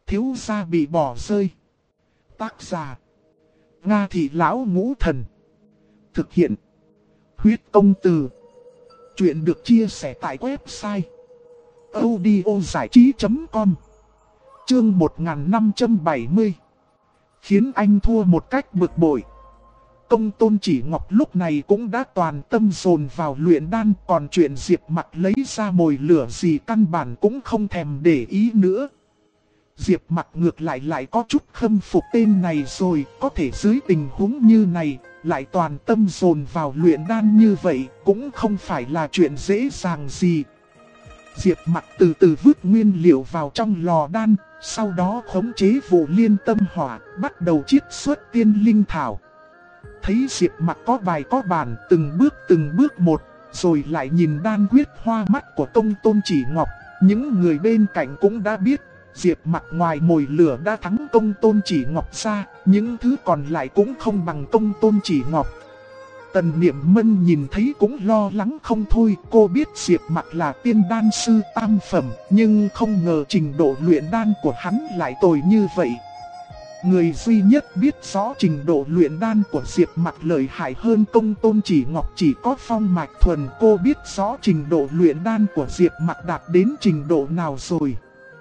Thiếu gia bị bỏ rơi. Tác giả: Nga Thị Lão Ngũ Thần. Thực hiện: Huyết Công Từ. Chuyện được chia sẻ tại website audiozảichí.com. Chương 1570. Khiến anh thua một cách bực bội. Công Tôn Chỉ Ngọc lúc này cũng đã toàn tâm dồn vào luyện đan, còn chuyện Diệp Mặc lấy ra mồi lửa gì căn bản cũng không thèm để ý nữa. Diệp Mặc ngược lại có chút khâm phục tên này rồi, có thể dưới tình huống như này, lại toàn tâm dồn vào luyện đan như vậy, cũng không phải là chuyện dễ dàng gì. Diệp Mặc từ từ vứt nguyên liệu vào trong lò đan, sau đó khống chế vụ liên tâm hỏa, bắt đầu chiết xuất tiên linh thảo. Thấy Diệp Mặc có bài có bản, từng bước một, rồi lại nhìn đan quyết hoa mắt của Công Tôn Chỉ Ngọc. Những người bên cạnh cũng đã biết, Diệp Mặc ngoài mồi lửa đã thắng Công Tôn Chỉ Ngọc ra, những thứ còn lại cũng không bằng Công Tôn Chỉ Ngọc. Tần Niệm Mân nhìn thấy cũng lo lắng không thôi, cô biết Diệp Mặc là tiên đan sư tam phẩm, nhưng không ngờ trình độ luyện đan của hắn lại tồi như vậy. Người duy nhất biết rõ trình độ luyện đan của Diệp Mặc lợi hại hơn Công Tôn Chỉ Ngọc chỉ có Phong Mạch Thuần. Cô biết rõ trình độ luyện đan của Diệp Mặc đạt đến trình độ nào rồi.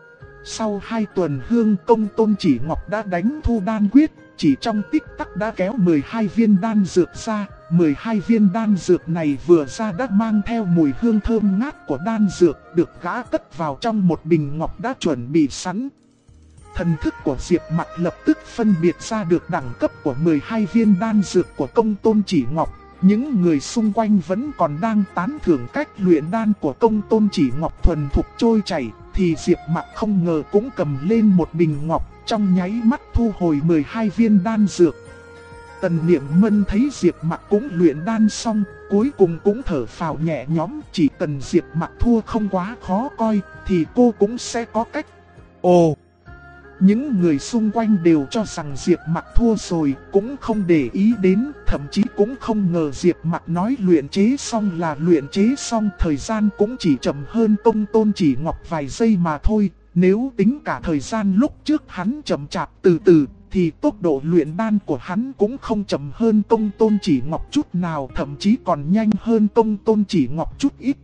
Sau 2 tuần hương, Công Tôn Chỉ Ngọc đã đánh thu đan quyết, chỉ trong tích tắc đã kéo 12 viên đan dược ra. 12 viên đan dược này vừa ra đã mang theo mùi hương thơm ngát của đan dược, được gã cất vào trong một bình ngọc đã chuẩn bị sẵn. Thần thức của Diệp Mặc lập tức phân biệt ra được đẳng cấp của 12 viên đan dược của Công Tôn Chỉ Ngọc. Những người xung quanh vẫn còn đang tán thưởng cách luyện đan của Công Tôn Chỉ Ngọc thuần thục trôi chảy, thì Diệp Mặc không ngờ cũng cầm lên một bình ngọc, trong nháy mắt thu hồi 12 viên đan dược. Tần Niệm Mân thấy Diệp Mặc cũng luyện đan xong, cuối cùng cũng thở phào nhẹ nhõm, chỉ cần Diệp Mặc thua không quá khó coi, thì cô cũng sẽ có cách. Ồ! Những người xung quanh đều cho rằng Diệp Mặc thua rồi, cũng không để ý đến, thậm chí cũng không ngờ Diệp Mặc nói luyện chế xong là luyện chế xong, thời gian cũng chỉ chậm hơn Công Tôn Chỉ Ngọc vài giây mà thôi. Nếu tính cả thời gian lúc trước hắn chậm chạp từ từ, thì tốc độ luyện đan của hắn cũng không chậm hơn Công Tôn Chỉ Ngọc chút nào, thậm chí còn nhanh hơn Công Tôn Chỉ Ngọc chút ít.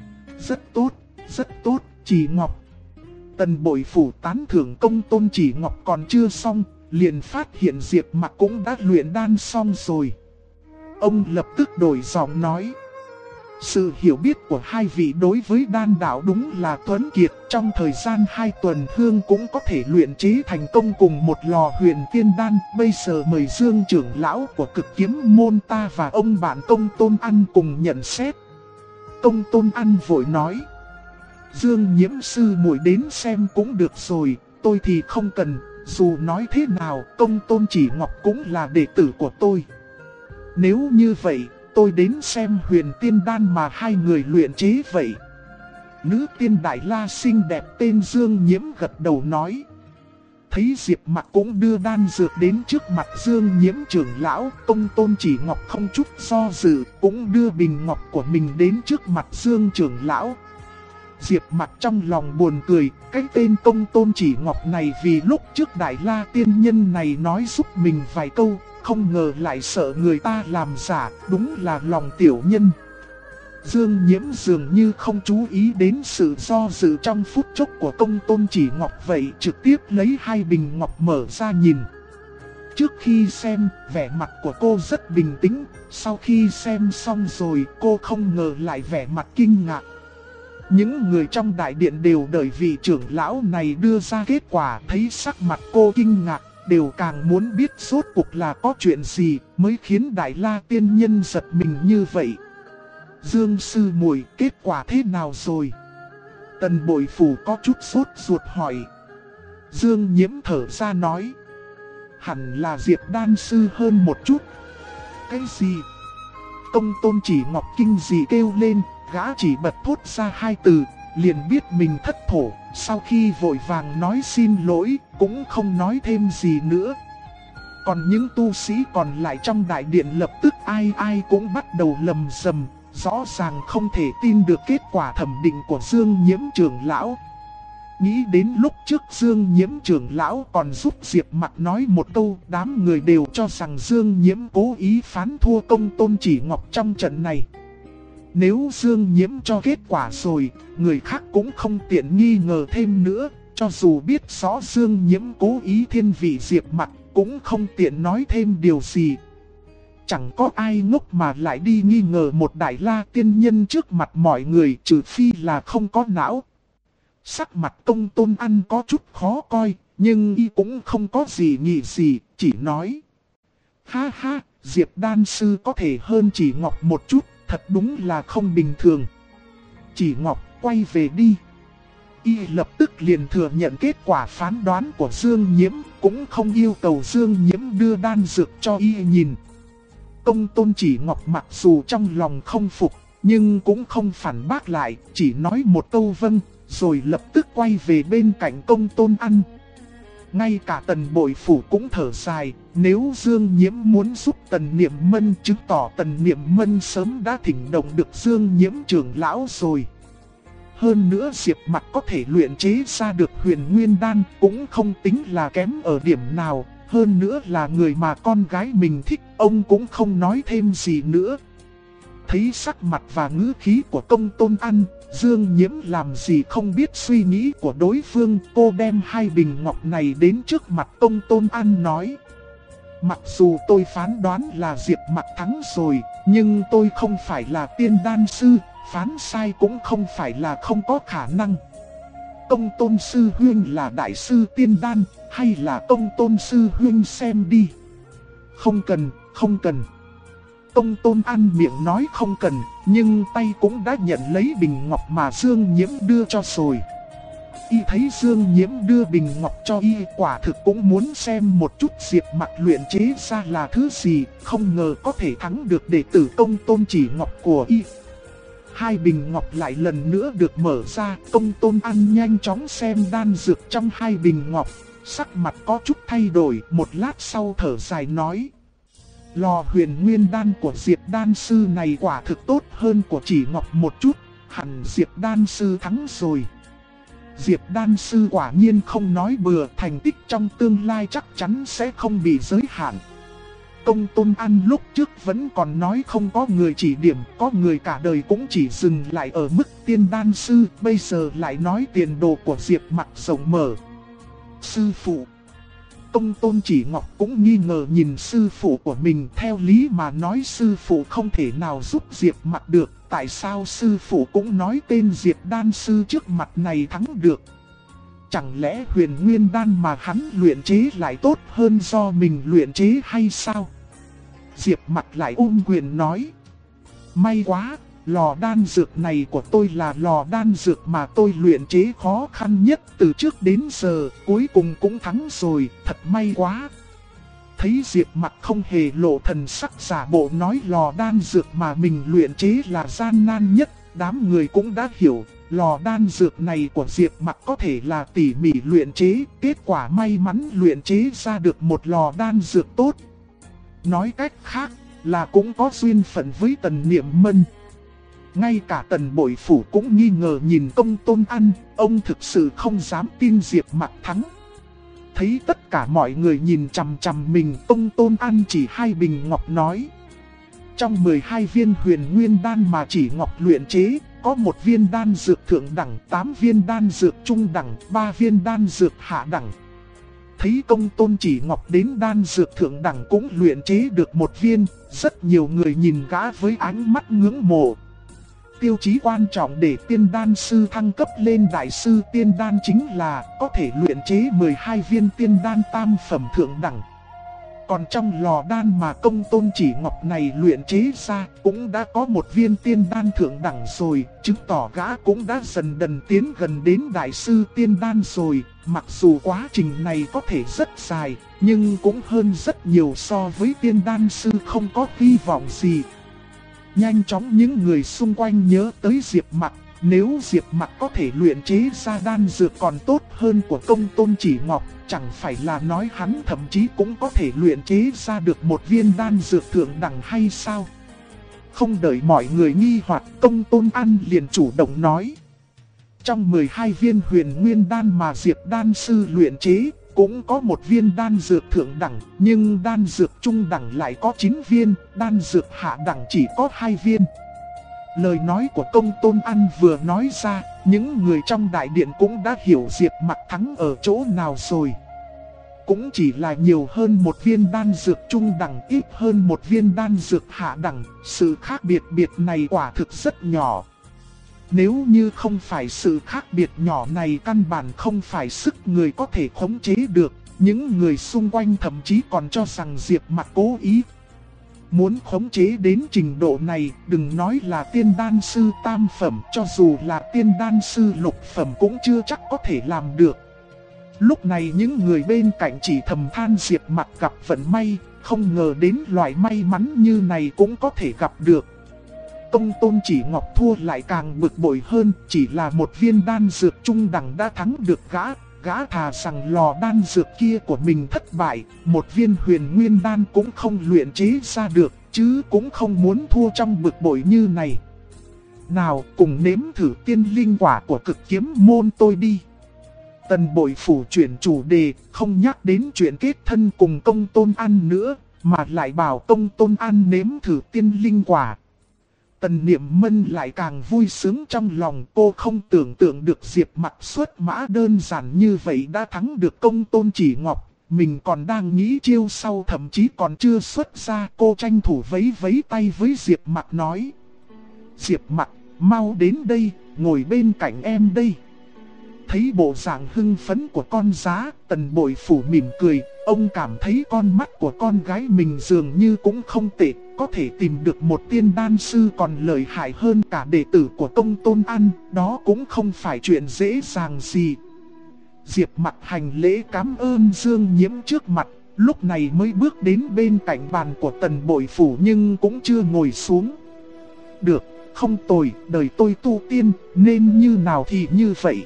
Rất tốt, Chỉ Ngọc. Tần Bội Phủ tán thưởng Công Tôn Chỉ Ngọc còn chưa xong, liền phát hiện Diệp Mặc cũng đã luyện đan xong rồi. Ông lập tức đổi giọng nói. Sự hiểu biết của hai vị đối với đan đạo đúng là tuấn kiệt, trong thời gian 2 tuần hương cũng có thể luyện chế thành công cùng một lò huyền tiên đan. Bây giờ mời Dương trưởng lão của Cực Kiếm môn ta và ông bạn Công Tôn Ăn cùng nhận xét. Công Tôn Ăn vội nói. Dương Nhiễm sư muội đến xem cũng được rồi, tôi thì không cần, dù nói thế nào Công Tôn Chỉ Ngọc cũng là đệ tử của tôi. Nếu như vậy, tôi đến xem huyền tiên đan mà hai người luyện chế vậy. Nữ tiên đại la xinh đẹp tên Dương Nhiễm gật đầu nói. Thấy Diệp Mặc cũng đưa đan dược đến trước mặt Dương Nhiễm trưởng lão, Công Tôn Chỉ Ngọc không chút do dự, cũng đưa bình ngọc của mình đến trước mặt Dương trưởng lão. Diệp Mặc trong lòng buồn cười, cái tên Công Tôn Chỉ Ngọc này vì lúc trước Đại La tiên nhân này nói giúp mình vài câu, không ngờ lại sợ người ta làm giả, đúng là lòng tiểu nhân. Dương Nhiễm dường như không chú ý đến sự do dự trong phút chốc của Công Tôn Chỉ Ngọc vậy, trực tiếp lấy 2 bình ngọc mở ra nhìn. Trước khi xem, vẻ mặt của cô rất bình tĩnh, sau khi xem xong rồi cô không ngờ lại vẻ mặt kinh ngạc. Những người trong đại điện đều đợi vị trưởng lão này đưa ra kết quả, thấy sắc mặt cô kinh ngạc, đều càng muốn biết rốt cuộc là có chuyện gì mới khiến Đại La tiên nhân giật mình như vậy. Dương sư muội, kết quả thế nào rồi? Tần Bội Phủ có chút sốt ruột hỏi. Dương Nhiễm thở ra nói. Hẳn là Diệp đan sư hơn một chút. Cái gì? Công Tôn Chỉ Ngọc kinh dị kêu lên, gã chỉ bật thốt ra 2 từ, liền biết mình thất thổ. Sau khi vội vàng nói xin lỗi, cũng không nói thêm gì nữa. Còn những tu sĩ còn lại trong đại điện lập tức ai ai cũng bắt đầu lầm rầm, rõ ràng không thể tin được kết quả thẩm định của Dương Nhiễm trưởng lão. Nghĩ đến lúc trước Dương Nhiễm trưởng lão còn giúp Diệp Mặc nói một câu, đám người đều cho rằng Dương Nhiễm cố ý phán thua Công Tôn Chỉ Ngọc trong trận này. Nếu Dương Nhiễm cho kết quả rồi, người khác cũng không tiện nghi ngờ thêm nữa, cho dù biết rõ Dương Nhiễm cố ý thiên vị Diệp Mặc, cũng không tiện nói thêm điều gì. Chẳng có ai ngốc mà lại đi nghi ngờ một đại la tiên nhân trước mặt mọi người, trừ phi là không có não. Sắc mặt Công Tôn Ăn có chút khó coi, nhưng y cũng không có gì nghĩ gì, chỉ nói: ha ha, Diệp đan sư có thể hơn Chỉ Ngọc một chút, thật đúng là không bình thường. Chỉ Ngọc, quay về đi. Y lập tức liền thừa nhận kết quả phán đoán của Dương Nhiễm, cũng không yêu cầu Dương Nhiễm đưa đan dược cho y nhìn. Công Tôn Chỉ Ngọc mặc dù trong lòng không phục, nhưng cũng không phản bác lại, chỉ nói một câu vâng, rồi lập tức quay về bên cạnh Công Tôn Ăn. Ngay cả Tần Bội Phủ cũng thở dài, nếu Dương Nhiễm muốn giúp Tần Niệm Mân, chứng tỏ Tần Niệm Mân sớm đã thỉnh động được Dương Nhiễm trưởng lão rồi. Hơn nữa Diệp Mặc có thể luyện chế ra được Huyền Nguyên Đan cũng không tính là kém ở điểm nào. Hơn nữa là người mà con gái mình thích, ông cũng không nói thêm gì nữa. Thấy sắc mặt và ngữ khí của Công Tôn Ăn, Dương Nhiễm làm gì không biết suy nghĩ của đối phương. Cô đem 2 bình ngọc này đến trước mặt Công Tôn Ăn nói: mặc dù tôi phán đoán là Diệp Mặc thắng rồi, nhưng tôi không phải là tiên đan sư, phán sai cũng không phải là không có khả năng. Công Tôn sư huynh là đại sư tiên đan, hay là Công Tôn sư huynh xem đi. Không cần, không cần. Công Tôn Ăn miệng nói không cần, nhưng tay cũng đã nhận lấy bình ngọc mà Dương Nhiễm đưa cho rồi. Y thấy Dương Nhiễm đưa bình ngọc cho y, quả thực cũng muốn xem một chút Diệp Mặc luyện chế ra là thứ gì, không ngờ có thể thắng được đệ tử Công Tôn Chỉ Ngọc của y. 2 bình ngọc lại lần nữa được mở ra, Công Tôn Ăn nhanh chóng xem đan dược trong 2 bình ngọc, sắc mặt có chút thay đổi, một lát sau thở dài nói: lò Huyền Nguyên Đan của Diệp đan sư này quả thực tốt hơn của Chỉ Ngọc một chút, hẳn Diệp đan sư thắng rồi. Diệp đan sư quả nhiên không nói bừa, thành tích trong tương lai chắc chắn sẽ không bị giới hạn. Công Tôn Ăn lúc trước vẫn còn nói không có người chỉ điểm, có người cả đời cũng chỉ dừng lại ở mức tiên đan sư, bây giờ lại nói tiền đồ của Diệp Mặc rộng mở. Sư phụ. Công Tôn Chỉ Ngọc cũng nghi ngờ nhìn sư phụ của mình, theo lý mà nói sư phụ không thể nào giúp Diệp Mặc được, tại sao sư phụ cũng nói tên Diệp đan sư trước mặt này thắng được. Chẳng lẽ Huyền Nguyên Đan mà hắn luyện chế lại tốt hơn do mình luyện chế hay sao? Diệp Mặc lại ôm quyền nói: may quá, lò đan dược này của tôi là lò đan dược mà tôi luyện chế khó khăn nhất từ trước đến giờ, cuối cùng cũng thắng rồi, thật may quá. Thấy Diệp Mặc không hề lộ thần sắc giả bộ nói lò đan dược mà mình luyện chế là gian nan nhất, đám người cũng đã hiểu, lò đan dược này của Diệp Mặc có thể là tỉ mỉ luyện chế, kết quả may mắn luyện chế ra được một lò đan dược tốt. Nói cách khác là cũng có duyên phận với Tần Niệm Mân. Ngay cả Tần Bội Phủ cũng nghi ngờ nhìn Công Tôn Ăn, ông thực sự không dám tin Diệp Mặc thắng. Thấy tất cả mọi người nhìn chằm chằm mình, Công Tôn Ăn chỉ 2 bình ngọc nói: trong 12 viên Huyền Nguyên Đan mà Chỉ Ngọc luyện chế, có 1 viên đan dược thượng đẳng, 8 viên đan dược trung đẳng, 3 viên đan dược hạ đẳng. Thấy Công Tôn Chỉ Ngọc đến đan dược thượng đẳng cũng luyện chế được 1 viên, rất nhiều người nhìn gã với ánh mắt ngưỡng mộ. Tiêu chí quan trọng để tiên đan sư thăng cấp lên đại sư tiên đan chính là có thể luyện chế 12 viên tiên đan tam phẩm thượng đẳng. Còn trong lò đan mà Công Tôn Chỉ Ngọc này luyện chế ra cũng đã có 1 viên tiên đan thượng đẳng rồi, chứng tỏ gã cũng đã dần dần tiến gần đến đại sư tiên đan rồi. Mặc dù quá trình này có thể rất dài, nhưng cũng hơn rất nhiều so với tiên đan sư không có hy vọng gì. Nhanh chóng những người xung quanh nhớ tới Diệp Mặc, nếu Diệp Mặc có thể luyện chế ra đan dược còn tốt hơn của Công Tôn Chỉ Ngọc, chẳng phải là nói hắn thậm chí cũng có thể luyện chế ra được 1 viên đan dược thượng đẳng hay sao? Không đợi mọi người nghi hoặc, Công Tôn Ăn liền chủ động nói: Trong 12 viên huyền nguyên đan mà Diệp đan sư luyện chế, cũng có một viên đan dược thượng đẳng, nhưng đan dược trung đẳng lại có 9 viên, đan dược hạ đẳng chỉ có 2 viên. Lời nói của Công Tôn An vừa nói ra, những người trong đại điện cũng đã hiểu Diệp Mặc thắng ở chỗ nào rồi. Cũng chỉ là nhiều hơn một viên đan dược trung đẳng, ít hơn một viên đan dược hạ đẳng, sự khác biệt này quả thực rất nhỏ. Nếu như không phải sự khác biệt nhỏ này căn bản không phải sức người có thể khống chế được, những người xung quanh thậm chí còn cho rằng Diệp Mặc cố ý. Muốn khống chế đến trình độ này, đừng nói là tiên đan sư tam phẩm, cho dù là tiên đan sư lục phẩm cũng chưa chắc có thể làm được. Lúc này những người bên cạnh chỉ thầm than Diệp Mặc gặp vận may, không ngờ đến loại may mắn như này cũng có thể gặp được. Công Tôn Chỉ Ngọc thua lại càng bực bội hơn, chỉ là một viên đan dược trung đẳng đã thắng được gã thà rằng lò đan dược kia của mình thất bại, một viên huyền nguyên đan cũng không luyện chế ra được, chứ cũng không muốn thua trong bực bội như này. Nào cùng nếm thử tiên linh quả của Cực Kiếm môn tôi đi. Tần Bội Phủ chuyển chủ đề, không nhắc đến chuyện kết thân cùng Công Tôn An nữa, mà lại bảo Công Tôn An nếm thử tiên linh quả. Tần Niệm Mân lại càng vui sướng trong lòng, cô không tưởng tượng được Diệp Mặc xuất mã đơn giản như vậy đã thắng được Công Tôn Chỉ Ngọc. Mình còn đang nghĩ chiêu sau thậm chí còn chưa xuất ra, cô tranh thủ vẫy tay với Diệp Mặc nói. Diệp Mặc, mau đến đây, ngồi bên cạnh em đây. Thấy bộ dạng hưng phấn của con giá, Tần Bội Phủ mỉm cười, ông cảm thấy con mắt của con gái mình dường như cũng không tệ, có thể tìm được một tiên đan sư còn lợi hại hơn cả đệ tử của Công Tôn An, đó cũng không phải chuyện dễ dàng gì. Diệp Mặc hành lễ cảm ơn Dương Nhiễm trước mặt, lúc này mới bước đến bên cạnh bàn của Tần Bội Phủ nhưng cũng chưa ngồi xuống. Được, không tồi, đời tôi tu tiên, nên như nào thì như vậy.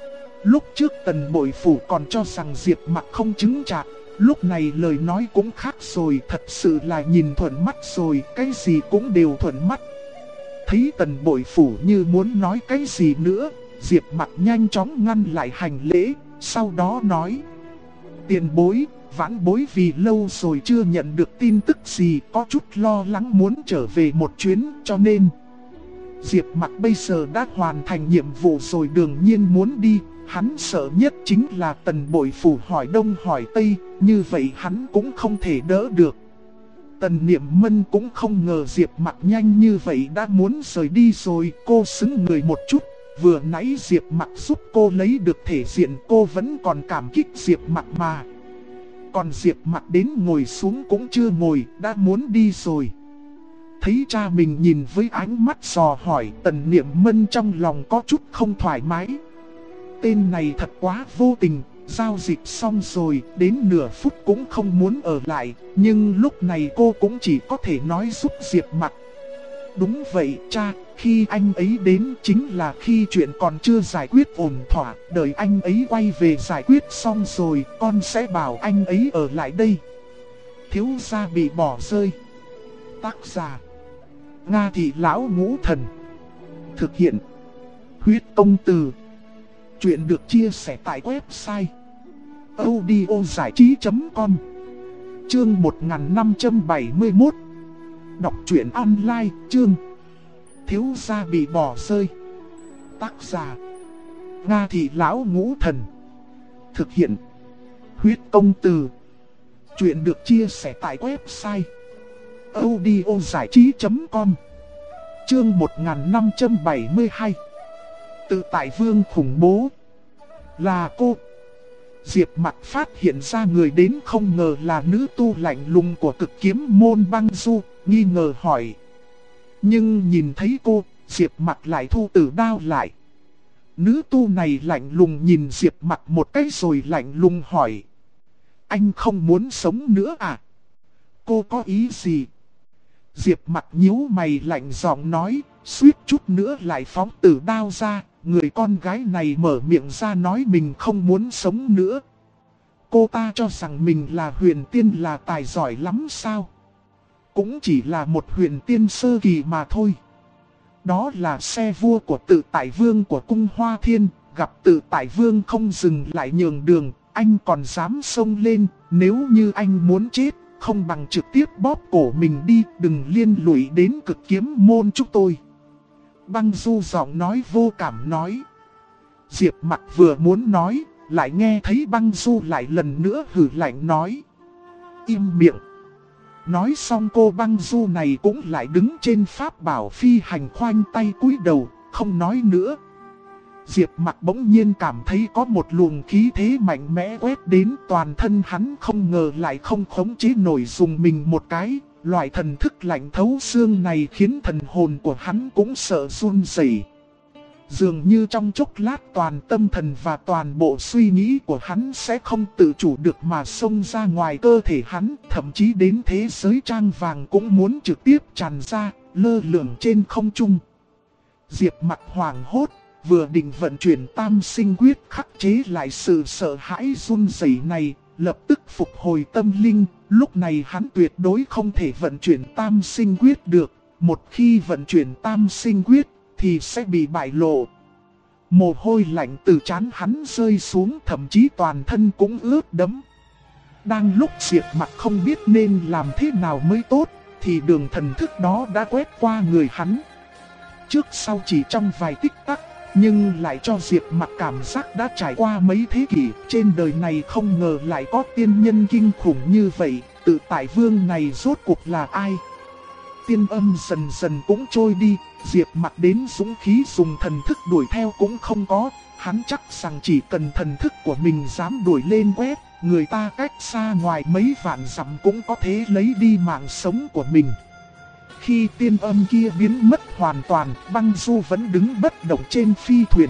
Lúc trước Tần Bội Phủ còn cho rằng Diệp Mặc không chứng chạc, lúc này lời nói cũng khác rồi, thật sự là nhìn thuận mắt rồi, cái gì cũng đều thuận mắt. Thấy Tần Bội Phủ như muốn nói cái gì nữa, Diệp Mặc nhanh chóng ngăn lại hành lễ, sau đó nói. Tiền bối, vãn bối vì lâu rồi chưa nhận được tin tức gì, có chút lo lắng muốn trở về một chuyến, cho nên Diệp Mặc bây giờ đã hoàn thành nhiệm vụ rồi, đương nhiên muốn đi. Hắn sợ nhất chính là Tần Bội Phủ hỏi đông hỏi tây, như vậy hắn cũng không thể đỡ được. Tần Niệm Mân cũng không ngờ Diệp Mặc nhanh như vậy đã muốn rời đi rồi, cô sững người một chút. Vừa nãy Diệp Mặc giúp cô lấy được thể diện, cô vẫn còn cảm kích Diệp Mặc mà. Còn Diệp Mặc đến ngồi xuống cũng chưa ngồi, đã muốn đi rồi. Thấy cha mình nhìn với ánh mắt dò hỏi, Tần Niệm Mân trong lòng có chút không thoải mái. Tên này thật quá vô tình, giao dịch xong rồi, đến nửa phút cũng không muốn ở lại, nhưng lúc này cô cũng chỉ có thể nói giúp Diệp Mặc. Đúng vậy cha, khi anh ấy đến chính là khi chuyện còn chưa giải quyết ổn thỏa, đợi anh ấy quay về giải quyết xong rồi, con sẽ bảo anh ấy ở lại đây. Thiếu gia bị bỏ rơi. Tác giả: Nga Thị Lão Ngũ Thần. Thực hiện: Huyết Công Từ. Chuyện được chia sẻ tại website audiozảichí.com. Chương 1571. Đọc truyện online chương Thiếu gia bị bỏ rơi. Tác giả: Nga Thị Lão Ngũ Thần. Thực hiện: Huyết Công Từ. Chuyện được chia sẻ tại website audiozảichí.com. Chương 1572. Tự tại vương khủng bố. Là cô. Diệp Mặc phát hiện ra người đến không ngờ là nữ tu lạnh lùng của Cực Kiếm môn Băng Du, nghi ngờ hỏi. Nhưng nhìn thấy cô, Diệp Mặc lại thu tử đao lại. Nữ tu này lạnh lùng nhìn Diệp Mặc một cái rồi lạnh lùng hỏi. Anh không muốn sống nữa à? Cô có ý gì? Diệp Mặc nhíu mày lạnh giọng nói, suýt chút nữa lại phóng tử đao ra. Người con gái này mở miệng ra nói mình không muốn sống nữa. Cô ta cho rằng mình là huyền tiên là tài giỏi lắm sao? Cũng chỉ là một huyền tiên sơ kỳ mà thôi. Đó là xe vua của Tự Tại Vương của cung Hoa Thiên, gặp Tự Tại Vương không dừng lại nhường đường, anh còn dám xông lên, nếu như anh muốn chết, không bằng trực tiếp bóp cổ mình đi, đừng liên lụy đến Cực Kiếm môn chúng tôi. Băng Du giọng nói vô cảm nói. Diệp Mặc vừa muốn nói, lại nghe thấy Băng Du lại lần nữa hừ lạnh nói. Im miệng. Nói xong cô Băng Du này cũng lại đứng trên pháp bảo phi hành khoanh tay cúi đầu, không nói nữa. Diệp Mặc bỗng nhiên cảm thấy có một luồng khí thế mạnh mẽ quét đến toàn thân hắn, không ngờ lại không khống chế nổi, dùng mình một cái. Loại thần thức lạnh thấu xương này khiến thần hồn của hắn cũng sợ run rẩy. Dường như trong chốc lát toàn tâm thần và toàn bộ suy nghĩ của hắn sẽ không tự chủ được mà xông ra ngoài cơ thể hắn, thậm chí đến thế giới trang vàng cũng muốn trực tiếp tràn ra, lơ lửng trên không trung. Diệp Mặc hoảng hốt, vừa định vận chuyển Tam Sinh Quyết khắc chế lại sự sợ hãi run rẩy này, lập tức phục hồi tâm linh. Lúc này hắn tuyệt đối không thể vận chuyển Tam Sinh Quyết được, một khi vận chuyển Tam Sinh Quyết thì sẽ bị bại lộ. Mồ hôi lạnh từ trán hắn rơi xuống, thậm chí toàn thân cũng ướt đẫm. Đang lúc Diệp Mặc không biết nên làm thế nào mới tốt, thì đường thần thức đó đã quét qua người hắn. Trước sau chỉ trong vài tích tắc, nhưng lại cho Diệp Mặc cảm giác đã trải qua mấy thế kỷ. Trên đời này không ngờ lại có tiên nhân kinh khủng như vậy, Tự Tại Vương này rốt cuộc là ai? Tiên âm dần dần cũng trôi đi, Diệp Mặc đến dũng khí dùng thần thức đuổi theo cũng không có. Hắn chắc rằng chỉ cần thần thức của mình dám đuổi lên quét, người ta cách xa ngoài mấy vạn dặm cũng có thể lấy đi mạng sống của mình. Khi tiên âm kia biến mất hoàn toàn, Băng Du vẫn đứng bất động trên phi thuyền.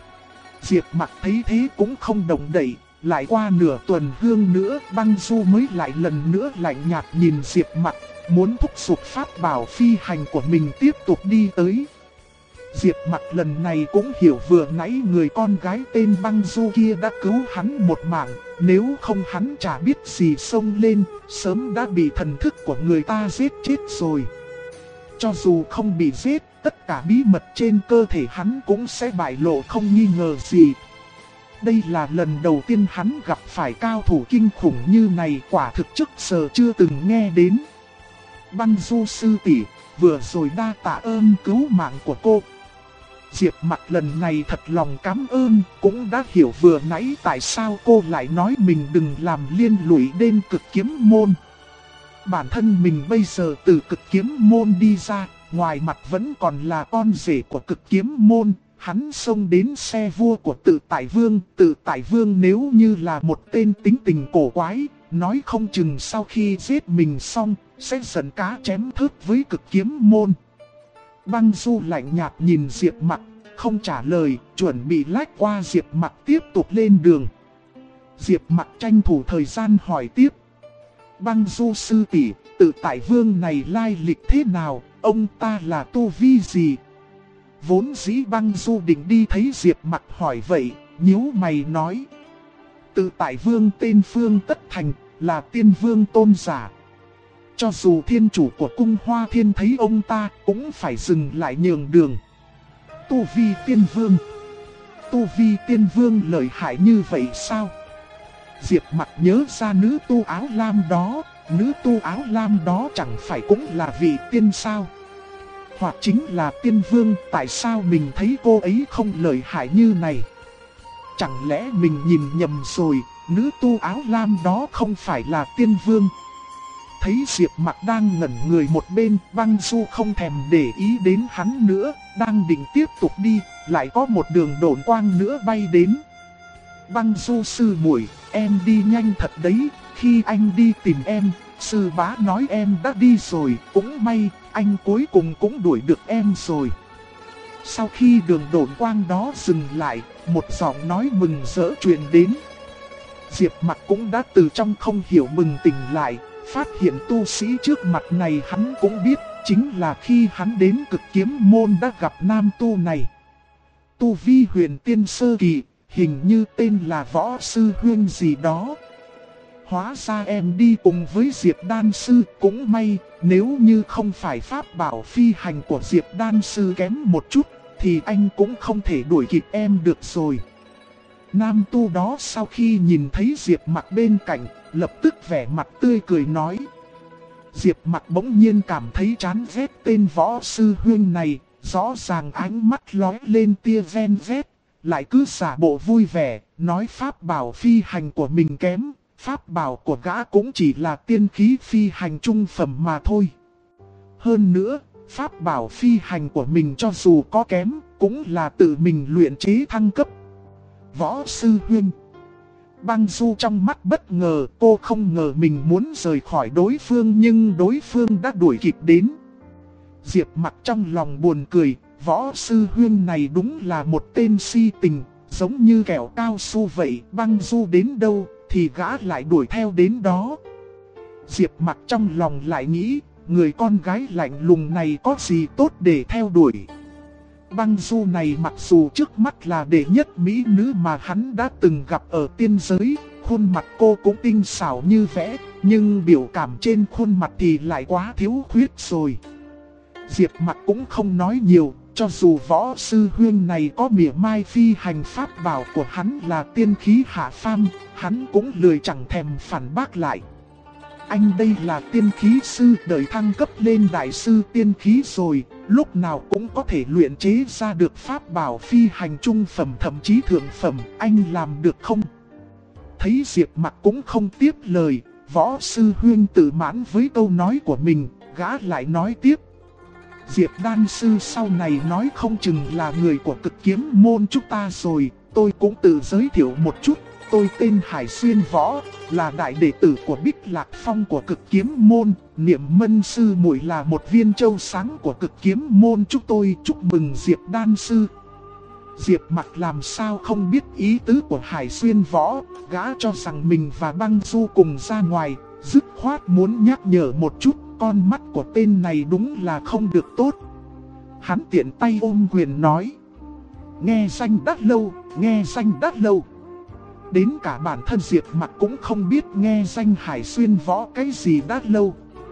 Diệp Mặc thấy thế cũng không động đậy. Lại qua nửa tuần hương nữa, Băng Du mới lại lần nữa lạnh nhạt nhìn Diệp Mặc, muốn thúc giục pháp bảo phi hành của mình tiếp tục đi tới. Diệp Mặc lần này cũng hiểu vừa nãy người con gái tên Băng Du kia đã cứu hắn một mạng, nếu không hắn chả biết gì xông lên, sớm đã bị thần thức của người ta giết chết rồi. Cho dù không bị giết, tất cả bí mật trên cơ thể hắn cũng sẽ bại lộ không nghi ngờ gì. Đây là lần đầu tiên hắn gặp phải cao thủ kinh khủng như này, quả thực trước giờ chưa từng nghe đến. Băng Du sư tỷ, vừa rồi đa tạ ơn cứu mạng của cô. Diệp Mặc lần này thật lòng cảm ơn, cũng đã hiểu vừa nãy tại sao cô lại nói mình đừng làm liên lụy đến Cực Kiếm môn. Bản thân mình bây giờ từ Cực Kiếm môn đi ra, ngoài mặt vẫn còn là con rể của Cực Kiếm môn. Hắn xông đến xe vua của Tự Tại Vương. Tự Tại Vương nếu như là một tên tính tình cổ quái, nói không chừng sau khi giết mình xong, sẽ giận cá chém thớt với Cực Kiếm môn. Băng Du lạnh nhạt nhìn Diệp Mặc, không trả lời, chuẩn bị lách qua Diệp Mặc tiếp tục lên đường. Diệp Mặc tranh thủ thời gian hỏi tiếp. Băng Du sư tỷ, Tự Tại Vương này lai lịch thế nào, ông ta là tu vi gì? Vốn dĩ Băng Du định đi thấy Diệp Mặc hỏi vậy, nhíu mày nói. Tự Tại Vương tên Phương Tất Thành, là tiên vương tôn giả. Cho dù thiên chủ của cung Hoa Thiên thấy ông ta, cũng phải dừng lại nhường đường. Tu vi tiên vương. Tu vi tiên vương lợi hại như vậy sao? Diệp Mặc nhớ ra nữ tu áo lam đó. Nữ tu áo lam đó chẳng phải cũng là vị tiên sao? Hoặc chính là tiên vương, tại sao mình thấy cô ấy không lợi hại như này? Chẳng lẽ mình nhìn nhầm rồi, nữ tu áo lam đó không phải là tiên vương? Thấy Diệp Mặc đang ngẩn người một bên, Băng Du không thèm để ý đến hắn nữa, đang định tiếp tục đi, lại có một đường độn quang nữa bay đến. Băng Du sư muội, em đi nhanh thật đấy, khi anh đi tìm em, sư bá nói em đã đi rồi, cũng may, anh cuối cùng cũng đuổi được em rồi. Sau khi đường độn quang đó dừng lại, một giọng nói mừng rỡ truyền đến. Diệp Mặc cũng đã từ trong không hiểu bừng tỉnh lại, phát hiện tu sĩ trước mặt này hắn cũng biết, chính là khi hắn đến Cực Kiếm môn đã gặp nam tu này. Tu vi huyền tiên sơ kỳ, hình như tên là Võ Sư Huyên gì đó. Hóa ra em đi cùng với Diệp Đan Sư, cũng may, nếu như không phải pháp bảo phi hành của Diệp Đan Sư kém một chút, thì anh cũng không thể đuổi kịp em được rồi. Nam tu đó sau khi nhìn thấy Diệp Mặc bên cạnh, lập tức vẻ mặt tươi cười nói. Diệp Mặc bỗng nhiên cảm thấy chán ghét tên võ sư huynh này, rõ ràng ánh mắt lóe lên tia ven ghét, lại cứ giả bộ vui vẻ, nói pháp bảo phi hành của mình kém, pháp bảo của gã cũng chỉ là tiên khí phi hành trung phẩm mà thôi. Hơn nữa, pháp bảo phi hành của mình cho dù có kém, cũng là tự mình luyện chế thăng cấp. Võ sư huynh. Băng Du trong mắt bất ngờ, cô không ngờ mình muốn rời khỏi đối phương nhưng đối phương đã đuổi kịp đến. Diệp Mặc trong lòng buồn cười, võ sư huynh này đúng là một tên si tình, giống như kẹo cao su vậy, Băng Du đến đâu thì gã lại đuổi theo đến đó. Diệp Mặc trong lòng lại nghĩ, người con gái lạnh lùng này có gì tốt để theo đuổi. Băng Du này mặc dù trước mắt là đệ nhất mỹ nữ mà hắn đã từng gặp ở tiên giới, khuôn mặt cô cũng tinh xảo như vẽ, nhưng biểu cảm trên khuôn mặt thì lại quá thiếu khuyết rồi. Diệp Mặc cũng không nói nhiều, cho dù võ sư huynh này có mỉa mai phi hành pháp bảo của hắn là tiên khí hạ phàm, hắn cũng lười chẳng thèm phản bác lại. Anh đây là tiên khí sư, đợi thăng cấp lên đại sư tiên khí rồi, lúc nào cũng có thể luyện chế ra được pháp bảo phi hành trung phẩm thậm chí thượng phẩm, anh làm được không? Thấy Diệp Mặc cũng không tiếp lời, võ sư huynh tự mãn với câu nói của mình, gã lại nói tiếp. Diệp Đan Sư sau này nói không chừng là người của Cực Kiếm môn chúng ta rồi, tôi cũng tự giới thiệu một chút. Tôi tên Hải Xuyên Võ, là đại đệ tử của Bích Lạc Phong của Cực Kiếm môn, Niệm Mân sư muội là một viên châu sáng của Cực Kiếm môn, chúng tôi chúc mừng Diệp Đan Sư. Diệp Mặc làm sao không biết ý tứ của Hải Xuyên Võ, gã cho rằng mình và Băng Du cùng ra ngoài, dứt khoát muốn nhắc nhở một chút, con mắt của tên này đúng là không được tốt. Hắn tiện tay ôm quyền nói, nghe danh đắt lâu, nghe danh đắt lâu. Đến cả bản thân Diệp Mặc cũng không biết nghe danh Hải Xuyên Võ cái gì đã lâu.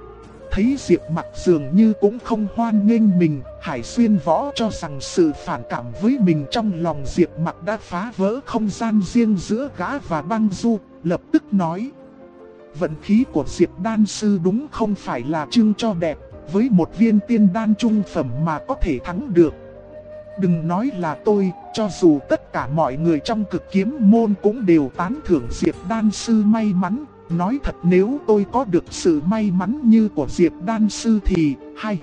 Thấy Diệp Mặc dường như cũng không hoan nghênh mình, Hải Xuyên Võ cho rằng sự phản cảm với mình trong lòng Diệp Mặc đã phá vỡ không gian riêng giữa gã và Băng Du, lập tức nói. Vận khí của Diệp Đan Sư đúng không phải là trưng cho đẹp, với một viên tiên đan trung phẩm mà có thể thắng được. Đừng nói là tôi, cho dù tất cả mọi người trong Cực Kiếm môn cũng đều tán thưởng Diệp Đan Sư may mắn. Nói thật nếu tôi có được sự may mắn như của Diệp Đan Sư thì hay.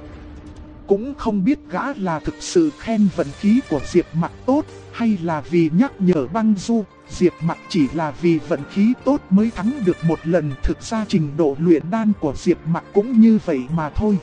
Cũng không biết gã là thực sự khen vận khí của Diệp Mặc tốt, hay là vì nhắc nhở Băng Du. Diệp Mặc chỉ là vì vận khí tốt mới thắng được một lần. Thực ra trình độ luyện đan của Diệp Mặc cũng như vậy mà thôi.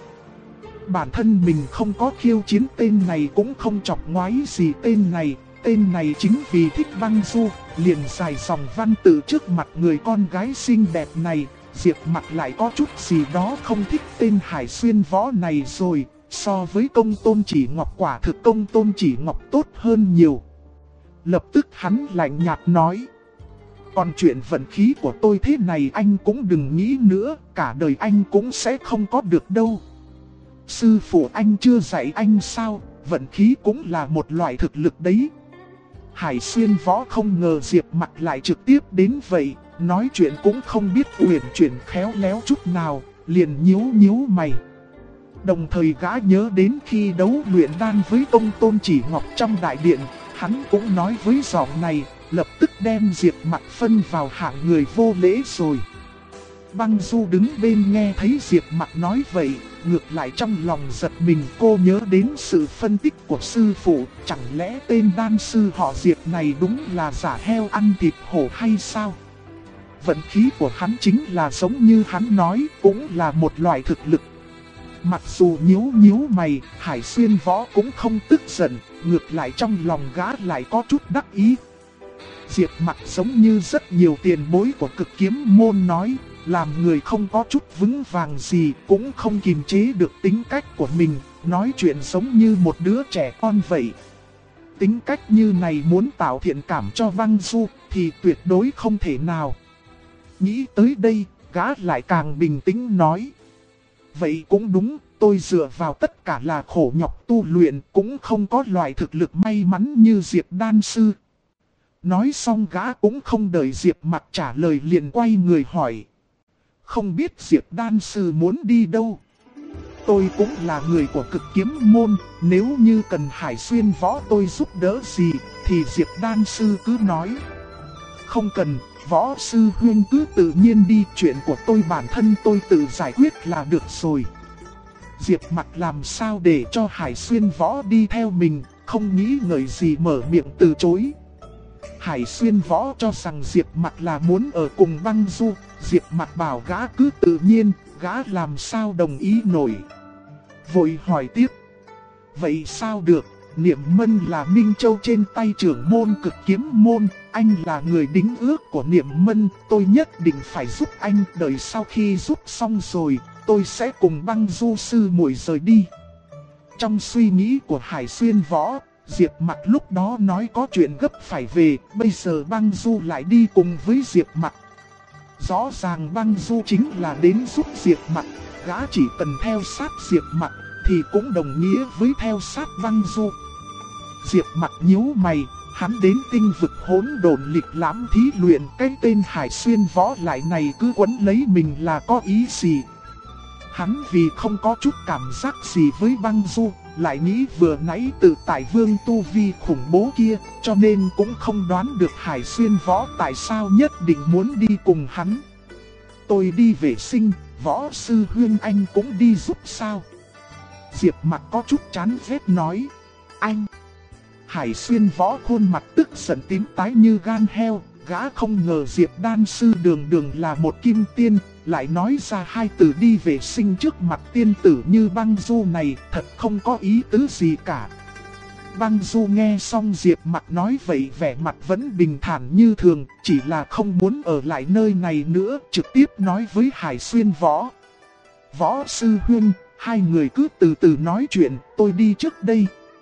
Bản thân mình không có khiêu chiến tên này cũng không chọc ngoái gì tên này. Tên này chính vì thích Băng Du, liền dài dòng văn tự trước mặt người con gái xinh đẹp này. Diệp Mặc lại có chút gì đó không thích tên Hải Xuyên Võ này rồi. So với Công Tôn Chỉ Ngọc quả thực Công Tôn Chỉ Ngọc tốt hơn nhiều. Lập tức hắn lạnh nhạt nói. Còn chuyện vận khí của tôi thế này anh cũng đừng nghĩ nữa, cả đời anh cũng sẽ không có được đâu. Sư phụ anh chưa dạy anh sao, vận khí cũng là một loại thực lực đấy. Hải Xuyên Võ không ngờ Diệp Mặc lại trực tiếp đến vậy, nói chuyện cũng không biết uyển chuyển khéo léo chút nào, liền nhíu mày. Đồng thời gã nhớ đến khi đấu luyện đan với Công Tôn Chỉ Ngọc trong đại điện, hắn cũng nói với giọng này, lập tức đem Diệp Mặc phân vào hạng người vô lễ rồi. Băng Du đứng bên nghe thấy Diệp Mặc nói vậy, ngược lại trong lòng giật mình, cô nhớ đến sự phân tích của sư phụ, chẳng lẽ tên đan sư họ Diệp này đúng là giả heo ăn thịt hổ hay sao? Vận khí của hắn chính là giống như hắn nói, cũng là một loại thực lực. Mặc dù nhíu mày, Hải Xuyên Võ cũng không tức giận, ngược lại trong lòng gã lại có chút đắc ý. Diệp Mặc giống như rất nhiều tiền bối của Cực Kiếm môn nói, làm người không có chút vững vàng gì, cũng không kiềm chế được tính cách của mình, nói chuyện giống như một đứa trẻ con vậy. Tính cách như này muốn tạo thiện cảm cho Băng Du thì tuyệt đối không thể nào. Nghĩ tới đây, gã lại càng bình tĩnh nói. Vậy cũng đúng, tôi dựa vào tất cả là khổ nhọc tu luyện, cũng không có loại thực lực may mắn như Diệp đan sư. Nói xong gã cũng không đợi Diệp Mặc trả lời liền quay người hỏi. Không biết Diệp đan sư muốn đi đâu? Tôi cũng là người của Cực Kiếm môn, nếu như cần Hải Xuyên Võ tôi giúp đỡ gì, thì Diệp đan sư cứ nói. Không cần, Võ sư huynh cứ tự nhiên đi, chuyện của tôi bản thân tôi tự giải quyết là được rồi. Diệp Mặc làm sao để cho Hải Xuyên Võ đi theo mình, không nghĩ ngợi gì mở miệng từ chối. Hải Xuyên Võ cho rằng Diệp Mặc là muốn ở cùng Băng Du, Diệp Mặc bảo gã cứ tự nhiên, gã làm sao đồng ý nổi. Vội hỏi tiếp. Vậy sao được, Niệm Mân là Minh Châu trên tay trưởng môn Cực Kiếm môn, anh là người đính ước của Niệm Mân, tôi nhất định phải giúp anh, đợi sau khi giúp xong rồi, tôi sẽ cùng Băng Du sư muội rời đi. Trong suy nghĩ của Hải Xuyên Võ, Diệp Mặc lúc đó nói có chuyện gấp phải về, bây giờ Băng Du lại đi cùng với Diệp Mặc. Rõ ràng Băng Du chính là đến giúp Diệp Mặc, gã chỉ cần theo sát Diệp Mặc thì cũng đồng nghĩa với theo sát Băng Du. Diệp Mặc nhíu mày, hắn đến tinh vực hỗn độn lịch lãm thí luyện, cái tên Hải Xuyên Võ lại này cứ quấn lấy mình là có ý gì? Hắn vì không có chút cảm giác gì với Băng Du, lại nghĩ vừa nãy tự tại vương tu vi khủng bố kia, cho nên cũng không đoán được Hải Xuyên Võ tại sao nhất định muốn đi cùng hắn. Tôi đi vệ sinh, Võ sư huynh anh cũng đi giúp sao? Diệp Mặc có chút chán ghét nói. Anh! Hải Xuyên Võ khuôn mặt tức giận tím tái như gan heo, gã không ngờ Diệp đan sư đường đường là một kim tiên, lại nói ra hai từ đi vệ sinh trước mặt tiên tử như Băng Du này, thật không có ý tứ gì cả. Băng Du nghe xong Diệp Mặc nói vậy vẻ mặt vẫn bình thản như thường, chỉ là không muốn ở lại nơi này nữa, trực tiếp nói với Hải Xuyên Võ. Võ sư huynh, hai người cứ từ từ nói chuyện, tôi đi trước đây.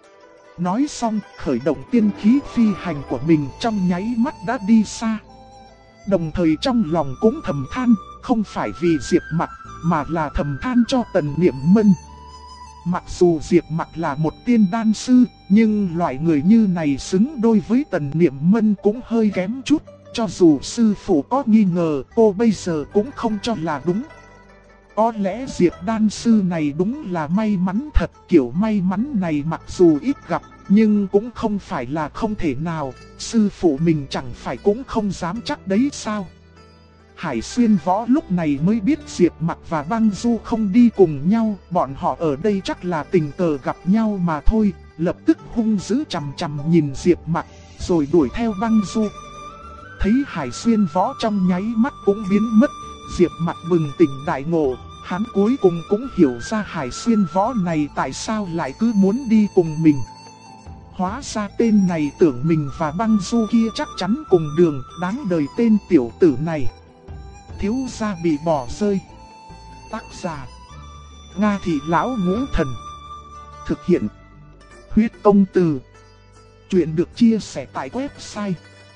Nói xong, khởi động tiên khí phi hành của mình, trong nháy mắt đã đi xa. Đồng thời trong lòng cũng thầm than, không phải vì Diệp Mặc, mà là thầm than cho Tần Niệm Mân. Mặc dù Diệp Mặc là một tiên đan sư, nhưng loại người như này xứng đôi với Tần Niệm Mân cũng hơi kém chút. Cho dù sư phụ có nghi ngờ, cô bây giờ cũng không cho là đúng. Có lẽ Diệp đan sư này đúng là may mắn thật, kiểu may mắn này mặc dù ít gặp, nhưng cũng không phải là không thể nào, sư phụ mình chẳng phải cũng không dám chắc đấy sao. Hải Xuyên Võ lúc này mới biết Diệp Mặc và Băng Du không đi cùng nhau, bọn họ ở đây chắc là tình cờ gặp nhau mà thôi, lập tức hung dữ chằm chằm nhìn Diệp Mặc, rồi đuổi theo Băng Du. Thấy Hải Xuyên Võ trong nháy mắt cũng biến mất, Diệp Mặc bừng tỉnh đại ngộ, hắn cuối cùng cũng hiểu ra Hải Xuyên Võ này tại sao lại cứ muốn đi cùng mình. Hóa ra tên này tưởng mình và Băng Du kia chắc chắn cùng đường, đáng đời tên tiểu tử này. Thiếu gia bị bỏ rơi. Tác giả: Nga Thị Lão Ngũ Thần. Thực hiện: Huyết Công Từ. Chuyện được chia sẻ tại website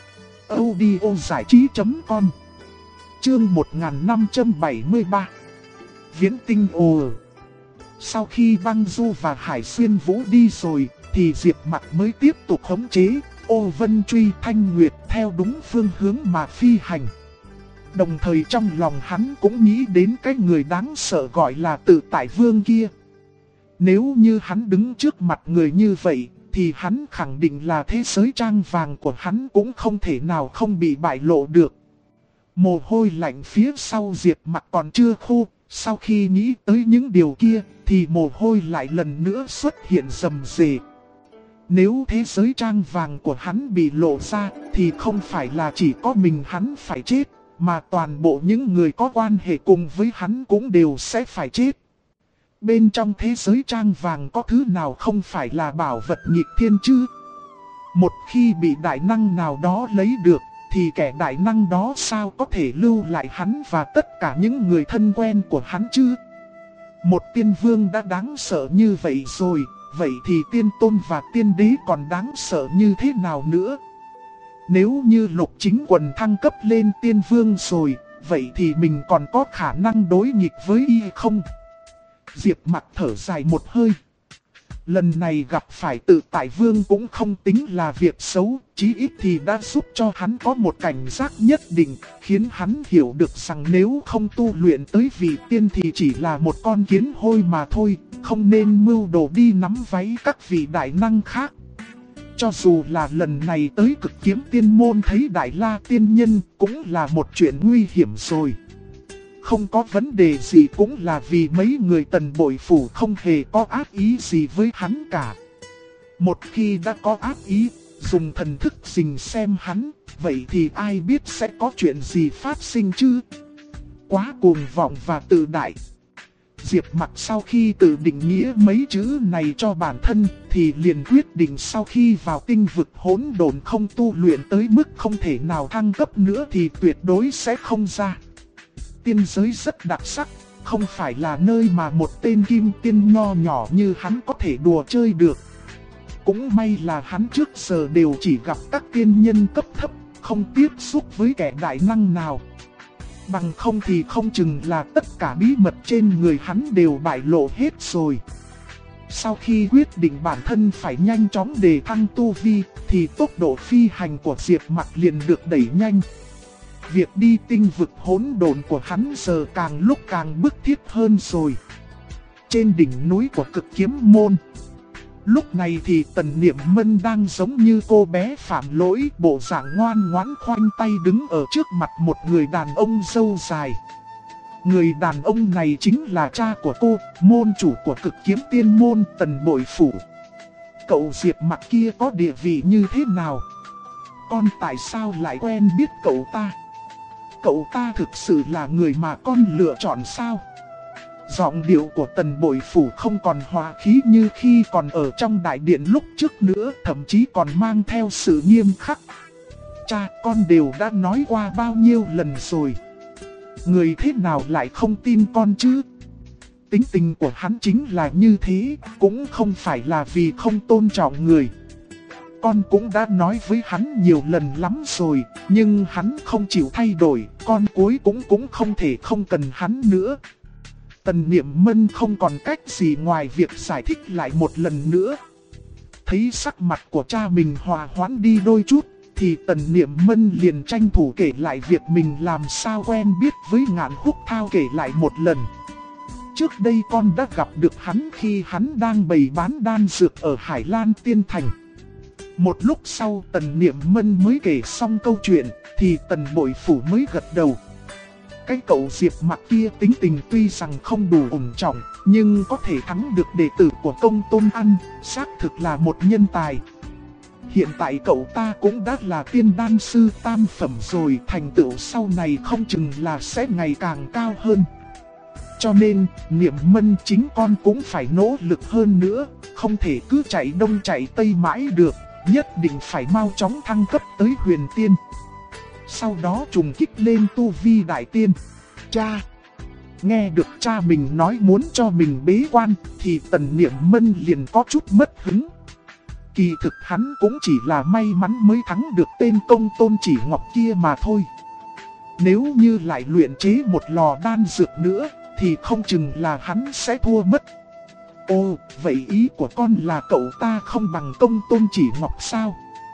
audiozảichí.com. Chương 1573. Viễn tinh ồ. Sau khi Băng Du và Hải Xuyên Vũ đi rồi, thì Diệp Mặc mới tiếp tục khống chế Ô Vân Truy Thanh Nguyệt theo đúng phương hướng mà phi hành. Đồng thời trong lòng hắn cũng nghĩ đến cái người đáng sợ gọi là Tự Tại Vương kia. Nếu như hắn đứng trước mặt người như vậy, thì hắn khẳng định là thế giới trang vàng của hắn cũng không thể nào không bị bại lộ được. Mồ hôi lạnh phía sau Diệp Mặc còn chưa khô, sau khi nghĩ tới những điều kia, thì mồ hôi lại lần nữa xuất hiện rầm rề. Nếu thế giới trang vàng của hắn bị lộ ra, thì không phải là chỉ có mình hắn phải chết, mà toàn bộ những người có quan hệ cùng với hắn cũng đều sẽ phải chết. Bên trong thế giới trang vàng có thứ nào không phải là bảo vật nghịch thiên chứ? Một khi bị đại năng nào đó lấy được, thì kẻ đại năng đó sao có thể lưu lại hắn và tất cả những người thân quen của hắn chứ? Một tiên vương đã đáng sợ như vậy rồi, vậy thì tiên tôn và tiên đế còn đáng sợ như thế nào nữa? Nếu như Lục Chính Quần thăng cấp lên tiên vương rồi, vậy thì mình còn có khả năng đối nghịch với y không? Diệp Mặc thở dài một hơi. Lần này gặp phải Tự Tại Vương cũng không tính là việc xấu, chí ít thì đã giúp cho hắn có một cảnh giác nhất định, khiến hắn hiểu được rằng nếu không tu luyện tới vị tiên thì chỉ là một con kiến hôi mà thôi, không nên mưu đồ đi nắm váy các vị đại năng khác. Cho dù là lần này tới Cực Kiếm Tiên Môn thấy Đại La Tiên Nhân cũng là một chuyện nguy hiểm rồi. Không có vấn đề gì cũng là vì mấy người Tần Bội Phủ không hề có ác ý gì với hắn cả. Một khi đã có ác ý, dùng thần thức rình xem hắn, vậy thì ai biết sẽ có chuyện gì phát sinh chứ? Quá cuồng vọng và tự đại. Diệp Mặc sau khi tự định nghĩa mấy chữ này cho bản thân thì liền quyết định sau khi vào tinh vực hỗn độn không tu luyện tới mức không thể nào thăng cấp nữa thì tuyệt đối sẽ không ra. Tiên giới rất đặc sắc, không phải là nơi mà một tên kim tiên nho nhỏ như hắn có thể đùa chơi được. Cũng may là hắn trước giờ đều chỉ gặp các tiên nhân cấp thấp, không tiếp xúc với kẻ đại năng nào. Bằng không thì không chừng là tất cả bí mật trên người hắn đều bại lộ hết rồi. Sau khi quyết định bản thân phải nhanh chóng đề thăng tu vi, thì tốc độ phi hành của Diệp Mặc liền được đẩy nhanh. Việc đi tinh vực hỗn độn của hắn giờ càng lúc càng bức thiết hơn rồi. Trên đỉnh núi của Cực Kiếm Môn, lúc này thì Tần Niệm Mân đang giống như cô bé phạm lỗi, bộ dạng ngoan ngoãn khoanh tay đứng ở trước mặt một người đàn ông râu dài. Người đàn ông này chính là cha của cô, môn chủ của Cực Kiếm Tiên Môn, Tần Bội Phủ. Cậu Diệp Mặc kia có địa vị như thế nào? Con tại sao lại quen biết cậu ta? Cậu ta thực sự là người mà con lựa chọn sao? Giọng điệu của Tần Bội Phủ không còn hòa khí như khi còn ở trong đại điện lúc trước nữa, thậm chí còn mang theo sự nghiêm khắc. Cha, con đều đã nói qua bao nhiêu lần rồi. Người thế nào lại không tin con chứ? Tính tình của hắn chính là như thế, cũng không phải là vì không tôn trọng người. Con cũng đã nói với hắn nhiều lần lắm rồi, nhưng hắn không chịu thay đổi, con cuối cũng không thể không cần hắn nữa. Tần Niệm Mân không còn cách gì ngoài việc giải thích lại một lần nữa. Thấy sắc mặt của cha mình hòa hoãn đi đôi chút, thì Tần Niệm Mân liền tranh thủ kể lại việc mình làm sao quen biết với Ngạn Húc Thao, kể lại một lần. Trước đây con đã gặp được hắn khi hắn đang bày bán đan dược ở Hải Lan Tiên Thành. Một lúc sau Tần Niệm Mân mới kể xong câu chuyện, thì Tần Bội Phủ mới gật đầu. Cái cậu Diệp Mặc kia tính tình tuy rằng không đủ ổn trọng, nhưng có thể thắng được đệ tử của Công Tôn Ăn, xác thực là một nhân tài. Hiện tại cậu ta cũng đã là tiên đan sư tam phẩm rồi, thành tựu sau này không chừng là sẽ ngày càng cao hơn. Cho nên, Niệm Mân chính con cũng phải nỗ lực hơn nữa, không thể cứ chạy đông chạy tây mãi được, nhất định phải mau chóng thăng cấp tới huyền tiên. Sau đó trùng kích lên tu vi đại tiên. Cha! Nghe được cha mình nói muốn cho mình bế quan, thì Tần Niệm Mân liền có chút mất hứng. Kỳ thực hắn cũng chỉ là may mắn mới thắng được tên Công Tôn Chỉ Ngọc kia mà thôi. Nếu như lại luyện chế một lò đan dược nữa, thì không chừng là hắn sẽ thua mất. Ồ, vậy ý của con là cậu ta không bằng Công Tôn Chỉ Ngọc sao?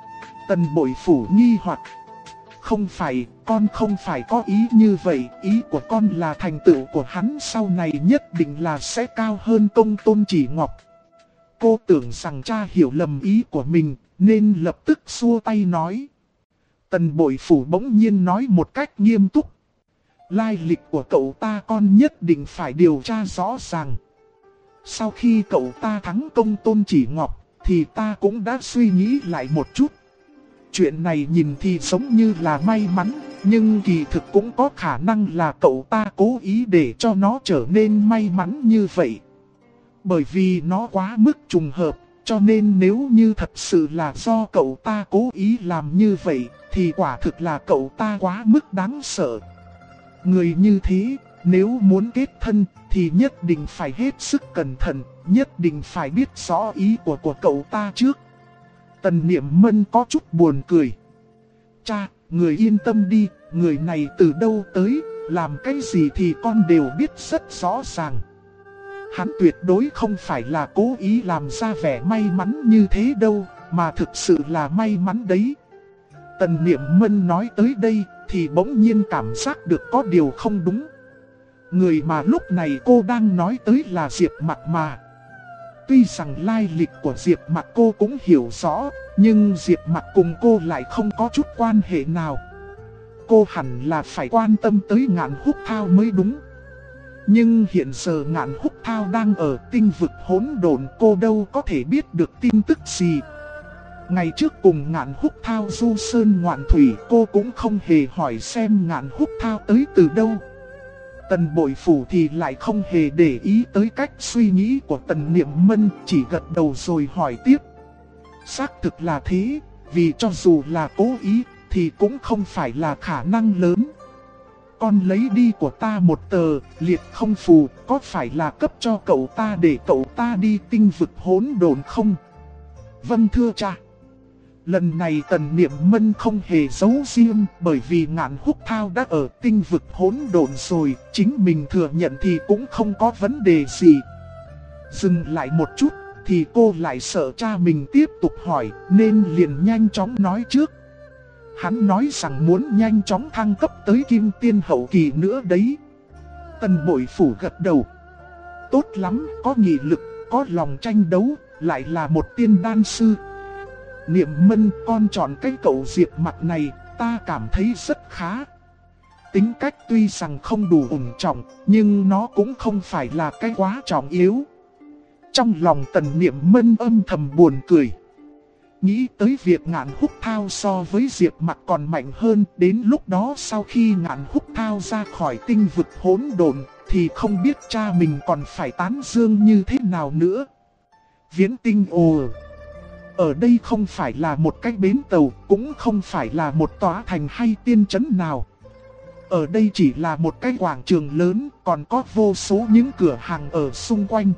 Tần Bội Phủ nghi hoặc. Không phải, con không phải có ý như vậy, ý của con là thành tựu của hắn sau này nhất định là sẽ cao hơn Công Tôn Chỉ Ngọc. Cô tưởng rằng cha hiểu lầm ý của mình, nên lập tức xua tay nói. Tần Bội Phủ bỗng nhiên nói một cách nghiêm túc. Lai lịch của cậu ta con nhất định phải điều tra rõ ràng. Sau khi cậu ta thắng Công Tôn Chỉ Ngọc, thì ta cũng đã suy nghĩ lại một chút. Chuyện này nhìn thì giống như là may mắn, nhưng kỳ thực cũng có khả năng là cậu ta cố ý để cho nó trở nên may mắn như vậy. Bởi vì nó quá mức trùng hợp, cho nên nếu như thật sự là do cậu ta cố ý làm như vậy, thì quả thực là cậu ta quá mức đáng sợ. Người như thế, nếu muốn kết thân, thì nhất định phải hết sức cẩn thận, nhất định phải biết rõ ý của cậu ta trước. Tần Niệm Mân có chút buồn cười. Cha, người yên tâm đi, người này từ đâu tới, làm cái gì thì con đều biết rất rõ ràng. Hắn tuyệt đối không phải là cố ý làm ra vẻ may mắn như thế đâu, mà thực sự là may mắn đấy. Tần Niệm Mân nói tới đây thì bỗng nhiên cảm giác được có điều không đúng. Người mà lúc này cô đang nói tới là Diệp Mặc mà. Tuy rằng lai lịch của Diệp Mặc cô cũng hiểu rõ, nhưng Diệp Mặc cùng cô lại không có chút quan hệ nào. Cô hẳn là phải quan tâm tới Ngạn Húc Thao mới đúng. Nhưng hiện giờ Ngạn Húc Thao đang ở tinh vực hỗn độn, cô đâu có thể biết được tin tức gì. Ngày trước cùng Ngạn Húc Thao du sơn ngoạn thủy, cô cũng không hề hỏi xem Ngạn Húc Thao tới từ đâu. Tần Bội Phủ thì lại không hề để ý tới cách suy nghĩ của Tần Niệm Mân, chỉ gật đầu rồi hỏi tiếp. Xác thực là thế, vì cho dù là cố ý thì cũng không phải là khả năng lớn. Con lấy đi của ta một tờ liệt không phù, có phải là cấp cho cậu ta để cậu ta đi tinh vực hỗn độn không? Vâng thưa cha. Lần này Tần Niệm Mân không hề giấu riêng, bởi vì Ngạn Húc Thao đã ở tinh vực hỗn độn rồi, chính mình thừa nhận thì cũng không có vấn đề gì. Dừng lại một chút thì cô lại sợ cha mình tiếp tục hỏi, nên liền nhanh chóng nói trước. Hắn nói rằng muốn nhanh chóng thăng cấp tới Kim Tiên hậu kỳ nữa đấy. Tần Bội Phủ gật đầu. Tốt lắm, có nghị lực, có lòng tranh đấu, lại là một tiên đan sư. Niệm Mân, con chọn cái cậu Diệp Mặc này, ta cảm thấy rất khá. Tính cách tuy rằng không đủ ổn trọng, nhưng nó cũng không phải là cái quá trọng yếu. Trong lòng Tần Niệm Mân âm thầm buồn cười. Nghĩ tới việc Ngạn Húc Thao so với Diệp Mặc còn mạnh hơn, đến lúc đó sau khi Ngạn Húc Thao ra khỏi tinh vực hỗn độn, thì không biết cha mình còn phải tán dương như thế nào nữa. Viễn Tinh ồ, ở đây không phải là một cái bến tàu, cũng không phải là một tòa thành hay tiên trấn nào. Ở đây chỉ là một cái quảng trường lớn, còn có vô số những cửa hàng ở xung quanh.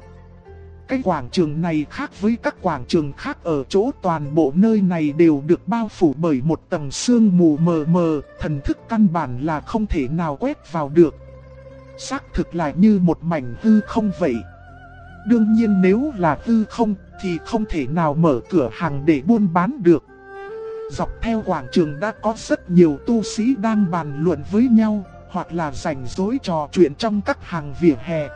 Cái quảng trường này khác với các quảng trường khác ở chỗ toàn bộ nơi này đều được bao phủ bởi một tầng sương mù mờ mờ, thần thức căn bản là không thể nào quét vào được. Xác thực là như một mảnh hư không vậy. Đương nhiên nếu là hư không thì không thể nào mở cửa hàng để buôn bán được. Dọc theo quảng trường đã có rất nhiều tu sĩ đang bàn luận với nhau, hoặc là rảnh rỗi trò chuyện trong các hàng vỉa hè.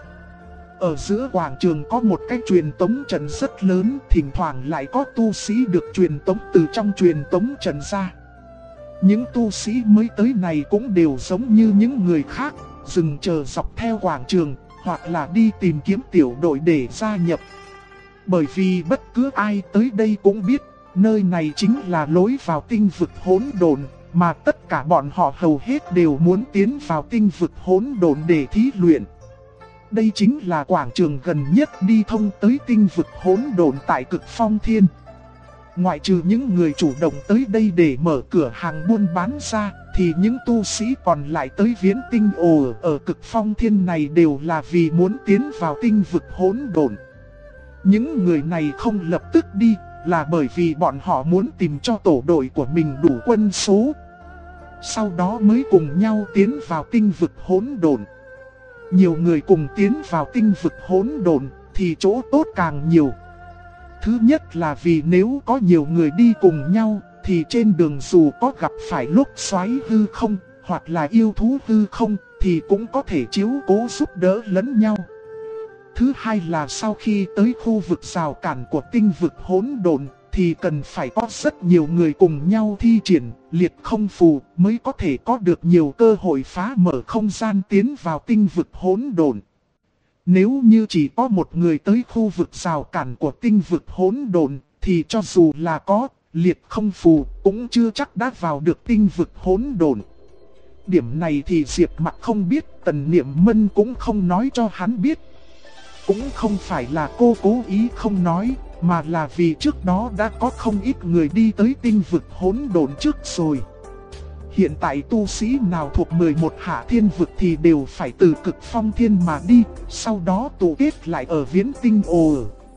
Ở giữa quảng trường có một cái truyền tống trận rất lớn, thỉnh thoảng lại có tu sĩ được truyền tống từ trong truyền tống trận ra. Những tu sĩ mới tới này cũng đều giống như những người khác, dừng chờ dọc theo quảng trường, hoặc là đi tìm kiếm tiểu đội để gia nhập. Bởi vì bất cứ ai tới đây cũng biết, nơi này chính là lối vào tinh vực hỗn độn, mà tất cả bọn họ hầu hết đều muốn tiến vào tinh vực hỗn độn để thí luyện. Đây chính là quảng trường gần nhất đi thông tới tinh vực hỗn độn tại Cực Phong Thiên. Ngoại trừ những người chủ động tới đây để mở cửa hàng buôn bán ra, thì những tu sĩ còn lại tới Viễn Tinh ồ ở Cực Phong Thiên này đều là vì muốn tiến vào tinh vực hỗn độn. Những người này không lập tức đi là bởi vì bọn họ muốn tìm cho tổ đội của mình đủ quân số, sau đó mới cùng nhau tiến vào tinh vực hỗn độn. Nhiều người cùng tiến vào tinh vực hỗn độn thì chỗ tốt càng nhiều. Thứ nhất là vì nếu có nhiều người đi cùng nhau thì trên đường dù có gặp phải lốc xoáy hư không hoặc là yêu thú hư không thì cũng có thể chiếu cố giúp đỡ lẫn nhau. Thứ hai là sau khi tới khu vực rào cản của tinh vực hỗn độn thì cần phải có rất nhiều người cùng nhau thi triển liệt không phù mới có thể có được nhiều cơ hội phá mở không gian tiến vào tinh vực hỗn độn. Nếu như chỉ có một người tới khu vực rào cản của tinh vực hỗn độn thì cho dù là có liệt không phù cũng chưa chắc đã vào được tinh vực hỗn độn. Điểm này thì Diệp Mặc không biết, Tần Niệm Mân cũng không nói cho hắn biết. Cũng không phải là cô cố ý không nói, mà là vì trước đó đã có không ít người đi tới tinh vực hỗn độn trước rồi. Hiện tại tu sĩ nào thuộc 11 hạ thiên vực thì đều phải từ Cực Phong Thiên mà đi, sau đó tụ kết lại ở Viễn Tinh ồ.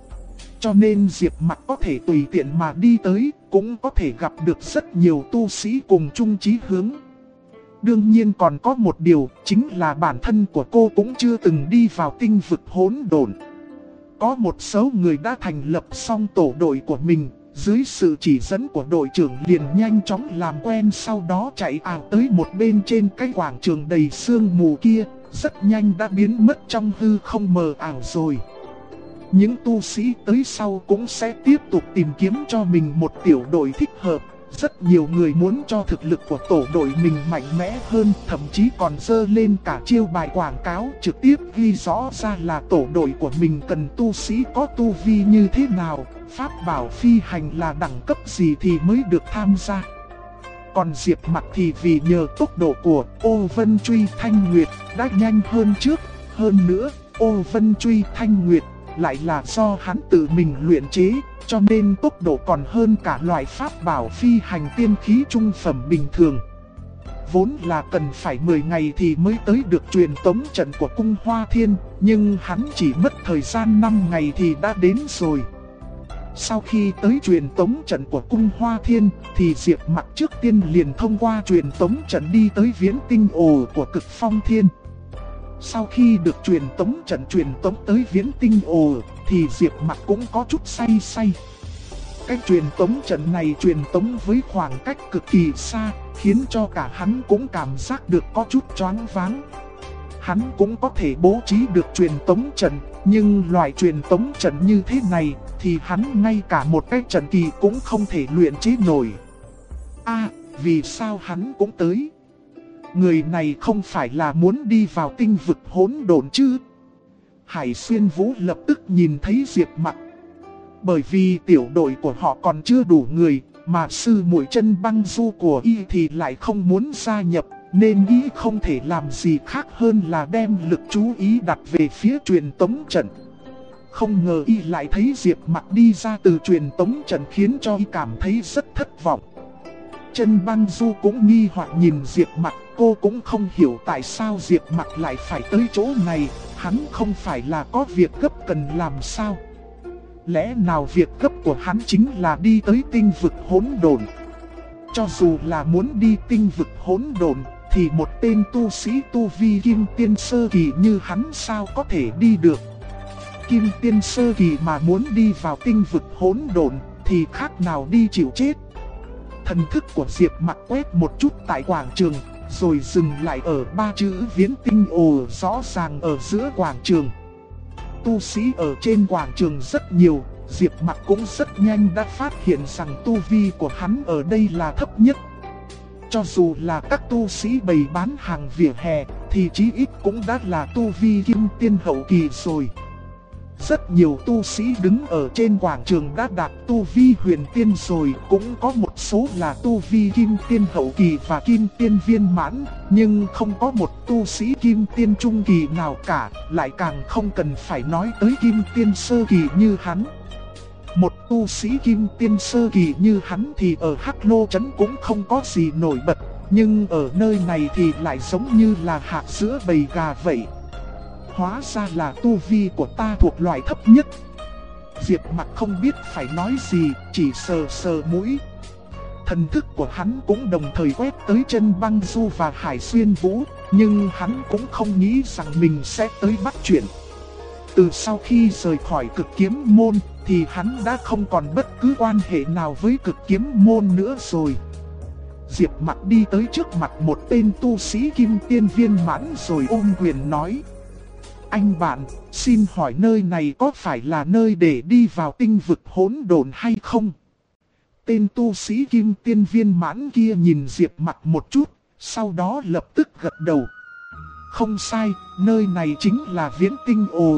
Cho nên Diệp Mặc có thể tùy tiện mà đi tới, cũng có thể gặp được rất nhiều tu sĩ cùng chung chí hướng. Đương nhiên còn có một điều, chính là bản thân của cô cũng chưa từng đi vào tinh vực hỗn độn. Có một số người đã thành lập xong tổ đội của mình, dưới sự chỉ dẫn của đội trưởng liền nhanh chóng làm quen, sau đó chạy ảo tới một bên trên cái quảng trường đầy sương mù kia, rất nhanh đã biến mất trong hư không mờ ảo rồi. Những tu sĩ tới sau cũng sẽ tiếp tục tìm kiếm cho mình một tiểu đội thích hợp. Rất nhiều người muốn cho thực lực của tổ đội mình mạnh mẽ hơn, thậm chí còn dơ lên cả chiêu bài quảng cáo trực tiếp ghi rõ ra là tổ đội của mình cần tu sĩ có tu vi như thế nào, pháp bảo phi hành là đẳng cấp gì thì mới được tham gia. Còn Diệp Mặc thì vì nhờ tốc độ của Ô Vân Truy Thanh Nguyệt đã nhanh hơn trước, hơn nữa Ô Vân Truy Thanh Nguyệt lại là do hắn tự mình luyện chế, cho nên tốc độ còn hơn cả loại pháp bảo phi hành tiên khí trung phẩm bình thường. Vốn là cần phải 10 ngày thì mới tới được truyền tống trận của cung Hoa Thiên, nhưng hắn chỉ mất thời gian 5 ngày thì đã đến rồi. Sau khi tới truyền tống trận của cung Hoa Thiên thì Diệp Mặc trước tiên liền thông qua truyền tống trận đi tới Viễn Tinh Ồ của Cực Phong Thiên. Sau khi được truyền tống tới Viễn Tinh Ồ thì Diệp Mặc cũng có chút say say. Cái truyền tống trận này truyền tống với khoảng cách cực kỳ xa, khiến cho cả hắn cũng cảm giác được có chút choáng váng. Hắn cũng có thể bố trí được truyền tống trận, nhưng loại truyền tống trận như thế này thì hắn ngay cả một cái trận kỳ cũng không thể luyện chế nổi. Vì sao hắn cũng tới? Người này không phải là muốn đi vào tinh vực hỗn độn chứ? Hải Xuyên Vũ lập tức nhìn thấy Diệp Mặc. Bởi vì tiểu đội của họ còn chưa đủ người, mà sư muội Chân Băng Du của y thì lại không muốn gia nhập, nên y không thể làm gì khác hơn là đem lực chú ý đặt về phía truyền tống trận. Không ngờ y lại thấy Diệp Mặc đi ra từ truyền tống trận, khiến cho y cảm thấy rất thất vọng. Chân Băng Du cũng nghi hoặc nhìn Diệp Mặc, cô cũng không hiểu tại sao Diệp Mặc lại phải tới chỗ này, hắn không phải là có việc gấp cần làm sao? Lẽ nào việc gấp của hắn chính là đi tới tinh vực hỗn độn? Cho dù là muốn đi tinh vực hỗn độn thì một tên tu sĩ tu vi kim tiên sơ kỳ như hắn sao có thể đi được? Kim tiên sơ kỳ mà muốn đi vào tinh vực hỗn độn thì khác nào đi chịu chết. Thần thức của Diệp Mặc quét một chút tại quảng trường, rồi dừng lại ở 3 chữ Viễn Tinh Ồ rõ ràng ở giữa quảng trường. Tu sĩ ở trên quảng trường rất nhiều, Diệp Mặc cũng rất nhanh đã phát hiện rằng tu vi của hắn ở đây là thấp nhất. Cho dù là các tu sĩ bày bán hàng vỉa hè thì chí ít cũng đã là tu vi kim tiên hậu kỳ rồi. Rất nhiều tu sĩ đứng ở trên quảng trường đã đạt tu vi huyền tiên rồi, cũng có một số là tu vi kim tiên hậu kỳ và kim tiên viên mãn, nhưng không có một tu sĩ kim tiên trung kỳ nào cả, lại càng không cần phải nói tới kim tiên sơ kỳ như hắn. Một tu sĩ kim tiên sơ kỳ như hắn thì ở Hắc Lô Trấn cũng không có gì nổi bật, nhưng ở nơi này thì lại giống như là hạt giữa bầy gà vậy. Hóa ra là tu vi của ta thuộc loại thấp nhất. Diệp Mặc không biết phải nói gì, chỉ sờ sờ mũi. Thần thức của hắn cũng đồng thời quét tới Chân Băng Du và Hải Xuyên Vũ, nhưng hắn cũng không nghĩ rằng mình sẽ tới bắt chuyện. Từ sau khi rời khỏi Cực Kiếm Môn thì hắn đã không còn bất cứ quan hệ nào với Cực Kiếm Môn nữa rồi. Diệp Mặc đi tới trước mặt một tên tu sĩ kim tiên viên mãn rồi ôm quyền nói: Anh bạn, xin hỏi nơi này có phải là nơi để đi vào tinh vực hỗn độn hay không? Tên tu sĩ kim tiên viên mãn kia nhìn Diệp Mặc một chút, sau đó lập tức gật đầu. Không sai, nơi này chính là Viễn Tinh Ồ.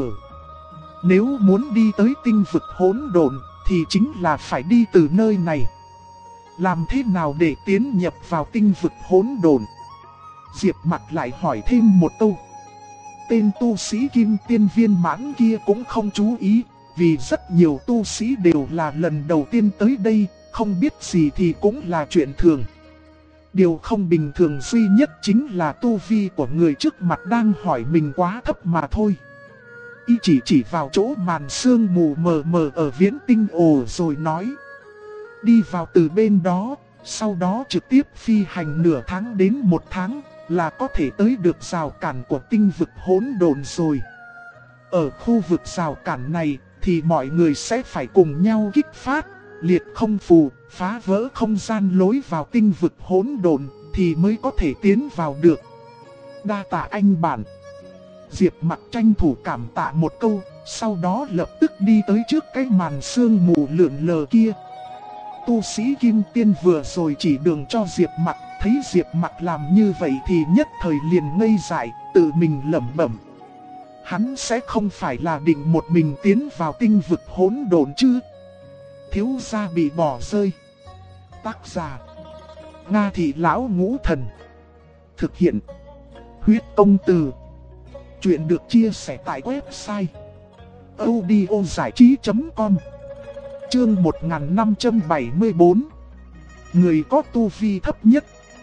Nếu muốn đi tới tinh vực hỗn độn thì chính là phải đi từ nơi này. Làm thế nào để tiến nhập vào tinh vực hỗn độn? Diệp Mặc lại hỏi thêm một câu. Tên tu sĩ kim tiên viên mãn kia cũng không chú ý, vì rất nhiều tu sĩ đều là lần đầu tiên tới đây, không biết gì thì cũng là chuyện thường. Điều không bình thường duy nhất chính là tu vi của người trước mặt đang hỏi mình quá thấp mà thôi. Y chỉ vào chỗ màn sương mù mờ mờ ở Viễn Tinh Ồ rồi nói: đi vào từ bên đó, sau đó trực tiếp phi hành nửa tháng đến 1 tháng, là có thể tới được rào cản của tinh vực hỗn độn rồi. Ở khu vực rào cản này thì mọi người sẽ phải cùng nhau kích phát liệt không phù, phá vỡ không gian lối vào tinh vực hỗn độn thì mới có thể tiến vào được. Đa tạ anh bạn. Diệp Mặc tranh thủ cảm tạ một câu, sau đó lập tức đi tới trước cái màn sương mù lượn lờ kia. Tu sĩ Kim Tiên vừa rồi chỉ đường cho Diệp Mặc, thấy Diệp Mặc làm như vậy thì nhất thời liền ngây dại, tự mình lẩm bẩm. Hắn sẽ không phải là định một mình tiến vào tinh vực hỗn độn chứ? Thiếu gia bị bỏ rơi. Tác giả: Nga Thị Lão Ngũ Thần. Thực hiện: Huyết Công Từ. Chuyện được chia sẻ tại website audiozảichí.com. Chương 1574. Người có tu vi thấp nhất.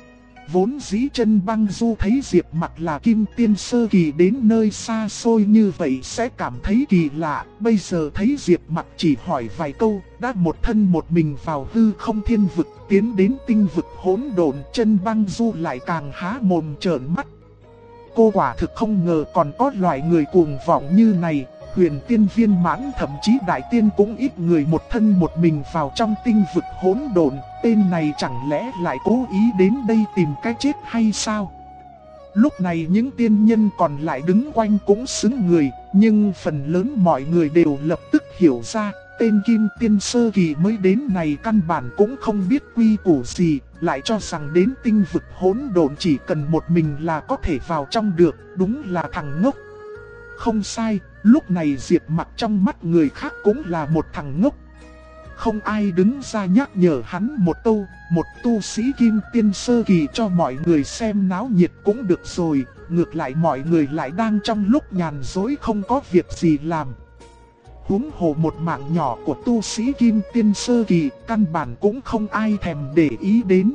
Vốn dĩ Chân Băng Du thấy Diệp Mặc là Kim Tiên sơ kỳ đến nơi xa xôi như vậy sẽ cảm thấy kỳ lạ. Bây giờ thấy Diệp Mặc chỉ hỏi vài câu, đã một thân một mình vào hư không thiên vực, tiến đến tinh vực hỗn độn. Chân Băng Du lại càng há mồm trợn mắt. Cô quả thực không ngờ còn có loại người cuồng vọng như này. Huyền tiên viên mãn thậm chí đại tiên cũng ít người một thân một mình vào trong tinh vực hỗn độn. Tên này chẳng lẽ lại cố ý đến đây tìm cái chết hay sao? Lúc này những tiên nhân còn lại đứng quanh cũng sững người, nhưng phần lớn mọi người đều lập tức hiểu ra. Tên Kim Tiên sơ kỳ mới đến này căn bản cũng không biết quy củ gì, lại cho rằng đến tinh vực hỗn độn chỉ cần một mình là có thể vào trong được, đúng là thằng ngốc. Không sai, lúc này Diệp Mặc trong mắt người khác cũng là một thằng ngốc. Không ai đứng ra nhắc nhở hắn một câu, một tu sĩ Kim Tiên sơ kỳ cho mọi người xem náo nhiệt cũng được rồi, ngược lại mọi người lại đang trong lúc nhàn rỗi không có việc gì làm. Huống hồ một mạng nhỏ của tu sĩ Kim Tiên sơ kỳ, căn bản cũng không ai thèm để ý đến.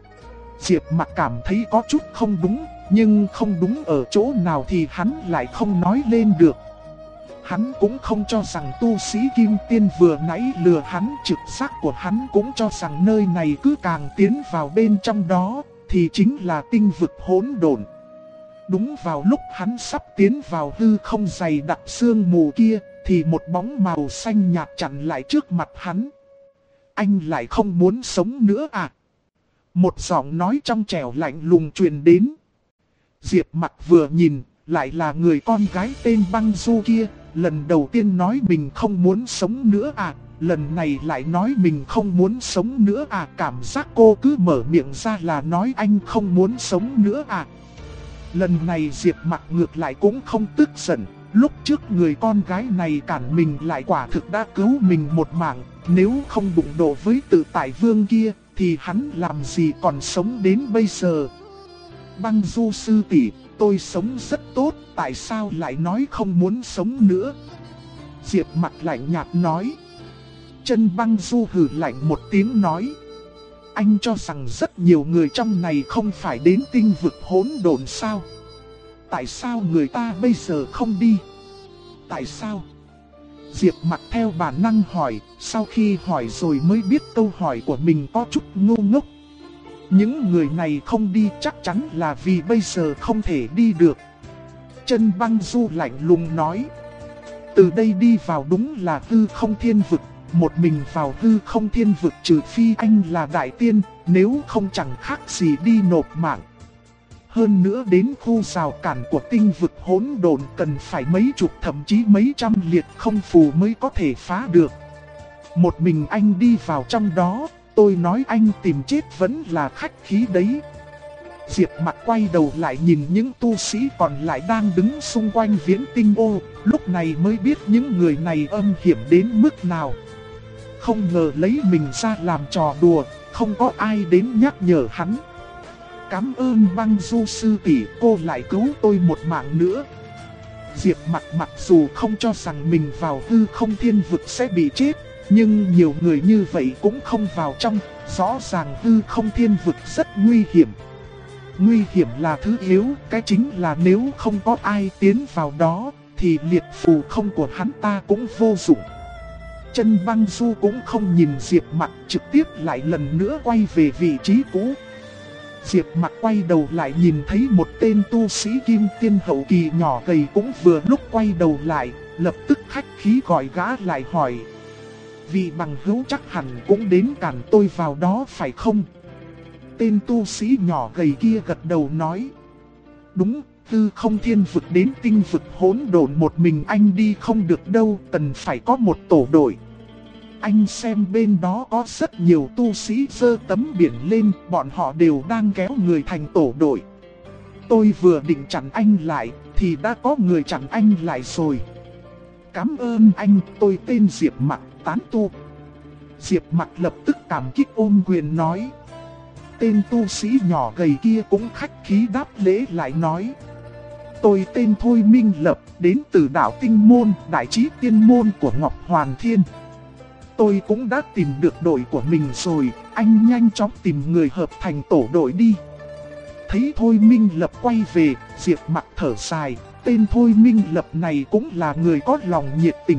Diệp Mặc cảm thấy có chút không đúng, nhưng không đúng ở chỗ nào thì hắn lại không nói lên được. Hắn cũng không cho rằng tu sĩ Kim Tiên vừa nãy lừa hắn, trực giác của hắn cũng cho rằng nơi này cứ càng tiến vào bên trong đó thì chính là tinh vực hỗn độn. Đúng vào lúc hắn sắp tiến vào hư không dày đặc sương mù kia thì một bóng màu xanh nhạt chặn lại trước mặt hắn. Anh lại không muốn sống nữa à? Một giọng nói trong trẻo lạnh lùng truyền đến. Diệp Mặc vừa nhìn, lại là người con gái tên Băng Du kia. Lần đầu tiên nói mình không muốn sống nữa à, lần này lại nói mình không muốn sống nữa à. Cảm giác cô cứ mở miệng ra là nói anh không muốn sống nữa à. Lần này Diệp Mặc ngược lại cũng không tức giận. Lúc trước người con gái này cản mình lại quả thực đã cứu mình một mạng. Nếu không đụng độ với Tự Tại Vương kia thì hắn làm gì còn sống đến bây giờ. Băng Du sư tỷ, tôi sống rất tốt, tại sao lại nói không muốn sống nữa? Diệp Mặc lạnh nhạt nói. Chân Băng Du hừ lạnh một tiếng nói. Anh cho rằng rất nhiều người trong này không phải đến tinh vực hỗn độn sao? Tại sao người ta bây giờ không đi? Tại sao? Diệp Mặc theo bản năng hỏi, sau khi hỏi rồi mới biết câu hỏi của mình có chút ngu ngốc. Những người này không đi chắc chắn là vì bây giờ không thể đi được. Chân Băng Du lạnh lùng nói. Từ đây đi vào đúng là hư không thiên vực. Một mình vào hư không thiên vực trừ phi anh là đại tiên, nếu không chẳng khác gì đi nộp mạng. Hơn nữa đến khu rào cản của tinh vực hỗn độn cần phải mấy chục thậm chí mấy trăm liệt không phù mới có thể phá được. Một mình anh đi vào trong đó, tôi nói anh tìm chết vẫn là khách khí đấy. Diệp Mặc quay đầu lại nhìn những tu sĩ còn lại đang đứng xung quanh Viễn Tinh Ô, lúc này mới biết những người này âm hiểm đến mức nào. Không ngờ lấy mình ra làm trò đùa, không có ai đến nhắc nhở hắn. Cảm ơn Băng Du sư tỷ, cô lại cứu tôi một mạng nữa. Diệp Mặc mặc dù không cho rằng mình vào hư không thiên vực sẽ bị chết, nhưng nhiều người như vậy cũng không vào trong, rõ ràng hư không thiên vực rất nguy hiểm. Nguy hiểm là thứ yếu, cái chính là nếu không có ai tiến vào đó, thì liệt phù không của hắn ta cũng vô dụng. Chân Băng Du cũng không nhìn Diệp Mặc, trực tiếp lại lần nữa quay về vị trí cũ. Diệp Mặc quay đầu lại nhìn thấy một tên tu sĩ kim tiên hậu kỳ nhỏ gầy cũng vừa lúc quay đầu lại, lập tức khách khí gọi gã lại hỏi. Vị bằng hữu chắc hẳn cũng đến cản tôi vào đó phải không? Tên tu sĩ nhỏ gầy kia gật đầu nói. Đúng, Hư Không Thiên Vực đến Tinh Vực Hỗn Độn một mình anh đi không được đâu, cần phải có một tổ đội. Anh xem bên đó có rất nhiều tu sĩ giơ tấm biển lên, bọn họ đều đang kéo người thành tổ đội. Tôi vừa định chặn anh lại, thì đã có người chặn anh lại rồi. Cảm ơn anh, tôi tên Diệp Mặc, tán tu. Diệp Mặc lập tức cảm kích ôm quyền nói. Tên tu sĩ nhỏ gầy kia cũng khách khí đáp lễ lại nói. Tôi tên Thôi Minh Lập, đến từ đảo Tinh Môn, đại chí tiên môn của Ngọc Hoàn Thiên. Tôi cũng đã tìm được đội của mình rồi, anh nhanh chóng tìm người hợp thành tổ đội đi. Thấy Thôi Minh Lập quay về, Diệp Mặc thở dài, tên Thôi Minh Lập này cũng là người có lòng nhiệt tình.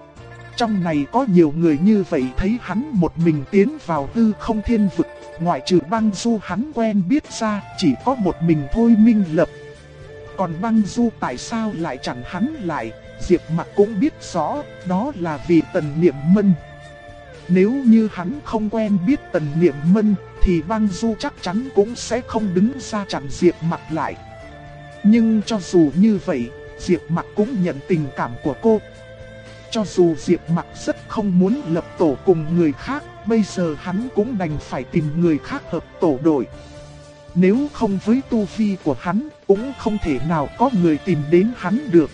Trong này có nhiều người như vậy thấy hắn một mình tiến vào Hư Không Thiên Vực, ngoại trừ Băng Du hắn quen biết ra, chỉ có một mình Thôi Minh Lập. Còn Băng Du tại sao lại chặn hắn lại, Diệp Mặc cũng biết rõ, đó là vì Tần Niệm Mân. Nếu như hắn không quen biết Tần Niệm Mân, thì Băng Du chắc chắn cũng sẽ không đứng ra chặn Diệp Mặc lại. Nhưng cho dù như vậy, Diệp Mặc cũng nhận tình cảm của cô. Cho dù Diệp Mặc rất không muốn lập tổ cùng người khác, bây giờ hắn cũng đành phải tìm người khác hợp tổ đội. Nếu không với tu vi của hắn, cũng không thể nào có người tìm đến hắn được.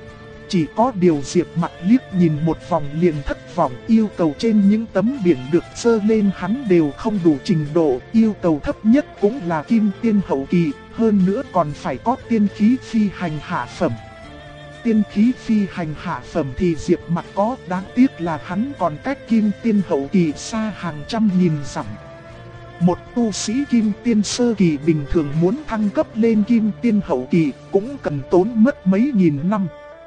Chỉ có điều Diệp Mặc liếc nhìn một vòng liền thất vọng, yêu cầu trên những tấm biển được dơ lên hắn đều không đủ trình độ, yêu cầu thấp nhất cũng là kim tiên hậu kỳ, hơn nữa còn phải có tiên khí phi hành hạ phẩm. Tiên khí phi hành hạ phẩm thì Diệp Mặc có, đáng tiếc là hắn còn cách kim tiên hậu kỳ xa hàng trăm nghìn dặm. Một tu sĩ kim tiên sơ kỳ bình thường muốn thăng cấp lên kim tiên hậu kỳ cũng cần tốn mất mấy nghìn năm.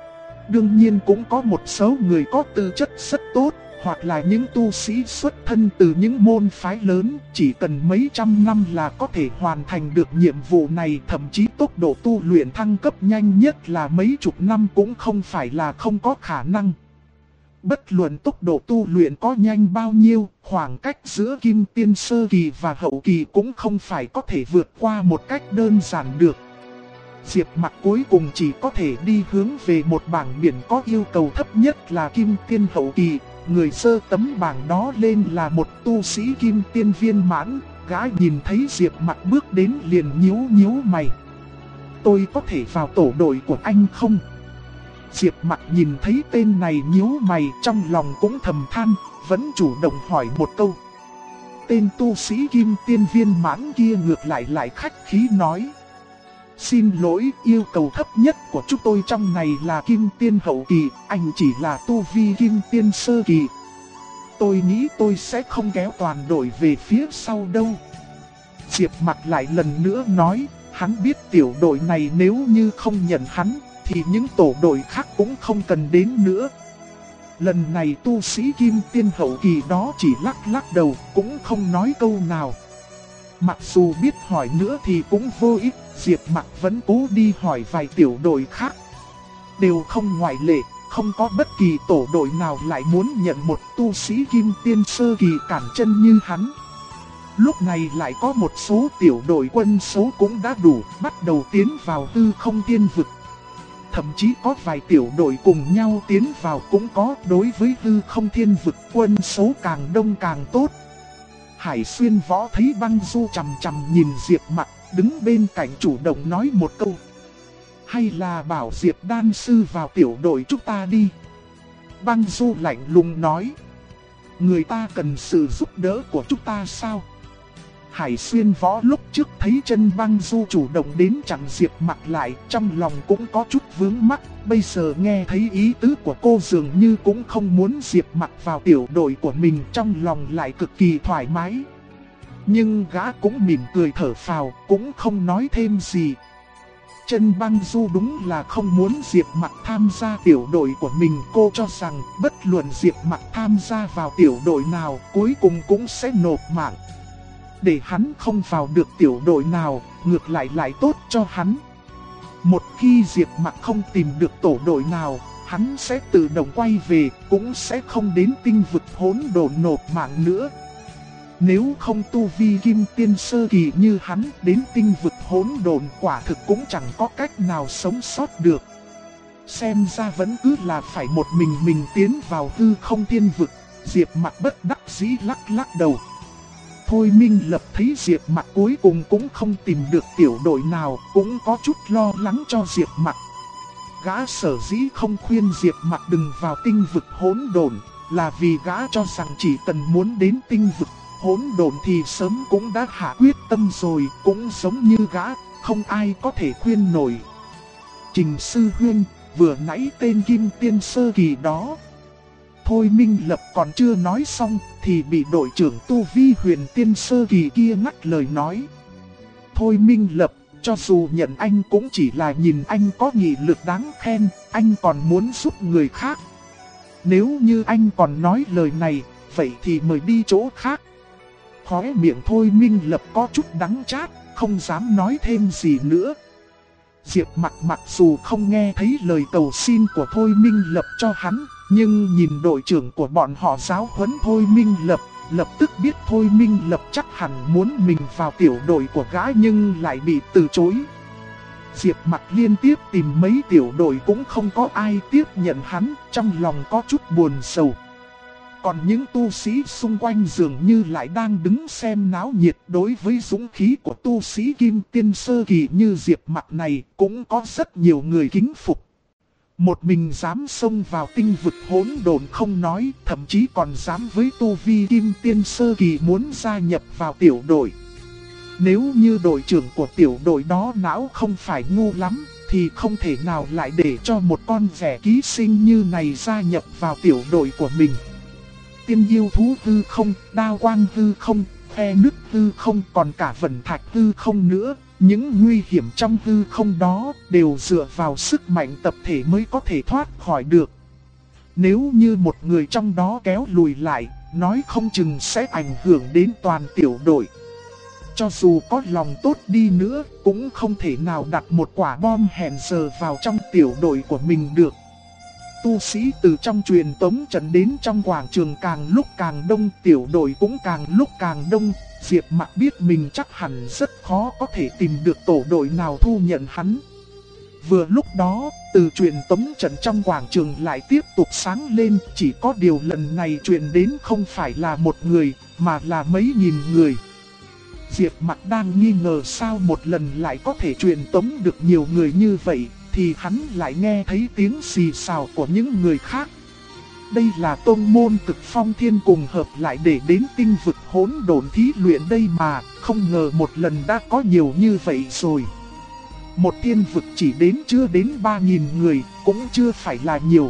Đương nhiên cũng có một số người có tư chất rất tốt, hoặc là những tu sĩ xuất thân từ những môn phái lớn, chỉ cần mấy trăm năm là có thể hoàn thành được nhiệm vụ này, thậm chí tốc độ tu luyện thăng cấp nhanh nhất là mấy chục năm cũng không phải là không có khả năng. Bất luận tốc độ tu luyện có nhanh bao nhiêu, khoảng cách giữa kim tiên sơ kỳ và hậu kỳ cũng không phải có thể vượt qua một cách đơn giản được. Diệp Mặc cuối cùng chỉ có thể đi hướng về một bảng biển có yêu cầu thấp nhất là kim tiên hậu kỳ. Người sơ tấm bảng đó lên là một tu sĩ kim tiên viên mãn. Gã nhìn thấy Diệp Mặc bước đến liền nhíu mày. Tôi có thể vào tổ đội của anh không? Diệp Mặc nhìn thấy tên này nhíu mày, trong lòng cũng thầm than, vẫn chủ động hỏi một câu. Tên tu sĩ kim tiên viên mãn kia ngược lại khách khí nói. Xin lỗi, yêu cầu thấp nhất của chúng tôi trong này là kim tiên hậu kỳ, anh chỉ là tu vi kim tiên sơ kỳ. Tôi nghĩ tôi sẽ không kéo toàn đội về phía sau đâu. Diệp Mặc lại lần nữa nói, hắn biết tiểu đội này nếu như không nhận hắn, thì những tổ đội khác cũng không cần đến nữa. Lần này tu sĩ kim tiên hậu kỳ đó chỉ lắc đầu, cũng không nói câu nào. Mặc dù biết hỏi nữa thì cũng vô ích, Diệp Mặc vẫn cố đi hỏi vài tiểu đội khác. Đều không ngoại lệ, không có bất kỳ tổ đội nào lại muốn nhận một tu sĩ kim tiên sơ kỳ cản chân như hắn. Lúc này lại có một số tiểu đội quân số cũng đã đủ, bắt đầu tiến vào Hư Không Thiên Vực. Thậm chí có vài tiểu đội cùng nhau tiến vào cũng có, đối với Hư Không Thiên Vực quân số càng đông càng tốt. Hải Xuyên Võ thấy Băng Du chằm nhìn Diệp Mặc, đứng bên cạnh chủ động nói một câu. Hay là bảo Diệp đan sư vào tiểu đội chúng ta đi. Băng Du lạnh lùng nói. Người ta cần sự giúp đỡ của chúng ta sao? Hải Xuyên Võ lúc trước thấy chân Băng Du chủ động đến chặn Diệp Mặc lại, trong lòng cũng có chút vướng mắc. Bây giờ nghe thấy ý tứ của cô dường như cũng không muốn Diệp Mặc vào tiểu đội của mình, trong lòng lại cực kỳ thoải mái. Nhưng gã cũng mỉm cười thở phào, cũng không nói thêm gì. Chân Băng Du đúng là không muốn Diệp Mặc tham gia tiểu đội của mình. Cô cho rằng bất luận Diệp Mặc tham gia vào tiểu đội nào, cuối cùng cũng sẽ nộp mạng. để hắn không vào được tiểu đội nào, ngược lại lại tốt cho hắn. Một khi Diệp Mặc không tìm được tổ đội nào, hắn sẽ tự động quay về, cũng sẽ không đến tinh vực hỗn độn nộp mạng nữa. Nếu không tu vi kim tiên sơ kỳ như hắn, đến tinh vực hỗn độn quả thực cũng chẳng có cách nào sống sót được. Xem ra vẫn cứ là phải một mình tiến vào hư không thiên vực. Diệp Mặc bất đắc dĩ lắc lắc đầu. Thôi Minh Lập thấy Diệp Mặc cuối cùng cũng không tìm được tiểu đội nào, cũng có chút lo lắng cho Diệp Mặc. Gã sở dĩ không khuyên Diệp Mặc đừng vào tinh vực hỗn độn, là vì gã cho rằng chỉ cần muốn đến tinh vực hỗn độn thì sớm cũng đã hạ quyết tâm rồi, cũng giống như gã, không ai có thể khuyên nổi. Trình sư huynh, vừa nãy tên kim tiên sơ kỳ đó. Thôi Minh Lập còn chưa nói xong thì bị đội trưởng tu vi huyền tiên sơ kỳ kia ngắt lời nói. Thôi Minh Lập, cho dù nhận anh cũng chỉ là nhìn anh có nghị lực đáng khen, anh còn muốn giúp người khác. Nếu như anh còn nói lời này, vậy thì mời đi chỗ khác. Khóe miệng Thôi Minh Lập có chút đắng chát, không dám nói thêm gì nữa. Diệp Mặc mặc dù không nghe thấy lời cầu xin của Thôi Minh Lập cho hắn, nhưng nhìn đội trưởng của bọn họ giáo huấn Thôi Minh Lập, lập tức biết Thôi Minh Lập chắc hẳn muốn mình vào tiểu đội của gã nhưng lại bị từ chối. Diệp Mặc liên tiếp tìm mấy tiểu đội cũng không có ai tiếp nhận hắn, trong lòng có chút buồn sầu. Còn những tu sĩ xung quanh dường như lại đang đứng xem náo nhiệt. Đối với dũng khí của tu sĩ kim tiên sơ kỳ như Diệp Mặc này cũng có rất nhiều người kính phục. Một mình dám xông vào tinh vực hỗn độn không nói, thậm chí còn dám với tu vi kim tiên sơ kỳ muốn gia nhập vào tiểu đội. Nếu như đội trưởng của tiểu đội đó não không phải ngu lắm, thì không thể nào lại để cho một con rẻ ký sinh như này gia nhập vào tiểu đội của mình. Tiên yêu thú hư không, đao quang hư không, khe nứt hư không, còn cả vẩn thạch hư không nữa. Những nguy hiểm trong hư không đó đều dựa vào sức mạnh tập thể mới có thể thoát khỏi được. Nếu như một người trong đó kéo lùi lại, nói không chừng sẽ ảnh hưởng đến toàn tiểu đội. Cho dù có lòng tốt đi nữa, cũng không thể nào đặt một quả bom hẹn giờ vào trong tiểu đội của mình được. Tu sĩ từ trong truyền tống trận đến trong quảng trường càng lúc càng đông, tiểu đội cũng càng lúc càng đông. Diệp Mặc biết mình chắc hẳn rất khó có thể tìm được tổ đội nào thu nhận hắn. Vừa lúc đó, từ truyền tống trận trong quảng trường lại tiếp tục sáng lên, chỉ có điều lần này truyền đến không phải là một người, mà là mấy nghìn người. Diệp Mặc đang nghi ngờ sao một lần lại có thể truyền tống được nhiều người như vậy, thì hắn lại nghe thấy tiếng xì xào của những người khác. Đây là tôn môn Cực Phong Thiên cùng hợp lại để đến tinh vực hỗn độn thí luyện đây mà, không ngờ một lần đã có nhiều như vậy rồi. Một thiên vực chỉ đến chưa đến 3.000 người, cũng chưa phải là nhiều.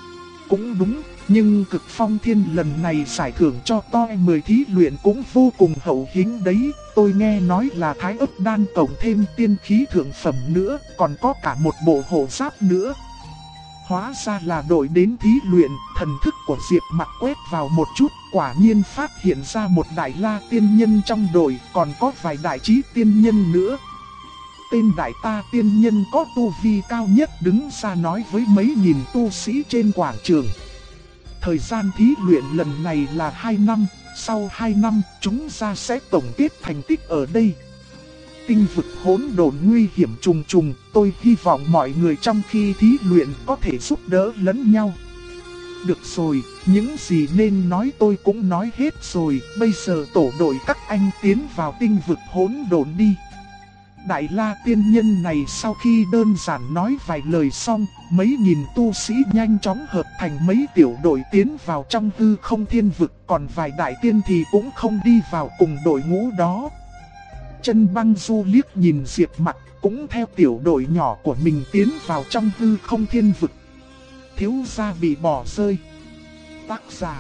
Cũng đúng, nhưng Cực Phong Thiên lần này giải thưởng cho toi 10 thí luyện cũng vô cùng hậu hĩnh đấy. Tôi nghe nói là thái ấp đan cộng thêm tiên khí thượng phẩm nữa, còn có cả một bộ hộ giáp nữa. Hóa ra là đội đến thí luyện, thần thức của Diệp Mặc quét vào một chút, quả nhiên phát hiện ra một đại la tiên nhân trong đội, còn có vài đại trí tiên nhân nữa. Tên đại ta tiên nhân có tu vi cao nhất đứng ra nói với mấy nghìn tu sĩ trên quảng trường. Thời gian thí luyện lần này là 2 năm, sau 2 năm chúng ta sẽ tổng kết thành tích ở đây. Tinh vực hỗn độn nguy hiểm trùng trùng, tôi hy vọng mọi người trong khi thí luyện có thể giúp đỡ lẫn nhau. Được rồi, những gì nên nói tôi cũng nói hết rồi, bây giờ tổ đội các anh tiến vào tinh vực hỗn độn đi. Đại la tiên nhân này sau khi đơn giản nói vài lời xong, mấy nghìn tu sĩ nhanh chóng hợp thành mấy tiểu đội tiến vào trong hư không thiên vực, còn vài đại tiên thì cũng không đi vào cùng đội ngũ đó. Chân Băng Du liếc nhìn Diệp Mặc, cũng theo tiểu đội nhỏ của mình tiến vào trong hư không thiên vực. Thiếu gia bị bỏ rơi. Tác giả: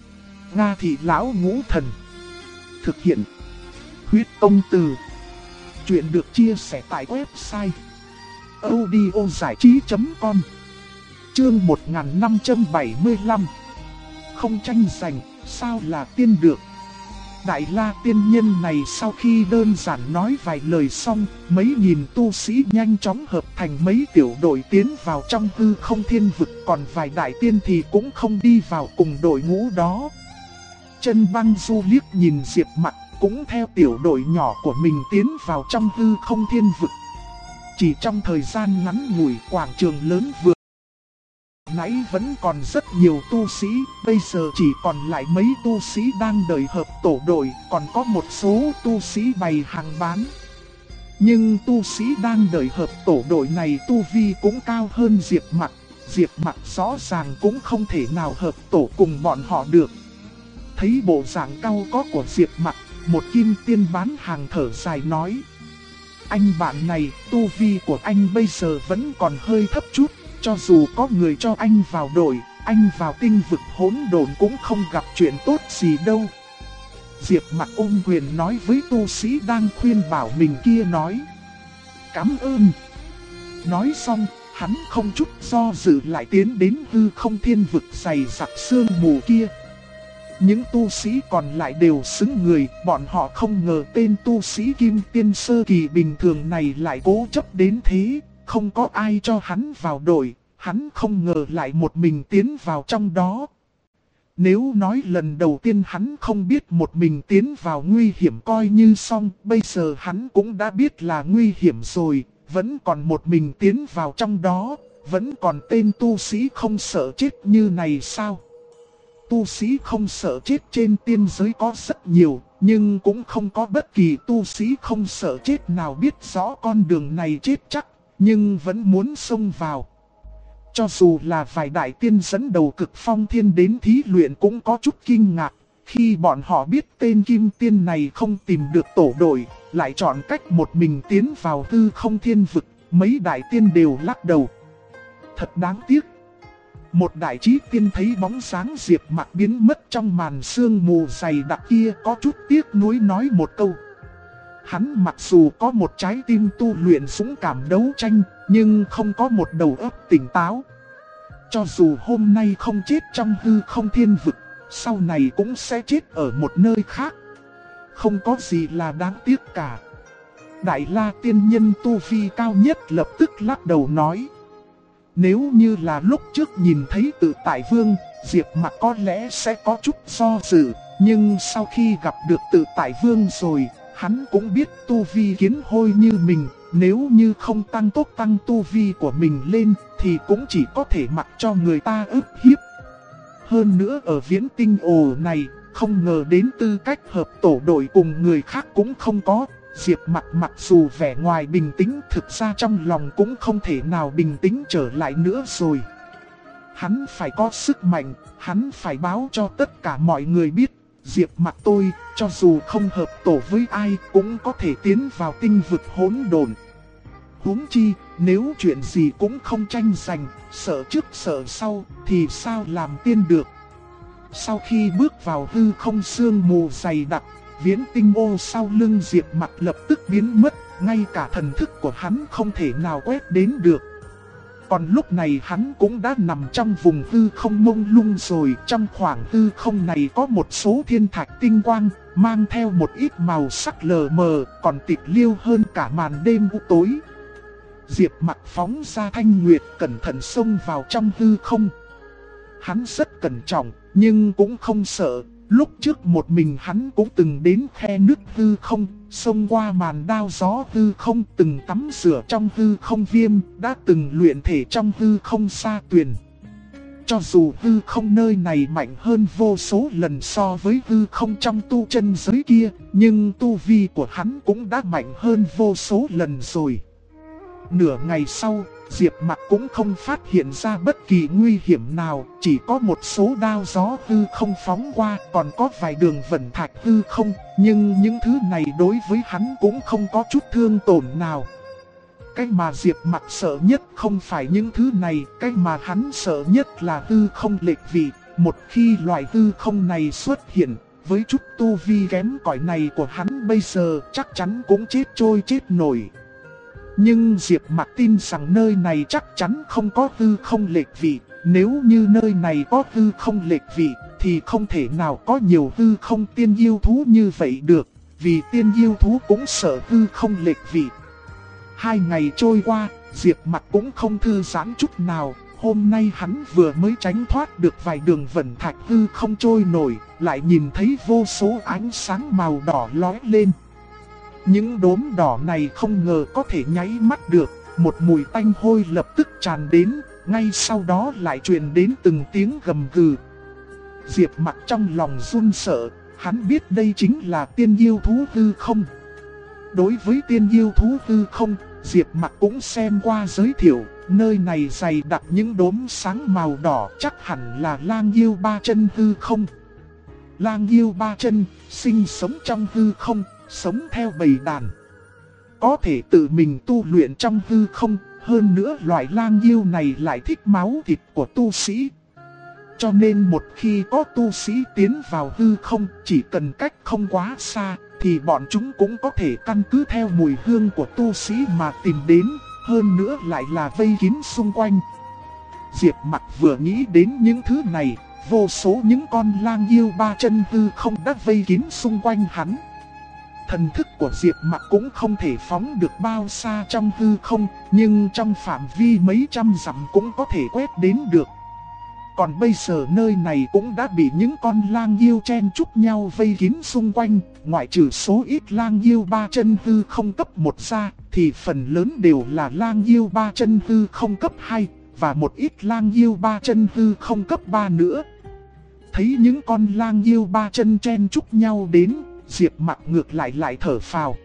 Nga Thị Lão Ngũ Thần. Thực hiện: Huyết Công Từ. Chuyện được chia sẻ tại website audiozảichí.com. Chương 1575. Không tranh giành, sao là tiên được. Đại La tiên nhân này sau khi đơn giản nói vài lời xong, mấy nghìn tu sĩ nhanh chóng hợp thành mấy tiểu đội tiến vào trong hư không thiên vực, còn vài đại tiên thì cũng không đi vào cùng đội ngũ đó. Chân Băng Du liếc nhìn Diệp Mặc, cũng theo tiểu đội nhỏ của mình tiến vào trong hư không thiên vực. Chỉ trong thời gian ngắn ngủi, quảng trường lớn vừa nãy vẫn còn rất nhiều tu sĩ, bây giờ chỉ còn lại mấy tu sĩ đang đợi hợp tổ đội, còn có một số tu sĩ bày hàng bán. Nhưng tu sĩ đang đợi hợp tổ đội này tu vi cũng cao hơn Diệp Mặc rõ ràng cũng không thể nào hợp tổ cùng bọn họ được. Thấy bộ dạng cao có của Diệp Mặc, một kim tiên bán hàng thở dài nói: anh bạn này, tu vi của anh bây giờ vẫn còn hơi thấp chút. Cho dù có người cho anh vào đội, anh vào tinh vực hỗn độn cũng không gặp chuyện tốt gì đâu. Diệp Mặc ôm quyền nói với tu sĩ đang khuyên bảo mình kia nói: cảm ơn. Nói xong, hắn không chút do dự lại tiến đến hư không thiên vực dày đặc sương mù kia. Những tu sĩ còn lại đều sững người, bọn họ không ngờ tên tu sĩ kim tiên sơ kỳ bình thường này lại cố chấp đến thế. Không có ai cho hắn vào đội, hắn không ngờ lại một mình tiến vào trong đó. Nếu nói lần đầu tiên hắn không biết một mình tiến vào nguy hiểm coi như xong, bây giờ hắn cũng đã biết là nguy hiểm rồi, vẫn còn một mình tiến vào trong đó, vẫn còn tên tu sĩ không sợ chết như này sao? Tu sĩ không sợ chết trên tiên giới có rất nhiều, nhưng cũng không có bất kỳ tu sĩ không sợ chết nào biết rõ con đường này chết chắc, nhưng vẫn muốn xông vào. Cho dù là vài đại tiên dẫn đầu Cực Phong Thiên đến thí luyện cũng có chút kinh ngạc, khi bọn họ biết tên kim tiên này không tìm được tổ đội, lại chọn cách một mình tiến vào hư không thiên vực, mấy đại tiên đều lắc đầu. Thật đáng tiếc. Một đại chí tiên thấy bóng sáng Diệp Mặc biến mất trong màn sương mù dày đặc kia có chút tiếc nuối nói một câu. Hắn mặc dù có một trái tim tu luyện dũng cảm đấu tranh, nhưng không có một đầu óc tỉnh táo. Cho dù hôm nay không chết trong hư không thiên vực, sau này cũng sẽ chết ở một nơi khác. Không có gì là đáng tiếc cả. Đại La tiên nhân tu vi cao nhất lập tức lắc đầu nói: nếu như là lúc trước nhìn thấy Tự Tại Vương, Diệp Mặc có lẽ sẽ có chút do dự. Nhưng sau khi gặp được Tự Tại Vương rồi, hắn cũng biết tu vi kiến hôi như mình, nếu như không tăng tốc tăng tu vi của mình lên, thì cũng chỉ có thể mặc cho người ta ức hiếp. Hơn nữa ở Viễn Tinh Ồ này, không ngờ đến tư cách hợp tổ đội cùng người khác cũng không có. Diệp Mặc mặc dù vẻ ngoài bình tĩnh, thực ra trong lòng cũng không thể nào bình tĩnh trở lại nữa rồi. Hắn phải có sức mạnh, hắn phải báo cho tất cả mọi người biết, Diệp Mặc tôi, cho dù không hợp tổ với ai, cũng có thể tiến vào tinh vực hỗn độn. Huống chi, nếu chuyện gì cũng không tranh giành, sợ trước sợ sau, thì sao làm tiên được. Sau khi bước vào hư không sương mù dày đặc, Viễn Tinh Ô sau lưng Diệp Mặc lập tức biến mất, ngay cả thần thức của hắn không thể nào quét đến được. Còn lúc này hắn cũng đã nằm trong vùng hư không mông lung rồi. Trong khoảng hư không này có một số thiên thạch tinh quang, mang theo một ít màu sắc lờ mờ, còn tịch liêu hơn cả màn đêm u tối. Diệp Mặc phóng ra thanh nguyệt, cẩn thận xông vào trong hư không. Hắn rất cẩn trọng, nhưng cũng không sợ. Lúc trước một mình hắn cũng từng đến khe nước hư không, xông qua màn đao gió hư không, từng tắm rửa trong hư không viêm, đã từng luyện thể trong hư không sa tuyền. Cho dù hư không nơi này mạnh hơn vô số lần so với hư không trong tu chân giới kia, nhưng tu vi của hắn cũng đã mạnh hơn vô số lần rồi. Nửa ngày sau, Diệp Mặc cũng không phát hiện ra bất kỳ nguy hiểm nào, chỉ có một số đao gió hư không phóng qua, còn có vài đường vẩn thạch hư không, nhưng những thứ này đối với hắn cũng không có chút thương tổn nào. Cái mà Diệp Mặc sợ nhất không phải những thứ này, cái mà hắn sợ nhất là hư không lệch vị. Một khi loại hư không này xuất hiện, với chút tu vi kém cỏi này của hắn bây giờ chắc chắn cũng chết trôi chết nổi. Nhưng Diệp Mặc tin rằng nơi này chắc chắn không có hư không lệch vị. Nếu như nơi này có hư không lệch vị, thì không thể nào có nhiều hư không tiên yêu thú như vậy được, vì tiên yêu thú cũng sợ hư không lệch vị. 2 ngày trôi qua, Diệp Mặc cũng không thư giãn chút nào. Hôm nay hắn vừa mới tránh thoát được vài đường vẩn thạch hư không trôi nổi, lại nhìn thấy vô số ánh sáng màu đỏ lóe lên. Những đốm đỏ này không ngờ có thể nháy mắt được, một mùi tanh hôi lập tức tràn đến, ngay sau đó lại truyền đến từng tiếng gầm gừ. Diệp Mặc trong lòng run sợ, hắn biết đây chính là tiên yêu thú hư không. Đối với tiên yêu thú hư không, Diệp Mặc cũng xem qua giới thiệu, nơi này dày đặc những đốm sáng màu đỏ chắc hẳn là lang yêu 3 chân hư không. Lang yêu 3 chân, sinh sống trong hư không, sống theo bầy đàn. Có thể tự mình tu luyện trong hư không, hơn nữa loại lang yêu này lại thích máu thịt của tu sĩ. Cho nên một khi có tu sĩ tiến vào hư không, chỉ cần cách không quá xa, thì bọn chúng cũng có thể căn cứ theo mùi hương của tu sĩ mà tìm đến, hơn nữa lại là vây kín xung quanh. Diệp Mặc vừa nghĩ đến những thứ này, vô số những con lang yêu 3 chân hư không đã vây kín xung quanh hắn. Thần thức của Diệp Mặc cũng không thể phóng được bao xa trong hư không, nhưng trong phạm vi mấy trăm dặm cũng có thể quét đến được. Còn bây giờ nơi này cũng đã bị những con lang yêu chen chúc nhau vây kín xung quanh, ngoại trừ số ít lang yêu 3 chân hư không cấp 1 ra, thì phần lớn đều là lang yêu 3 chân hư không cấp 2, và một ít lang yêu 3 chân hư không cấp 3 nữa. Thấy những con lang yêu 3 chân chen chúc nhau đến, Diệp Mặc ngược lại thở phào.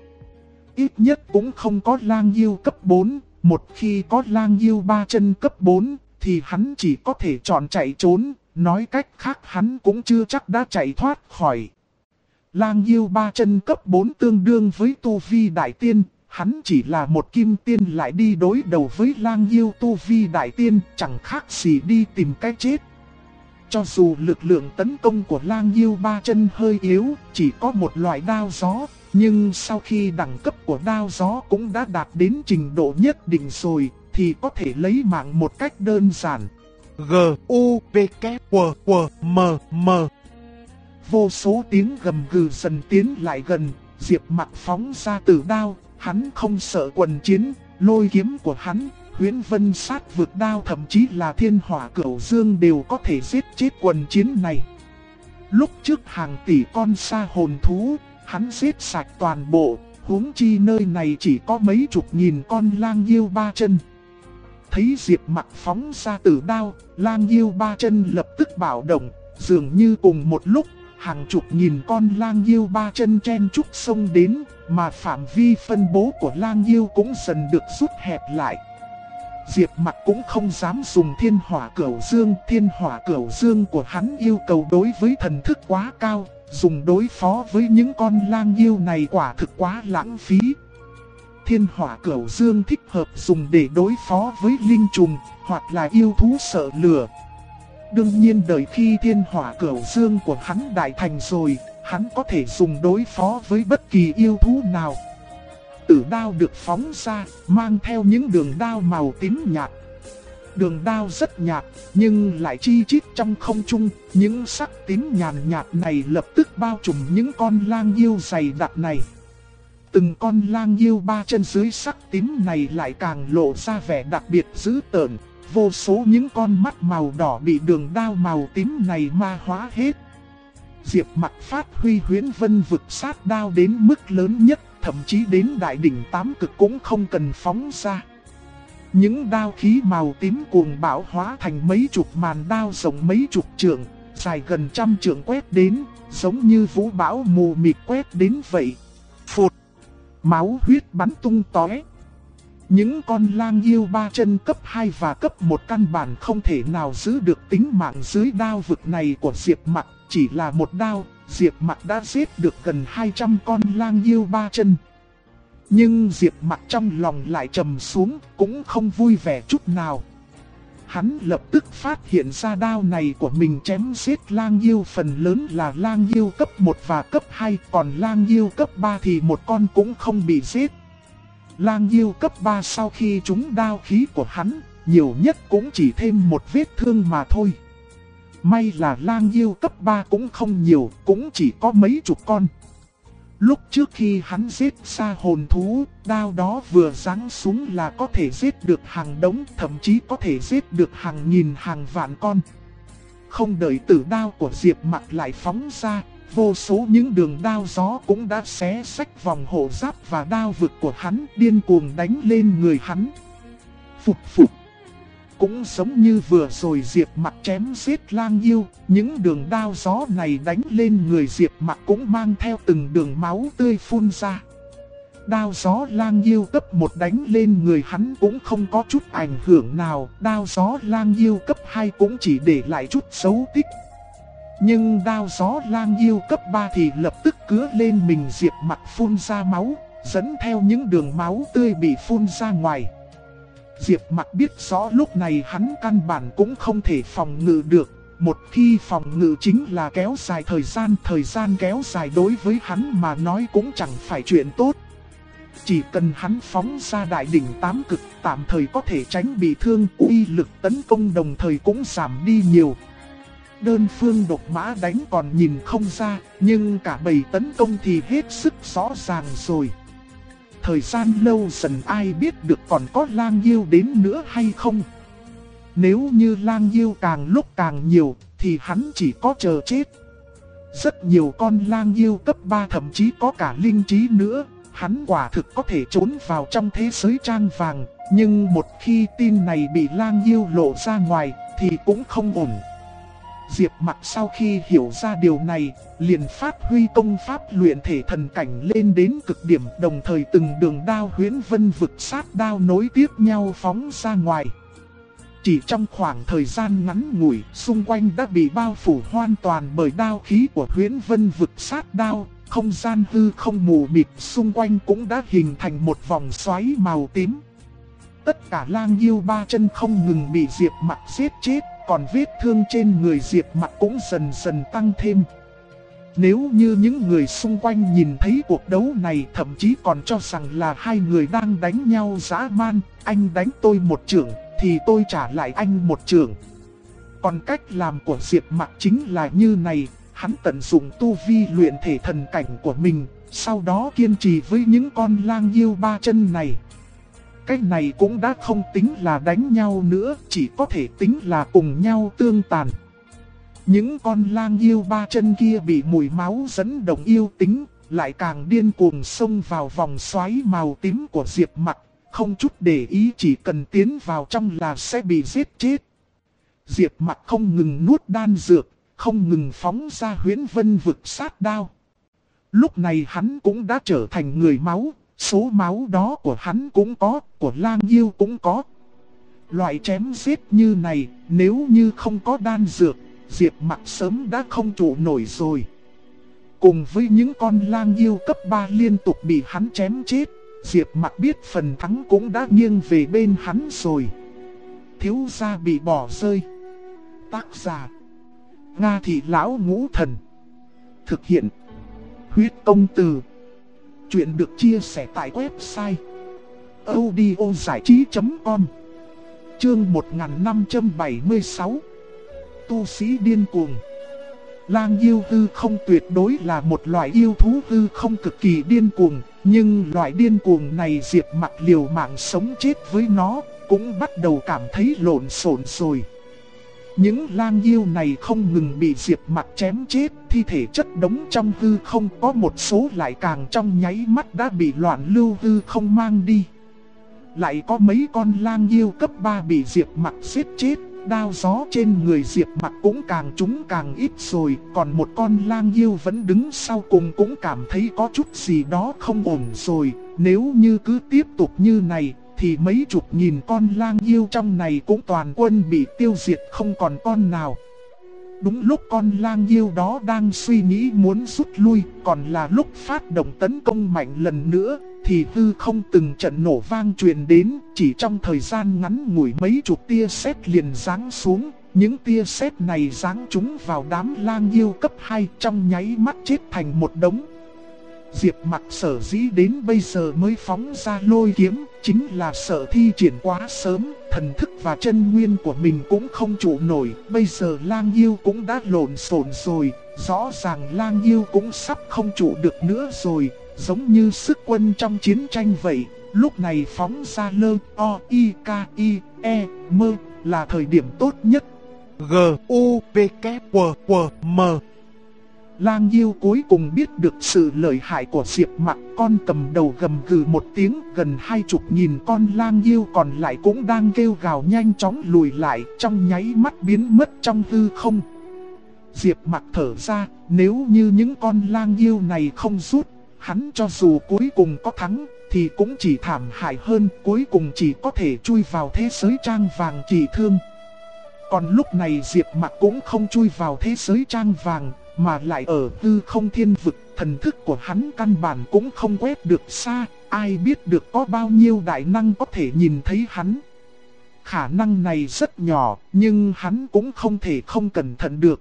Ít nhất cũng không có lang yêu cấp 4, một khi có lang yêu 3 chân cấp 4, thì hắn chỉ có thể chọn chạy trốn, nói cách khác hắn cũng chưa chắc đã chạy thoát khỏi. Lang yêu 3 chân cấp 4 tương đương với tu vi đại tiên, hắn chỉ là một kim tiên lại đi đối đầu với lang yêu tu vi đại tiên, chẳng khác gì đi tìm cái chết. Cho dù lực lượng tấn công của lang yêu 3 chân hơi yếu, chỉ có một loại đao gió, nhưng sau khi đẳng cấp của đao gió cũng đã đạt đến trình độ nhất định rồi, thì có thể lấy mạng một cách đơn giản. G-U-V-K-W-W-M M. Vô số tiếng gầm gừ dần tiến lại gần, Diệp Mặc phóng ra tử đao, hắn không sợ quần chiến, lôi kiếm của hắn, Huyễn Vân Sát Vực Đao thậm chí là Thiên Hỏa Cửu Dương đều có thể giết chết quần chiến này. Lúc trước hàng tỷ con sa hồn thú, hắn giết sạch toàn bộ, huống chi nơi này chỉ có mấy chục nghìn con lang yêu 3 chân. Thấy Diệp Mặc phóng ra tử đao, lang yêu 3 chân lập tức bạo động, dường như cùng một lúc, hàng chục nghìn con lang yêu 3 chân chen chúc xông đến, mà phạm vi phân bố của lang yêu cũng dần được rút hẹp lại. Diệp Mặc cũng không dám dùng Thiên Hỏa Cửu Dương của hắn yêu cầu đối với thần thức quá cao, dùng đối phó với những con lang yêu này quả thực quá lãng phí. Thiên Hỏa Cửu Dương thích hợp dùng để đối phó với linh trùng, hoặc là yêu thú sợ lửa. Đương nhiên đợi khi Thiên Hỏa Cửu Dương của hắn đại thành rồi, hắn có thể dùng đối phó với bất kỳ yêu thú nào. Tử đao được phóng ra, mang theo những đường đao màu tím nhạt. Đường đao rất nhạt, nhưng lại chi chít trong không trung, những sắc tím nhàn nhạt này lập tức bao trùm những con lang yêu dày đặc này. Từng con lang yêu 3 chân dưới sắc tím này lại càng lộ ra vẻ đặc biệt dữ tợn, vô số những con mắt màu đỏ bị đường đao màu tím này ma hóa hết. Diệp Mặc phát huy Huyễn Vân Vực Sát Đao đến mức lớn nhất, thậm chí đến đại đỉnh 8 cực cũng không cần phóng ra. Những đao khí màu tím cuồng bão hóa thành mấy chục màn đao rộng mấy chục trượng, dài gần 100 trượng quét đến, giống như vũ bão mù mịt quét đến vậy. Phụt! Máu huyết bắn tung tóe. Những con lang yêu 3 chân cấp 2 và cấp 1 căn bản không thể nào giữ được tính mạng dưới đao vực này của Diệp Mặc, chỉ là một đao, Diệp Mặc đã giết được gần 200 con lang yêu 3 chân. Nhưng Diệp Mặc trong lòng lại trầm xuống, cũng không vui vẻ chút nào. Hắn lập tức phát hiện ra đao này của mình chém giết lang yêu phần lớn là lang yêu cấp 1 và cấp 2, còn lang yêu cấp 3 thì một con cũng không bị giết. Lang yêu cấp 3 sau khi trúng đao khí của hắn, nhiều nhất cũng chỉ thêm một vết thương mà thôi. May là lang yêu cấp 3 cũng không nhiều, cũng chỉ có mấy chục con. Lúc trước khi hắn giết xa hồn thú, đao đó vừa giáng xuống là có thể giết được hàng đống, thậm chí có thể giết được hàng nghìn hàng vạn con. Không đợi tử đao của Diệp Mặc lại phóng ra, vô số những đường đao gió cũng đã xé xách vòng hộ giáp và đao vực của hắn, điên cuồng đánh lên người hắn. Phục phục. Cũng giống như vừa rồi Diệp Mặc chém giết lang yêu, những đường đao gió này đánh lên người Diệp Mặc cũng mang theo từng đường máu tươi phun ra. Đao gió lang yêu cấp 1 đánh lên người hắn cũng không có chút ảnh hưởng nào, đao gió lang yêu cấp 2 cũng chỉ để lại chút dấu tích. Nhưng đao gió lang yêu cấp 3 thì lập tức cứa lên mình Diệp Mặc phun ra máu, dẫn theo những đường máu tươi bị phun ra ngoài. Diệp Mặc biết rõ lúc này hắn căn bản cũng không thể phòng ngự được. Một khi phòng ngự chính là kéo dài thời gian kéo dài đối với hắn mà nói cũng chẳng phải chuyện tốt. Chỉ cần hắn phóng ra đại đỉnh 8 cực, tạm thời có thể tránh bị thương, uy lực tấn công đồng thời cũng giảm đi nhiều. Đơn phương độc mã đánh còn nhìn không ra, nhưng cả bầy tấn công thì hết sức rõ ràng rồi. Thời gian lâu dần ai biết được còn có lang yêu đến nữa hay không. Nếu như lang yêu càng lúc càng nhiều thì hắn chỉ có chờ chết. Rất nhiều con lang yêu cấp 3 thậm chí có cả linh trí nữa. Hắn quả thực có thể trốn vào trong thế giới trang vàng. Nhưng một khi tin này bị lang yêu lộ ra ngoài thì cũng không ổn. Diệp Mặc sau khi hiểu ra điều này, liền phát huy công pháp luyện thể thần cảnh lên đến cực điểm, đồng thời từng đường đao huyễn vân vực sát đao nối tiếp nhau phóng ra ngoài. Chỉ trong khoảng thời gian ngắn ngủi, xung quanh đã bị bao phủ hoàn toàn bởi đao khí của huyễn vân vực sát đao, không gian hư không mù mịt xung quanh cũng đã hình thành một vòng xoáy màu tím. Tất cả lang yêu 3 chân không ngừng bị Diệp Mặc giết chết. Còn vết thương trên người Diệp Mặc cũng dần dần tăng thêm. Nếu như những người xung quanh nhìn thấy cuộc đấu này thậm chí còn cho rằng là hai người đang đánh nhau dã man, anh đánh tôi một chưởng thì tôi trả lại anh một chưởng. Còn cách làm của Diệp Mặc chính là như này, hắn tận dụng tu vi luyện thể thần cảnh của mình, sau đó kiên trì với những con lang yêu 3 chân này. Cái này cũng đã không tính là đánh nhau nữa, chỉ có thể tính là cùng nhau tương tàn. Những con lang yêu 3 chân kia bị mùi máu dẫn động yêu tính, lại càng điên cuồng xông vào vòng xoáy màu tím của Diệp Mặc, không chút để ý chỉ cần tiến vào trong là sẽ bị giết chết. Diệp Mặc không ngừng nuốt đan dược, không ngừng phóng ra huyễn vân vực sát đao. Lúc này hắn cũng đã trở thành người máu. Số máu đó của hắn cũng có, của lang yêu cũng có. Loại chém giết như này, nếu như không có đan dược, Diệp Mặc sớm đã không trụ nổi rồi. Cùng với những con lang yêu cấp 3 liên tục bị hắn chém chết, Diệp Mặc biết phần thắng cũng đã nghiêng về bên hắn rồi. Thiếu gia bị bỏ rơi. Tác giả: Nga Thị Lão Ngũ Thần. Thực hiện: Huyết Công Từ. Chuyện được chia sẻ tại website audiozảichí.com. Chương 1576. Tu sĩ điên cuồng. Lang yêu hư không tuyệt đối là một loại yêu thú hư không cực kỳ điên cuồng, nhưng loại điên cuồng này Diệp Mặc liều mạng sống chết với nó, cũng bắt đầu cảm thấy lộn xộn rồi. Những lang yêu này không ngừng bị Diệp Mặc chém chết, thi thể chất đống trong hư không, có một số lại càng trong nháy mắt đã bị loạn lưu hư không mang đi. Lại có mấy con lang yêu cấp 3 bị Diệp Mặc giết chết, đao gió trên người Diệp Mặc cũng càng trúng càng ít rồi, còn một con lang yêu vẫn đứng sau cùng cũng cảm thấy có chút gì đó không ổn rồi, nếu như cứ tiếp tục như này thì mấy chục nghìn con lang yêu trong này cũng toàn quân bị tiêu diệt không còn con nào. Đúng lúc con lang yêu đó đang suy nghĩ muốn rút lui, còn là lúc phát động tấn công mạnh lần nữa, thì hư không từng trận nổ vang truyền đến, chỉ trong thời gian ngắn ngủi mấy chục tia sét liền giáng xuống. Những tia sét này giáng trúng vào đám lang yêu cấp 2 trong nháy mắt chết thành một đống. Diệp Mặc sở dĩ đến bây giờ mới phóng ra lôi kiếm, chính là sợ thi triển quá sớm, thần thức và chân nguyên của mình cũng không trụ nổi. Bây giờ lang yêu cũng đã lộn xộn rồi, rõ ràng lang yêu cũng sắp không trụ được nữa rồi, giống như sức quân trong chiến tranh vậy. Lúc này phóng ra lơ o i k i e mơ là thời điểm tốt nhất. G-U-V-K-W-W-M. Lang yêu cuối cùng biết được sự lợi hại của Diệp Mặc, con cầm đầu gầm gừ một tiếng, gần 20.000 con lang yêu còn lại cũng đang kêu gào nhanh chóng lùi lại, trong nháy mắt biến mất trong hư không. Diệp Mặc thở ra, nếu như những con lang yêu này không rút, hắn cho dù cuối cùng có thắng thì cũng chỉ thảm hại hơn, cuối cùng chỉ có thể chui vào thế giới trang vàng trị thương. Còn lúc này Diệp Mặc cũng không chui vào thế giới trang vàng, mà lại ở hư không thiên vực, thần thức của hắn căn bản cũng không quét được xa, ai biết được có bao nhiêu đại năng có thể nhìn thấy hắn. Khả năng này rất nhỏ, nhưng hắn cũng không thể không cẩn thận được.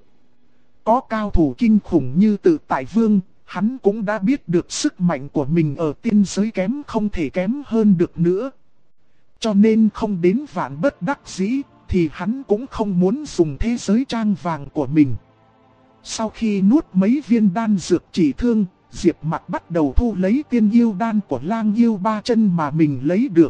Có cao thủ kinh khủng như Tự Tại Vương, hắn cũng đã biết được sức mạnh của mình ở tiên giới kém không thể kém hơn được nữa. Cho nên không đến vạn bất đắc dĩ, thì hắn cũng không muốn dùng thế giới trang vàng của mình. Sau khi nuốt mấy viên đan dược trị thương, Diệp Mặc bắt đầu thu lấy tiên yêu đan của lang yêu ba chân mà mình lấy được.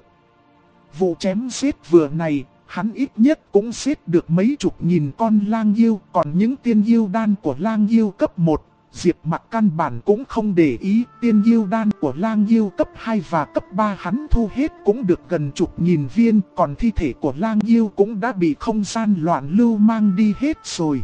Vụ chém giết vừa này, hắn ít nhất cũng giết được mấy chục nghìn con lang yêu. Còn những tiên yêu đan của lang yêu cấp 1, Diệp Mặc căn bản cũng không để ý. Tiên yêu đan của lang yêu cấp 2 và cấp 3 hắn thu hết cũng được gần chục nghìn viên. Còn thi thể của lang yêu cũng đã bị không gian loạn lưu mang đi hết rồi.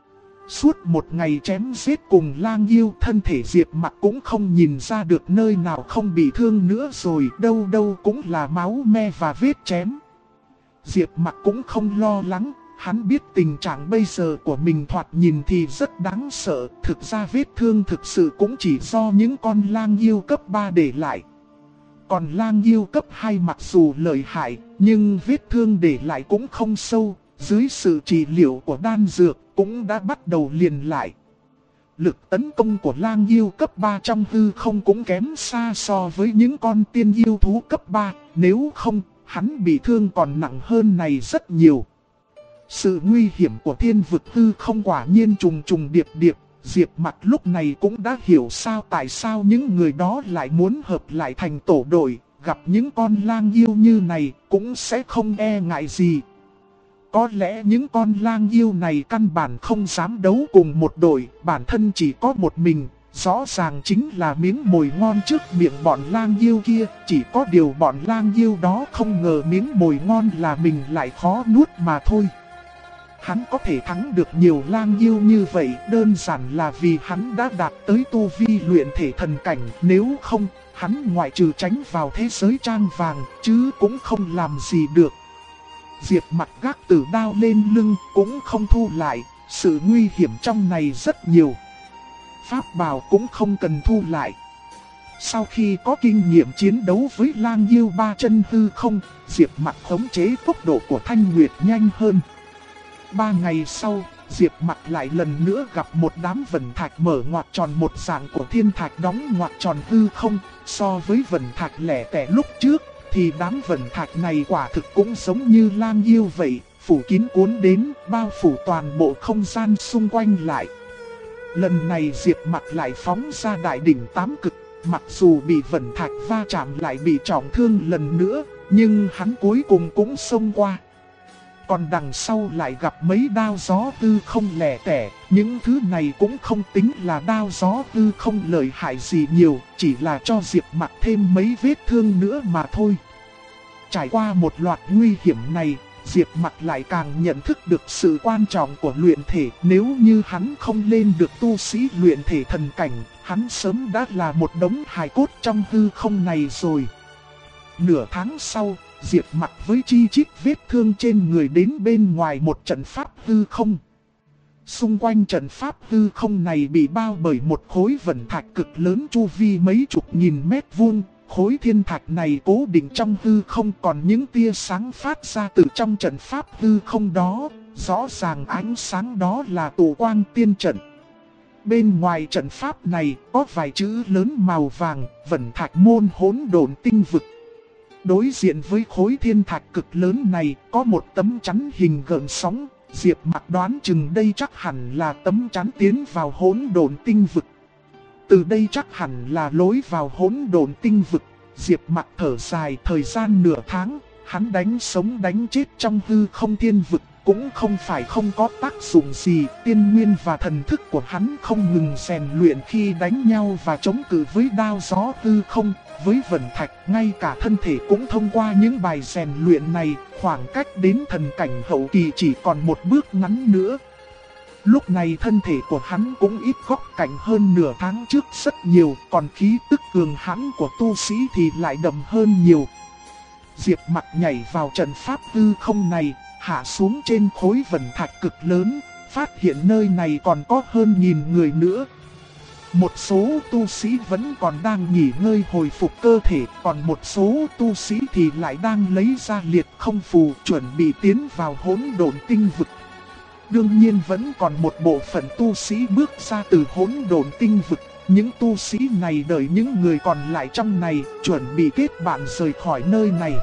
Suốt một ngày chém giết cùng lang yêu, thân thể Diệp Mặc cũng không nhìn ra được nơi nào không bị thương nữa rồi, đâu đâu cũng là máu me và vết chém. Diệp Mặc cũng không lo lắng, hắn biết tình trạng bây giờ của mình thoạt nhìn thì rất đáng sợ, thực ra vết thương thực sự cũng chỉ do những con lang yêu cấp 3 để lại. Còn lang yêu cấp 2 mặc dù lợi hại, nhưng vết thương để lại cũng không sâu, dưới sự trị liệu của đan dược cũng đã bắt đầu liền lại. Lực tấn công của lang yêu cấp 3 trong hư không cũng kém xa so với những con tiên yêu thú cấp 3, nếu không, hắn bị thương còn nặng hơn này rất nhiều. Sự nguy hiểm của thiên vực hư không quả nhiên trùng trùng điệp điệp, Diệp Mặc lúc này cũng đã hiểu tại sao những người đó lại muốn hợp lại thành tổ đội, gặp những con lang yêu như này cũng sẽ không e ngại gì. Có lẽ những con lang yêu này căn bản không dám đấu cùng một đội, bản thân chỉ có một mình, rõ ràng chính là miếng mồi ngon trước miệng bọn lang yêu kia, chỉ có điều bọn lang yêu đó không ngờ miếng mồi ngon là mình lại khó nuốt mà thôi. Hắn có thể thắng được nhiều lang yêu như vậy đơn giản là vì hắn đã đạt tới tu vi luyện thể thần cảnh, nếu không, hắn ngoại trừ tránh vào thế giới trang vàng chứ cũng không làm gì được. Diệp Mặc gác tử đao lên lưng cũng không thu lại, sự nguy hiểm trong này rất nhiều. Pháp bào cũng không cần thu lại. Sau khi có kinh nghiệm chiến đấu với lang yêu ba chân hư không, Diệp Mặc khống chế tốc độ của Thanh Nguyệt nhanh hơn. 3 ngày sau, Diệp Mặc lại lần nữa gặp một đám vân thạch mở ngoặc tròn một dạng của thiên thạch đóng ngoặc tròn hư không, so với vân thạch lẻ tẻ lúc trước. Thì đám vân thạch này quả thực cũng giống như lang yêu vậy, phủ kín cuốn đến, bao phủ toàn bộ không gian xung quanh lại. Lần này Diệp Mặc lại phóng ra đại đỉnh 8 cực, mặc dù bị vân thạch va chạm lại bị trọng thương lần nữa, nhưng hắn cuối cùng cũng xông qua. Còn đằng sau lại gặp mấy đao gió tư không lẻ tẻ, những thứ này cũng không tính là đao gió tư không lợi hại gì nhiều, chỉ là cho Diệp Mặc thêm mấy vết thương nữa mà thôi. Trải qua một loạt nguy hiểm này, Diệp Mặc lại càng nhận thức được sự quan trọng của luyện thể. Nếu như hắn không lên được tu sĩ luyện thể thần cảnh, hắn sớm đã là một đống hài cốt trong hư không này rồi. Nửa tháng sau, Diệp Mặc với chi chít vết thương trên người đến bên ngoài một trận pháp hư không. Xung quanh trận pháp hư không này bị bao bởi một khối vân thạch cực lớn chu vi mấy chục nghìn mét vuông. Khối thiên thạch này cố định trong hư không, còn những tia sáng phát ra từ trong trận pháp hư không đó, rõ ràng ánh sáng đó là tụ quang tiên trận. Bên ngoài trận pháp này có vài chữ lớn màu vàng, Vẩn Thạch Môn Hỗn Độn Tinh Vực. Đối diện với khối thiên thạch cực lớn này có một tấm chắn hình gợn sóng. Diệp Mặc đoán chừng đây chắc hẳn là tấm chắn tiến vào Hỗn Độn Tinh Vực. Từ đây chắc hẳn là lối vào Hỗn Độn Tinh Vực. Diệp Mặc thở dài, thời gian nửa tháng, hắn đánh sống đánh chết trong hư không thiên vực. Cũng không phải không có tác dụng gì, tiên nguyên và thần thức của hắn không ngừng rèn luyện khi đánh nhau và chống cự với đao gió hư không, với Vẩn Thạch, ngay cả thân thể cũng thông qua những bài rèn luyện này, khoảng cách đến thần cảnh hậu kỳ chỉ còn một bước ngắn nữa. Lúc này thân thể của hắn cũng ít góc cạnh hơn nửa tháng trước rất nhiều, còn khí tức cường hãn của tu sĩ thì lại đậm hơn nhiều. Diệp Mặc nhảy vào trận pháp hư không này, hạ xuống trên khối Vẩn Thạch cực lớn, phát hiện nơi này còn có hơn 1000 người nữa. Một số tu sĩ vẫn còn đang nghỉ ngơi hồi phục cơ thể, còn một số tu sĩ thì lại đang lấy ra liệt không phù chuẩn bị tiến vào Hỗn Độn Tinh Vực. Đương nhiên vẫn còn một bộ phận tu sĩ bước ra từ Hỗn Độn Tinh Vực. Những tu sĩ này đợi những người còn lại trong này chuẩn bị kết bạn rời khỏi nơi này.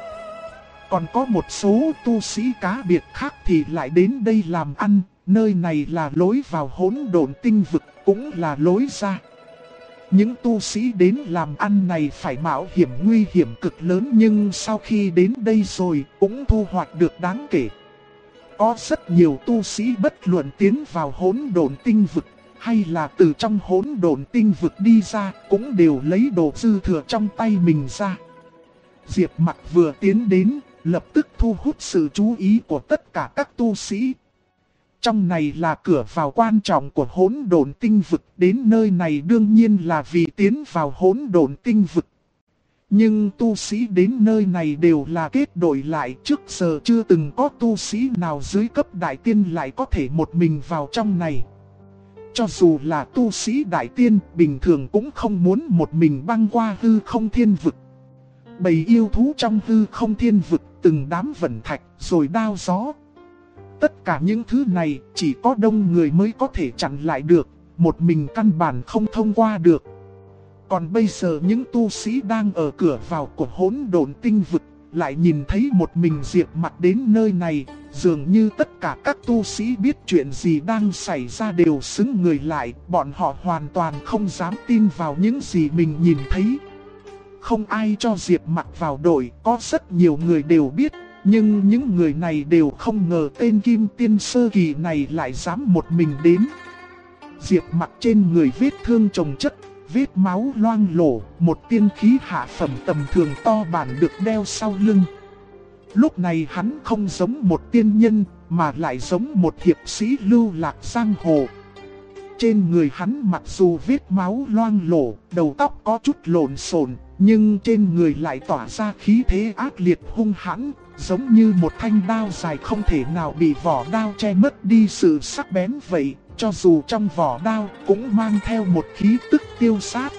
Còn có một số tu sĩ cá biệt khác thì lại đến đây làm ăn, nơi này là lối vào Hỗn Độn Tinh Vực, cũng là lối ra. Những tu sĩ đến làm ăn này phải mạo hiểm nguy hiểm cực lớn, nhưng sau khi đến đây rồi cũng thu hoạch được đáng kể. Có rất nhiều tu sĩ bất luận tiến vào Hỗn Độn Tinh Vực hay là từ trong Hỗn Độn Tinh Vực đi ra cũng đều lấy đồ dư thừa trong tay mình ra. Diệp Mặc vừa tiến đến, lập tức thu hút sự chú ý của tất cả các tu sĩ. Trong này là cửa vào quan trọng của Hỗn Độn Tinh Vực, đến nơi này đương nhiên là vì tiến vào Hỗn Độn Tinh Vực. Nhưng tu sĩ đến nơi này đều là kết đội lại, trước giờ chưa từng có tu sĩ nào dưới cấp đại tiên lại có thể một mình vào trong này. Cho dù là tu sĩ đại tiên, bình thường cũng không muốn một mình băng qua hư không thiên vực. Bầy yêu thú trong hư không thiên vực, từng đám Vẩn Thạch, rồi đao gió. Tất cả những thứ này chỉ có đông người mới có thể chặn lại được, một mình căn bản không thông qua được. Còn bây giờ những tu sĩ đang ở cửa vào của Hỗn Độn Tinh Vực lại nhìn thấy một mình Diệp Mặc đến nơi này, dường như tất cả các tu sĩ biết chuyện gì đang xảy ra đều sững người lại, bọn họ hoàn toàn không dám tin vào những gì mình nhìn thấy. Không ai cho Diệp Mặc vào đội, có rất nhiều người đều biết, nhưng những người này đều không ngờ tên Kim Tiên sơ kỳ này lại dám một mình đến. Diệp Mặc trên người vết thương chồng chất, vết máu loang lổ, một tiên khí hạ phẩm tầm thường to bản được đeo sau lưng. Lúc này hắn không giống một tiên nhân, mà lại giống một hiệp sĩ lưu lạc giang hồ. Trên người hắn mặc dù vết máu loang lổ, đầu tóc có chút lộn xộn, nhưng trên người lại tỏa ra khí thế ác liệt hung hãn, giống như một thanh đao dài không thể nào bị vỏ đao che mất đi sự sắc bén vậy. Cho dù trong vỏ đao cũng mang theo một khí tức tiêu sát.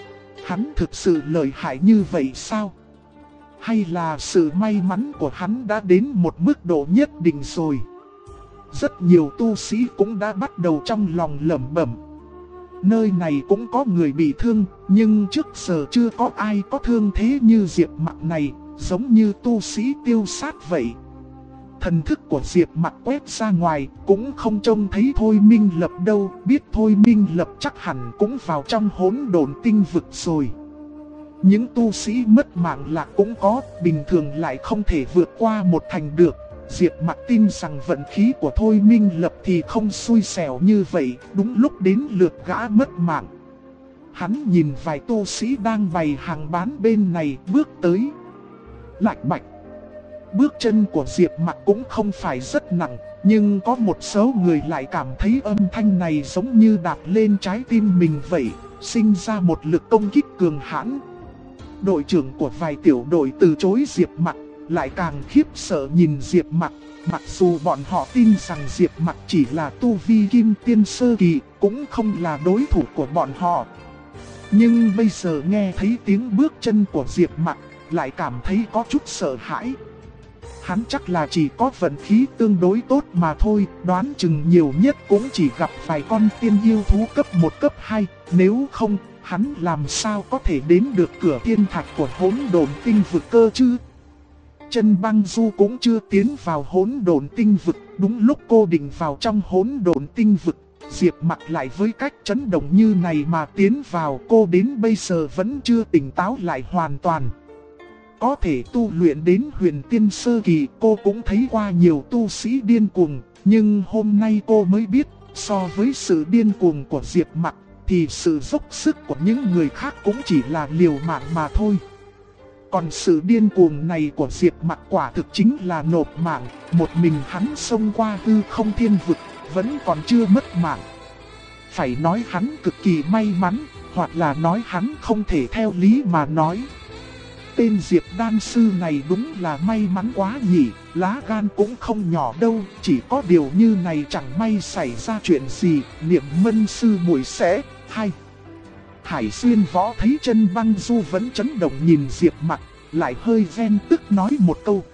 Hắn thực sự lợi hại như vậy sao? Hay là sự may mắn của hắn đã đến một mức độ nhất định rồi? Rất nhiều tu sĩ cũng đã bắt đầu trong lòng lẩm bẩm. Nơi này cũng có người bị thương, nhưng trước giờ chưa có ai có thương thế như Diệp Mặc này, giống như tu sĩ tiêu sát vậy. Thần thức của Diệp Mặc quét ra ngoài, cũng không trông thấy Thôi Minh Lập đâu, biết Thôi Minh Lập chắc hẳn cũng vào trong Hỗn Độn Tinh Vực rồi. Những tu sĩ mất mạng lạc cũng có, bình thường lại không thể vượt qua một thành được. Diệp Mặc tin rằng vận khí của Thôi Minh Lập thì không xui xẻo như vậy, đúng lúc đến lượt gã mất mạng. Hắn nhìn vài tu sĩ đang bày hàng bán bên này bước tới. Lạch bạch. Bước chân của Diệp Mặc cũng không phải rất nặng, nhưng có một số người lại cảm thấy âm thanh này giống như đạp lên trái tim mình vậy, sinh ra một lực công kích cường hãn. Đội trưởng của vài tiểu đội từ chối Diệp Mặc, lại càng khiếp sợ nhìn Diệp Mặc, mặc dù bọn họ tin rằng Diệp Mặc chỉ là tu vi Kim Tiên sơ kỳ, cũng không là đối thủ của bọn họ. Nhưng bây giờ nghe thấy tiếng bước chân của Diệp Mặc, lại cảm thấy có chút sợ hãi. Hắn chắc là chỉ có vận khí tương đối tốt mà thôi, đoán chừng nhiều nhất cũng chỉ gặp vài con tiên yêu thú cấp 1 cấp 2, nếu không, hắn làm sao có thể đến được cửa thiên thạch của hỗn độn tinh vực cơ chứ. Chân Băng Du cũng chưa tiến vào hỗn độn tinh vực, đúng lúc cô định vào trong hỗn độn tinh vực, Diệp Mặc lại với cách chấn động như này mà tiến vào. Cô đến bây giờ vẫn chưa tỉnh táo lại hoàn toàn. Có thể tu luyện đến huyền tiên sơ kỳ, cô cũng thấy qua nhiều tu sĩ điên cuồng, nhưng hôm nay cô mới biết, so với sự điên cuồng của Diệp Mặc, thì sự dốc sức của những người khác cũng chỉ là liều mạng mà thôi. Còn sự điên cuồng này của Diệp Mặc quả thực chính là nộp mạng, một mình hắn xông qua hư không thiên vực, vẫn còn chưa mất mạng. Phải nói hắn cực kỳ may mắn, hoặc là nói hắn không thể theo lý mà nói. Tên Diệp đan sư này đúng là may mắn quá nhỉ, lá gan cũng không nhỏ đâu, chỉ có điều như này chẳng may xảy ra chuyện gì, Niệm Mân sư muội sẽ hay. Hải Xuyên Võ thấy Chân Băng Du vẫn chấn động nhìn Diệp Mặc, lại hơi ghen tức nói một câu.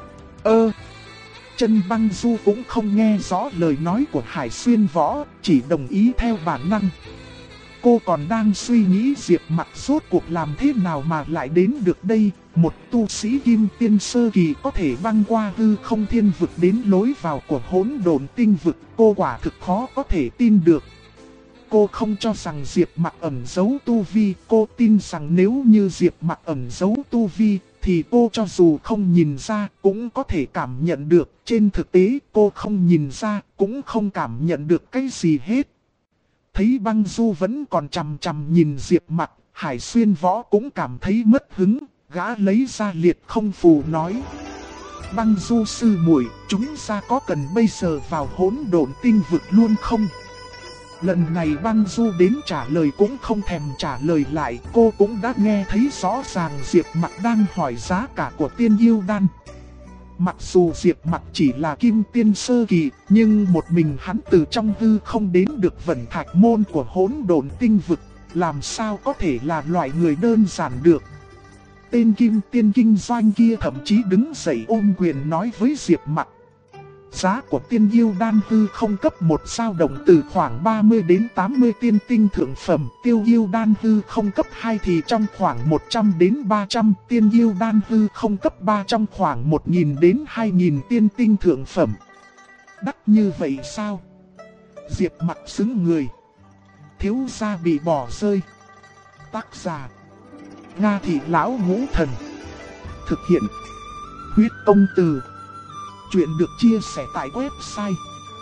Chân Băng Du cũng không nghe rõ lời nói của Hải Xuyên Võ, chỉ đồng ý theo bản năng. Cô còn đang suy nghĩ Diệp Mặc rốt cuộc làm thế nào mà lại đến được đây, một tu sĩ kim tiên sơ kỳ có thể băng qua hư không thiên vực đến lối vào của hỗn độn tinh vực, cô quả thực khó có thể tin được. Cô không cho rằng Diệp Mặc ẩn giấu tu vi, cô tin rằng nếu như Diệp Mặc ẩn giấu tu vi, thì cô cho dù không nhìn ra cũng có thể cảm nhận được. Trên thực tế cô không nhìn ra cũng không cảm nhận được cái gì hết. Thấy Băng Du vẫn còn chằm chằm nhìn Diệp Mặc, Hải Xuyên Võ cũng cảm thấy mất hứng, gã lấy ra liệt không phù nói. Băng Du sư muội, chúng ta có cần bây giờ vào hỗn độn tinh vực luôn không? Lần này Băng Du đến trả lời cũng không thèm trả lời lại, cô cũng đã nghe thấy rõ ràng Diệp Mặc đang hỏi giá cả của tiên yêu đan. Mặc dù Diệp Mặc chỉ là kim tiên sơ kỳ, nhưng một mình hắn từ trong hư không đến được Vân Thạch môn của hỗn độn tinh vực, làm sao có thể là loại người đơn giản được. Tên kim tiên kinh doanh kia thậm chí đứng dậy ôm quyền nói với Diệp Mặc. Giá của tiên yêu đan hư không cấp 1 dao động từ khoảng 30 đến 80 tiên tinh thượng phẩm, tiêu yêu đan hư không cấp 2 thì trong khoảng 100 đến 300, tiên yêu đan hư không cấp 3 trong khoảng 1000 đến 2000 tiên tinh thượng phẩm. Đắt như vậy sao? Diệp Mặc sững người. Thiếu gia bị bỏ rơi. Tác giả Nga Thị Lão Ngũ Thần. Thực hiện Huyết Công Từ. Chuyện được chia sẻ tại website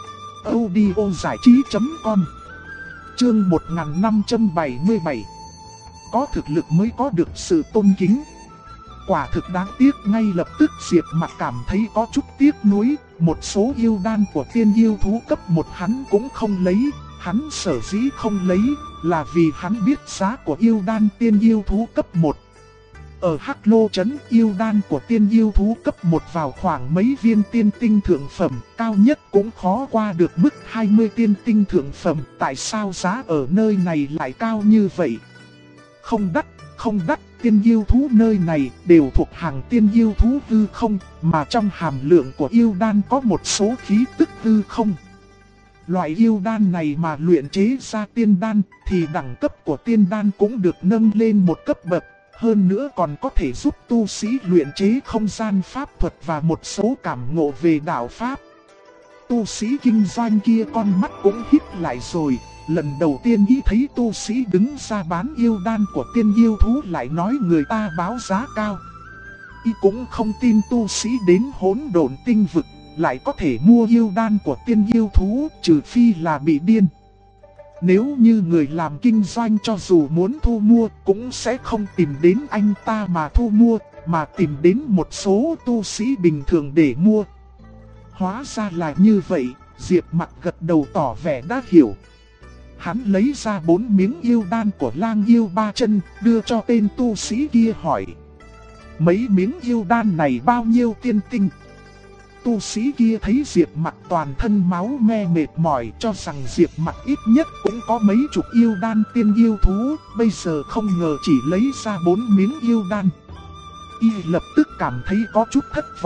audiozảichí.com. Chương 1577. Có thực lực mới có được sự tôn kính. Quả thực đáng tiếc, ngay lập tức Diệp Mặc cảm thấy có chút tiếc nuối. Một số yêu đan của tiên yêu thú cấp 1 hắn cũng không lấy. Hắn sở dĩ không lấy là vì hắn biết giá của yêu đan tiên yêu thú cấp 1. Ở Hắc Lô Trấn, yêu đan của tiên yêu thú cấp 1 vào khoảng mấy viên tiên tinh thượng phẩm, cao nhất cũng khó qua được mức 20 tiên tinh thượng phẩm. Tại sao giá ở nơi này lại cao như vậy? Không đắt, tiên yêu thú nơi này đều thuộc hàng tiên yêu thú hư không, mà trong hàm lượng của yêu đan có một số khí tức hư không. Loại yêu đan này mà luyện chế ra tiên đan, thì đẳng cấp của tiên đan cũng được nâng lên một cấp bậc. Hơn nữa còn có thể giúp tu sĩ luyện chế không gian pháp thuật và một số cảm ngộ về đạo pháp. Tu sĩ kinh doanh kia con mắt cũng híp lại rồi. Lần đầu tiên ý thấy tu sĩ đứng ra bán yêu đan của tiên yêu thú lại nói người ta báo giá cao. Y cũng không tin tu sĩ đến hỗn độn tinh vực lại có thể mua yêu đan của tiên yêu thú, trừ phi là bị điên. Nếu như người làm kinh doanh cho dù muốn thu mua cũng sẽ không tìm đến anh ta mà thu mua, mà tìm đến một số tu sĩ bình thường để mua. Hóa ra là như vậy, Diệp Mặc gật đầu tỏ vẻ đã hiểu. Hắn lấy ra 4 miếng yêu đan của lang yêu 3 chân, đưa cho tên tu sĩ kia hỏi. Mấy miếng yêu đan này bao nhiêu tiên tinh? Tu sĩ kia thấy Diệp Mặc toàn thân máu me mệt mỏi, cho rằng Diệp Mặc ít nhất cũng có mấy chục yêu đan tiên yêu thú, bây giờ không ngờ chỉ lấy ra 4 miếng yêu đan. Y lập tức cảm thấy có chút thất vọng,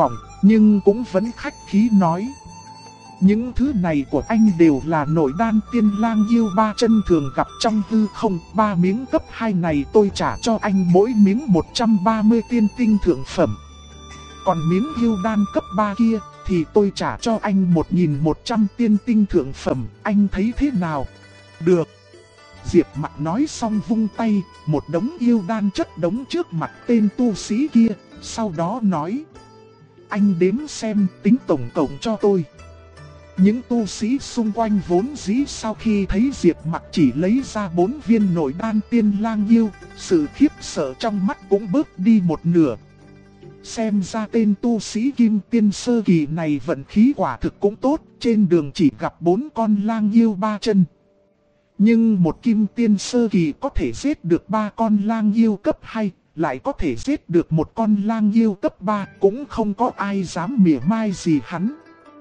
nhưng cũng vẫn khách khí nói. Những thứ này của anh đều là nội đan tiên lang yêu ba chân thường gặp trong hư không. 3 miếng cấp 2 này tôi trả cho anh mỗi miếng 130 tiên tinh thượng phẩm. Còn miếng yêu đan cấp 3 kia thì tôi trả cho anh 1.100 tiên tinh thượng phẩm. Anh thấy thế nào? Được. Diệp Mặc nói xong vung tay, một đống yêu đan chất đống trước mặt tên tu sĩ kia. Sau đó nói: anh đếm xem, tính tổng cộng cho tôi. Những tu sĩ xung quanh vốn dĩ sau khi thấy Diệp Mặc chỉ lấy ra 4 viên nội đan tiên lang yêu, sự khiếp sợ trong mắt cũng bớt đi một nửa. Xem ra tên tu sĩ kim tiên sơ kỳ này vận khí quả thực cũng tốt, trên đường chỉ gặp 4 con lang yêu 3 chân. Nhưng một kim tiên sơ kỳ có thể giết được 3 con lang yêu cấp 2, lại có thể giết được một con lang yêu cấp 3, cũng không có ai dám mỉa mai gì hắn.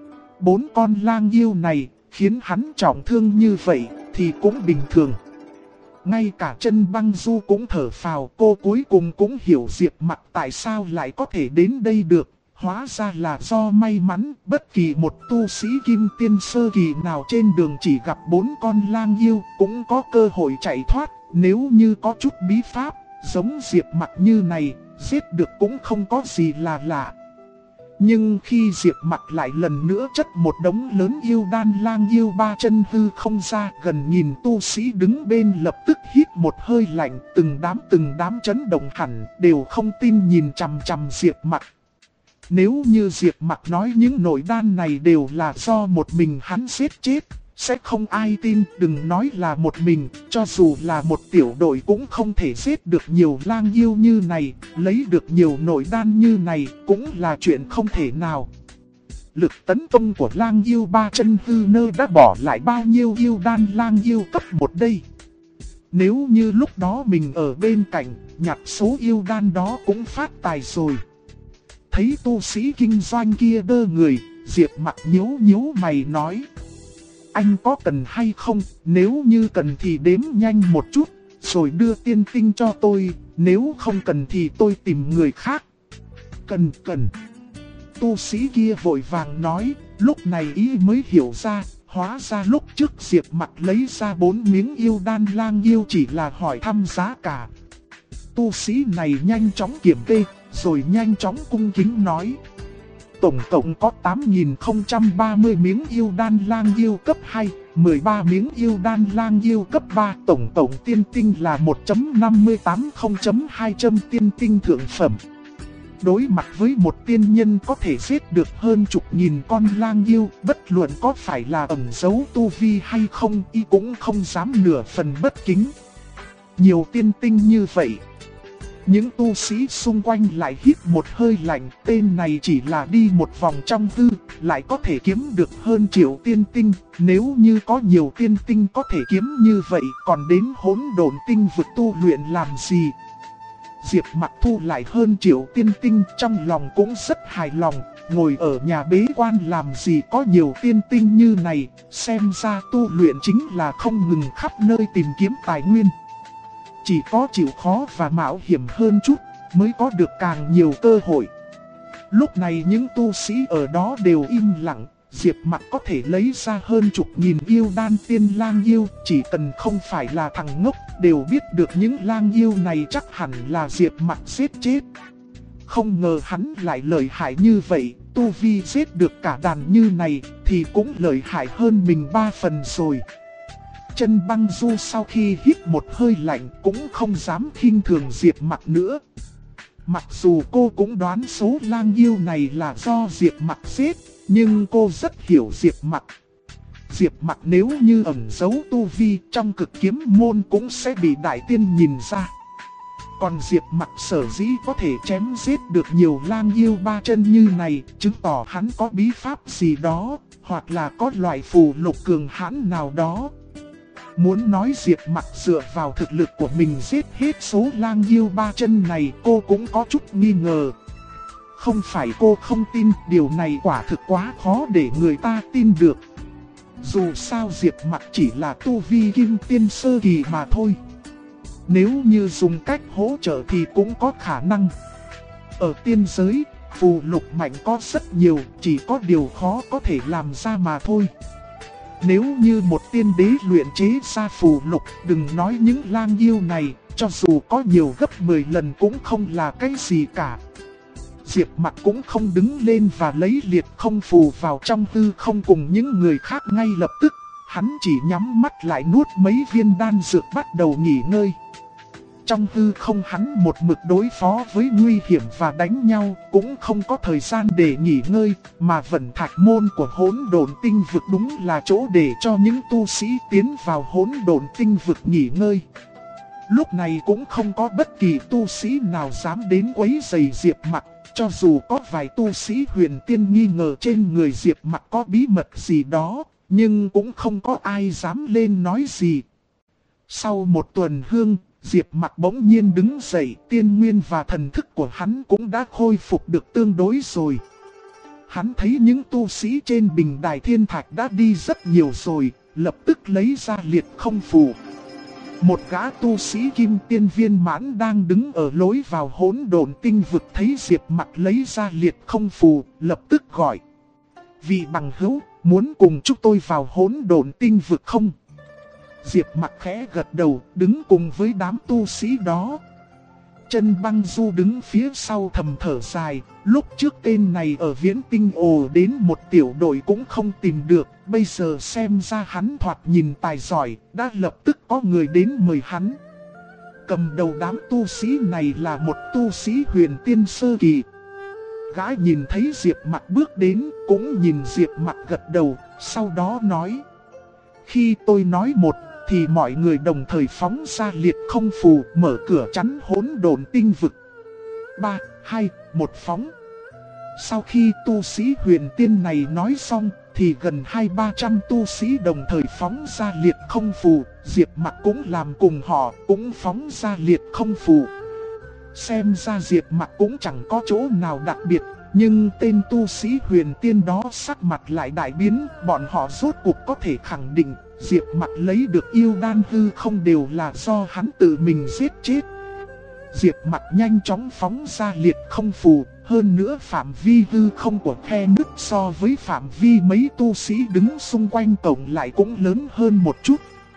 4 con lang yêu này khiến hắn trọng thương như vậy thì cũng bình thường. Ngay cả chân băng du cũng thở phào, cô cuối cùng cũng hiểu Diệp Mặc tại sao lại có thể đến đây được. Hóa ra là do may mắn, bất kỳ một tu sĩ kim tiên sơ kỳ nào trên đường chỉ gặp 4 con lang yêu cũng có cơ hội chạy thoát. Nếu như có chút bí pháp, giống Diệp Mặc như này, giết được cũng không có gì là lạ. Nhưng khi Diệp Mặc lại lần nữa chất một đống lớn yêu đan lang yêu 3 chân hư không ra, gần nhìn tu sĩ đứng bên lập tức hít một hơi lạnh, từng đám chấn động hẳn, đều không tin nhìn chằm chằm Diệp Mặc. Nếu như Diệp Mặc nói những nội đan này đều là do một mình hắn giết chết, sẽ không ai tin. Đừng nói là một mình, cho dù là một tiểu đội cũng không thể giết được nhiều lang yêu như này, lấy được nhiều nội đan như này cũng là chuyện không thể nào. Lực tấn công của lang yêu 3 chân hư nơ đã bỏ lại bao nhiêu yêu đan lang yêu cấp 1 đây? Nếu như lúc đó mình ở bên cạnh, nhặt số yêu đan đó cũng phát tài rồi. Thấy tu sĩ kinh doanh kia đơ người, Diệp Mặc nhíu mày nói: anh có cần hay không? Nếu như cần thì đếm nhanh một chút, rồi đưa tiên tinh cho tôi. Nếu không cần thì tôi tìm người khác. Cần. Tu sĩ kia vội vàng nói. Lúc này ý mới hiểu ra, hóa ra lúc trước Diệp Mặc lấy ra 4 miếng yêu đan lang yêu chỉ là hỏi thăm giá cả. Tu sĩ này nhanh chóng kiểm kê, rồi nhanh chóng cung kính nói: tổng cộng có 8.030 miếng yêu đan lang yêu cấp 2, 13 miếng yêu đan lang yêu cấp 3, tổng cộng tiên tinh là 1.580.200 tiên tinh thượng phẩm. Đối mặt với một tiên nhân có thể giết được hơn chục nghìn con lang yêu, bất luận có phải là ẩn giấu tu vi hay không, y cũng không dám nửa phần bất kính. Nhiều tiên tinh như vậy. Những tu sĩ xung quanh lại hít một hơi lạnh, tên này chỉ là đi một vòng trong hư, lại có thể kiếm được hơn triệu tiên tinh. Nếu như có nhiều tiên tinh có thể kiếm như vậy, còn đến hỗn độn tinh vực tu luyện làm gì? Diệp Mặc thu lại hơn triệu tiên tinh, trong lòng cũng rất hài lòng. Ngồi ở nhà bế quan làm gì có nhiều tiên tinh như này, xem ra tu luyện chính là không ngừng khắp nơi tìm kiếm tài nguyên. Chỉ có chịu khó và mạo hiểm hơn chút mới có được càng nhiều cơ hội. Lúc này những tu sĩ ở đó đều im lặng. Diệp Mặc có thể lấy ra hơn chục nghìn yêu đan tiên lang yêu, chỉ cần không phải là thằng ngốc, đều biết được những lang yêu này chắc hẳn là Diệp Mặc giết chết. Không ngờ hắn lại lợi hại như vậy, tu vi giết được cả đàn như này thì cũng lợi hại hơn mình 3 phần rồi. Chân băng du sau khi hít một hơi lạnh cũng không dám khinh thường Diệp Mặc nữa. Mặc dù cô cũng đoán số lang yêu này là do Diệp Mặc giết, nhưng cô rất hiểu Diệp Mặc. Diệp Mặc nếu như ẩn giấu tu vi trong cực kiếm môn cũng sẽ bị đại tiên nhìn ra. Còn Diệp Mặc sở dĩ có thể chém giết được nhiều lang yêu 3 chân như này, chứng tỏ hắn có bí pháp gì đó, hoặc là có loại phù lục cường hãn nào đó. Muốn nói Diệp Mặc dựa vào thực lực của mình giết hết số lang yêu 3 chân này, cô cũng có chút nghi ngờ. Không phải cô không tin, điều này quả thực quá khó để người ta tin được. Dù sao Diệp Mặc chỉ là tu vi kim tiên sơ kỳ mà thôi. Nếu như dùng cách hỗ trợ thì cũng có khả năng. Ở tiên giới, Phù lục mạnh có rất nhiều, chỉ có điều khó có thể làm ra mà thôi. Nếu như một tiên đế luyện chế ra phù lục, đừng nói những lang yêu này, cho dù có nhiều gấp 10 lần cũng không là cái gì cả. Diệp Mặc cũng không đứng lên và lấy liệt không phù vào trong hư không cùng những người khác ngay lập tức. Hắn chỉ nhắm mắt lại nuốt mấy viên đan dược bắt đầu nghỉ ngơi. Trong hư không hắn một mực đối phó với nguy hiểm và đánh nhau, cũng không có thời gian để nghỉ ngơi, mà vận thạch môn của hỗn độn tinh vực đúng là chỗ để cho những tu sĩ tiến vào hỗn độn tinh vực nghỉ ngơi. Lúc này cũng không có bất kỳ tu sĩ nào dám đến quấy rầy Diệp Mặc, cho dù có vài tu sĩ huyền tiên nghi ngờ trên người Diệp Mặc có bí mật gì đó, nhưng cũng không có ai dám lên nói gì. Sau một tuần hương, Diệp Mặc bỗng nhiên đứng dậy, tiên nguyên và thần thức của hắn cũng đã khôi phục được tương đối rồi. Hắn thấy những tu sĩ trên bình đài thiên thạch đã đi rất nhiều rồi, lập tức lấy ra liệt không phù. Một gã tu sĩ kim tiên viên mãn đang đứng ở lối vào hỗn độn tinh vực thấy Diệp Mặc lấy ra liệt không phù, lập tức gọi: "Vị bằng hữu, muốn cùng chúng tôi vào hỗn độn tinh vực không?" Diệp Mặc khẽ gật đầu, đứng cùng với đám tu sĩ đó. Chân Băng Du đứng phía sau thầm thở dài, lúc trước tên này ở Viễn Tinh ồ đến một tiểu đội cũng không tìm được, bây giờ xem ra hắn thoạt nhìn tài giỏi, đã lập tức có người đến mời hắn. Cầm đầu đám tu sĩ này là một tu sĩ huyền tiên sơ kỳ. Gã nhìn thấy Diệp Mặc bước đến, cũng nhìn Diệp Mặc gật đầu, sau đó nói: "Khi tôi nói một thì mọi người đồng thời phóng ra liệt không phù, mở cửa chắn hỗn độn tinh vực. 3, 2, 1 phóng." Sau khi tu sĩ huyền tiên này nói xong, thì gần 200-300 tu sĩ đồng thời phóng ra liệt không phù. Diệp Mặc cũng làm cùng họ, cũng phóng ra liệt không phù. Xem ra Diệp Mặc cũng chẳng có chỗ nào đặc biệt, nhưng tên tu sĩ huyền tiên đó sắc mặt lại đại biến. Bọn họ rốt cuộc có thể khẳng định Diệp Mặc lấy được yêu đan hư không đều là do hắn tự mình giết chết. Diệp Mặc nhanh chóng phóng ra liệt không phù, hơn nữa phạm vi hư không của khe nứt so với phạm vi mấy tu sĩ đứng xung quanh cổng lại cũng lớn hơn một chút.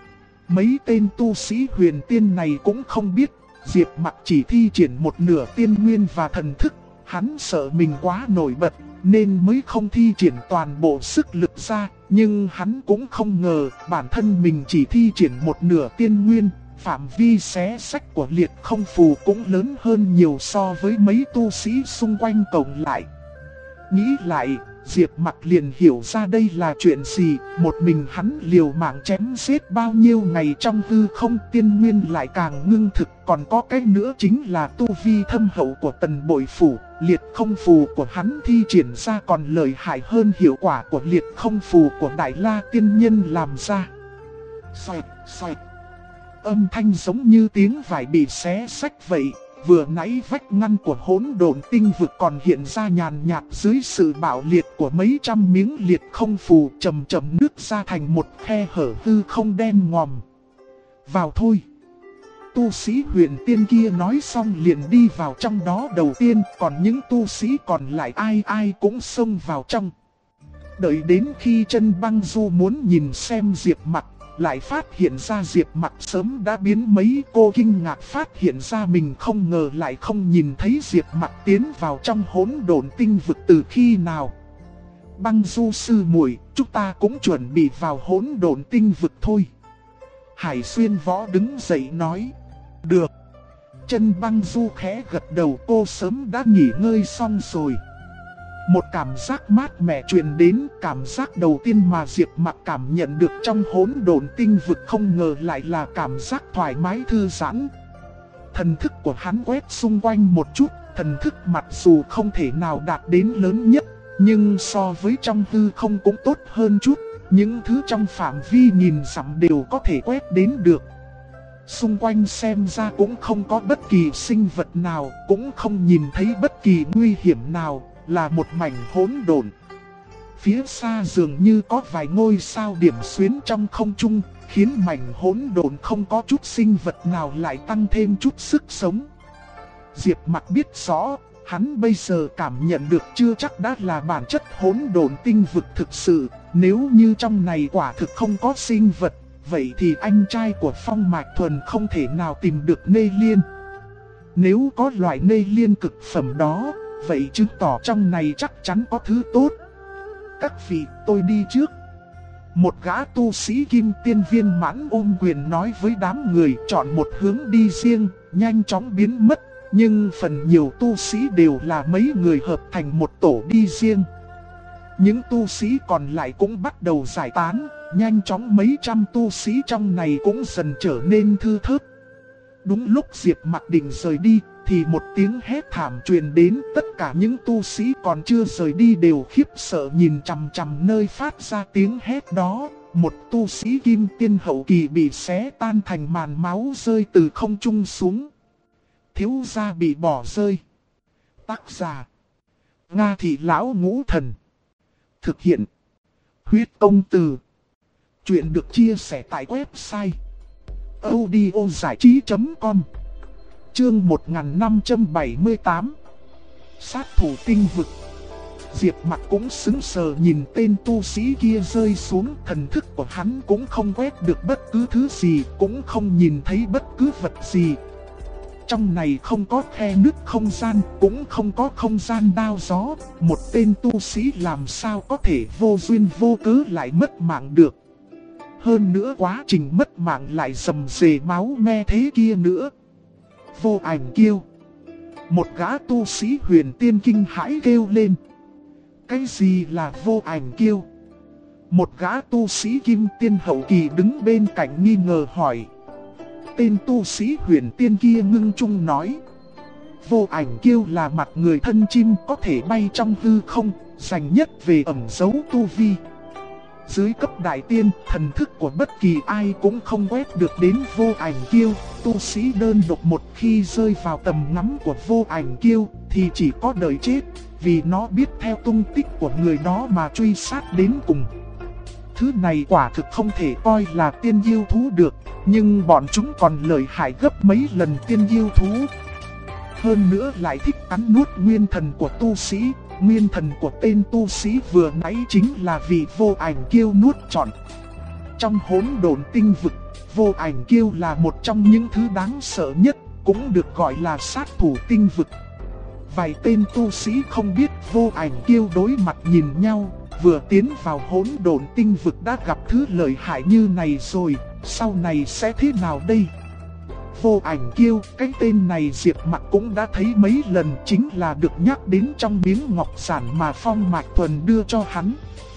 Mấy tên tu sĩ huyền tiên này cũng không biết, Diệp Mặc chỉ thi triển một nửa tiên nguyên và thần thức, hắn sợ mình quá nổi bật nên mới không thi triển toàn bộ sức lực ra, nhưng hắn cũng không ngờ bản thân mình chỉ thi triển một nửa tiên nguyên, phạm vi xé sách của liệt không phù cũng lớn hơn nhiều so với mấy tu sĩ xung quanh cổng lại. Nghĩ lại, Diệp Mặc liền hiểu ra đây là chuyện gì, một mình hắn liều mạng chém giết bao nhiêu ngày trong hư không, tiên nguyên lại càng ngưng thực, còn có cái nữa chính là tu vi thâm hậu của Tần Bội Phủ, liệt không phù của hắn thi triển ra còn lợi hại hơn hiệu quả của liệt không phù của Đại La Tiên Nhân làm ra. Xoẹt, xoẹt. Âm thanh giống như tiếng vải bị xé sách vậy. Vừa nãy vách ngăn của hỗn độn tinh vực còn hiện ra nhàn nhạt dưới sự bạo liệt của mấy trăm miếng liệt không phù, chậm chậm nứt ra thành một khe hở hư không đen ngòm. "Vào thôi." Tu sĩ huyền tiên kia nói xong liền đi vào trong đó đầu tiên, còn những tu sĩ còn lại ai ai cũng xông vào trong. Đợi đến khi Chân Băng Du muốn nhìn xem Diệp Mặc, lại phát hiện ra Diệp Mặc sớm đã biến mấy. Cô kinh ngạc phát hiện ra mình không ngờ lại không nhìn thấy Diệp Mặc tiến vào trong hỗn độn tinh vực từ khi nào. "Băng Du sư muội, chúng ta cũng chuẩn bị vào hỗn độn tinh vực thôi." Hải Xuyên Võ đứng dậy nói. "Được." Chân Băng Du khẽ gật đầu, cô sớm đã nghỉ ngơi xong rồi. Một cảm giác mát mẻ truyền đến, cảm giác đầu tiên mà Diệp Mặc cảm nhận được trong hỗn độn tinh vực không ngờ lại là cảm giác thoải mái thư giãn. Thần thức của hắn quét xung quanh một chút, thần thức mặc dù không thể nào đạt đến lớn nhất, nhưng so với trong hư không cũng tốt hơn chút, những thứ trong phạm vi nhìn dặm đều có thể quét đến được. Xung quanh xem ra cũng không có bất kỳ sinh vật nào, cũng không nhìn thấy bất kỳ nguy hiểm nào, là một mảnh hỗn độn. Phía xa dường như có vài ngôi sao điểm xuyến trong không trung, khiến mảnh hỗn độn không có chút sinh vật nào lại tăng thêm chút sức sống. Diệp Mặc biết rõ, Hắn bây giờ cảm nhận được chưa chắc đã là bản chất hỗn độn tinh vực thực sự. Nếu như trong này quả thực không có sinh vật, vậy thì anh trai của Phong Mạch Thuần không thể nào tìm được nê liên. Nếu có loại nê liên cực phẩm đó, vậy chứng tỏ trong này chắc chắn có thứ tốt. Các vị, tôi đi trước. Một gã tu sĩ kim tiên viên mãn ôm quyền nói với đám người, chọn một hướng đi riêng, nhanh chóng biến mất. Nhưng phần nhiều tu sĩ đều là mấy người hợp thành một tổ đi riêng. Những tu sĩ còn lại cũng bắt đầu giải tán, nhanh chóng mấy trăm tu sĩ trong này cũng dần trở nên thưa thớt. Đúng lúc Diệp Mặc định rời đi, thì một tiếng hét thảm truyền đến. Tất cả những tu sĩ còn chưa rời đi đều khiếp sợ nhìn chằm chằm nơi phát ra tiếng hét đó. Một tu sĩ kim tiên hậu kỳ bị xé tan thành màn máu rơi từ không trung xuống. Thiếu gia bị bỏ rơi. Tác giả: Nga Thị Lão Ngũ Thần. Thực hiện: Huyết Công Từ. Chuyện được chia sẻ tại website audiozảichí.com. Chương 1578. Sát thủ tinh vực. Diệp Mặc cũng sững sờ nhìn tên tu sĩ kia rơi xuống. Thần thức của hắn cũng không quét được bất cứ thứ gì, cũng không nhìn thấy bất cứ vật gì. Trong này không có khe nứt không gian, cũng không có không gian đao gió. Một tên tu sĩ làm sao có thể vô duyên vô cớ lại mất mạng được. Hơn nữa quá trình mất mạng lại rầm rề máu me thế kia nữa. Vô Ảnh Kiêu. Một gã tu sĩ huyền tiên kinh hãi kêu lên. Cái gì là Vô Ảnh Kiêu? Một gã tu sĩ kim tiên hậu kỳ đứng bên cạnh nghi ngờ hỏi. Tên tu sĩ huyền tiên kia ngưng trung nói. Vô Ảnh Kiêu là mặt người thân chim có thể bay trong hư không, dành nhất về ẩn giấu tu vi. Dưới cấp đại tiên, thần thức của bất kỳ ai cũng không quét được đến Vô Ảnh Kiêu. Tu sĩ đơn độc một khi rơi vào tầm ngắm của Vô Ảnh Kiêu thì chỉ có đời chết, vì nó biết theo tung tích của người đó mà truy sát đến cùng. Thứ này quả thực không thể coi là tiên yêu thú được, nhưng bọn chúng còn lợi hại gấp mấy lần tiên yêu thú. Hơn nữa lại thích cắn nuốt nguyên thần của tu sĩ. Nguyên thần của tên tu sĩ vừa nãy chính là vị Vô Ảnh Kiêu nuốt trọn. Trong hỗn độn tinh vực, Vô Ảnh Kiêu là một trong những thứ đáng sợ nhất, cũng được gọi là sát thủ tinh vực. Vài tên tu sĩ không biết Vô Ảnh Kiêu đối mặt nhìn nhau, vừa tiến vào hỗn độn tinh vực đã gặp thứ lợi hại như này rồi, sau này sẽ thế nào đây? Vô Ảnh Kiêu, cái tên này Diệp Mặc cũng đã thấy mấy lần, chính là được nhắc đến trong miếng ngọc giản mà Phong Mạch Thuần đưa cho hắn.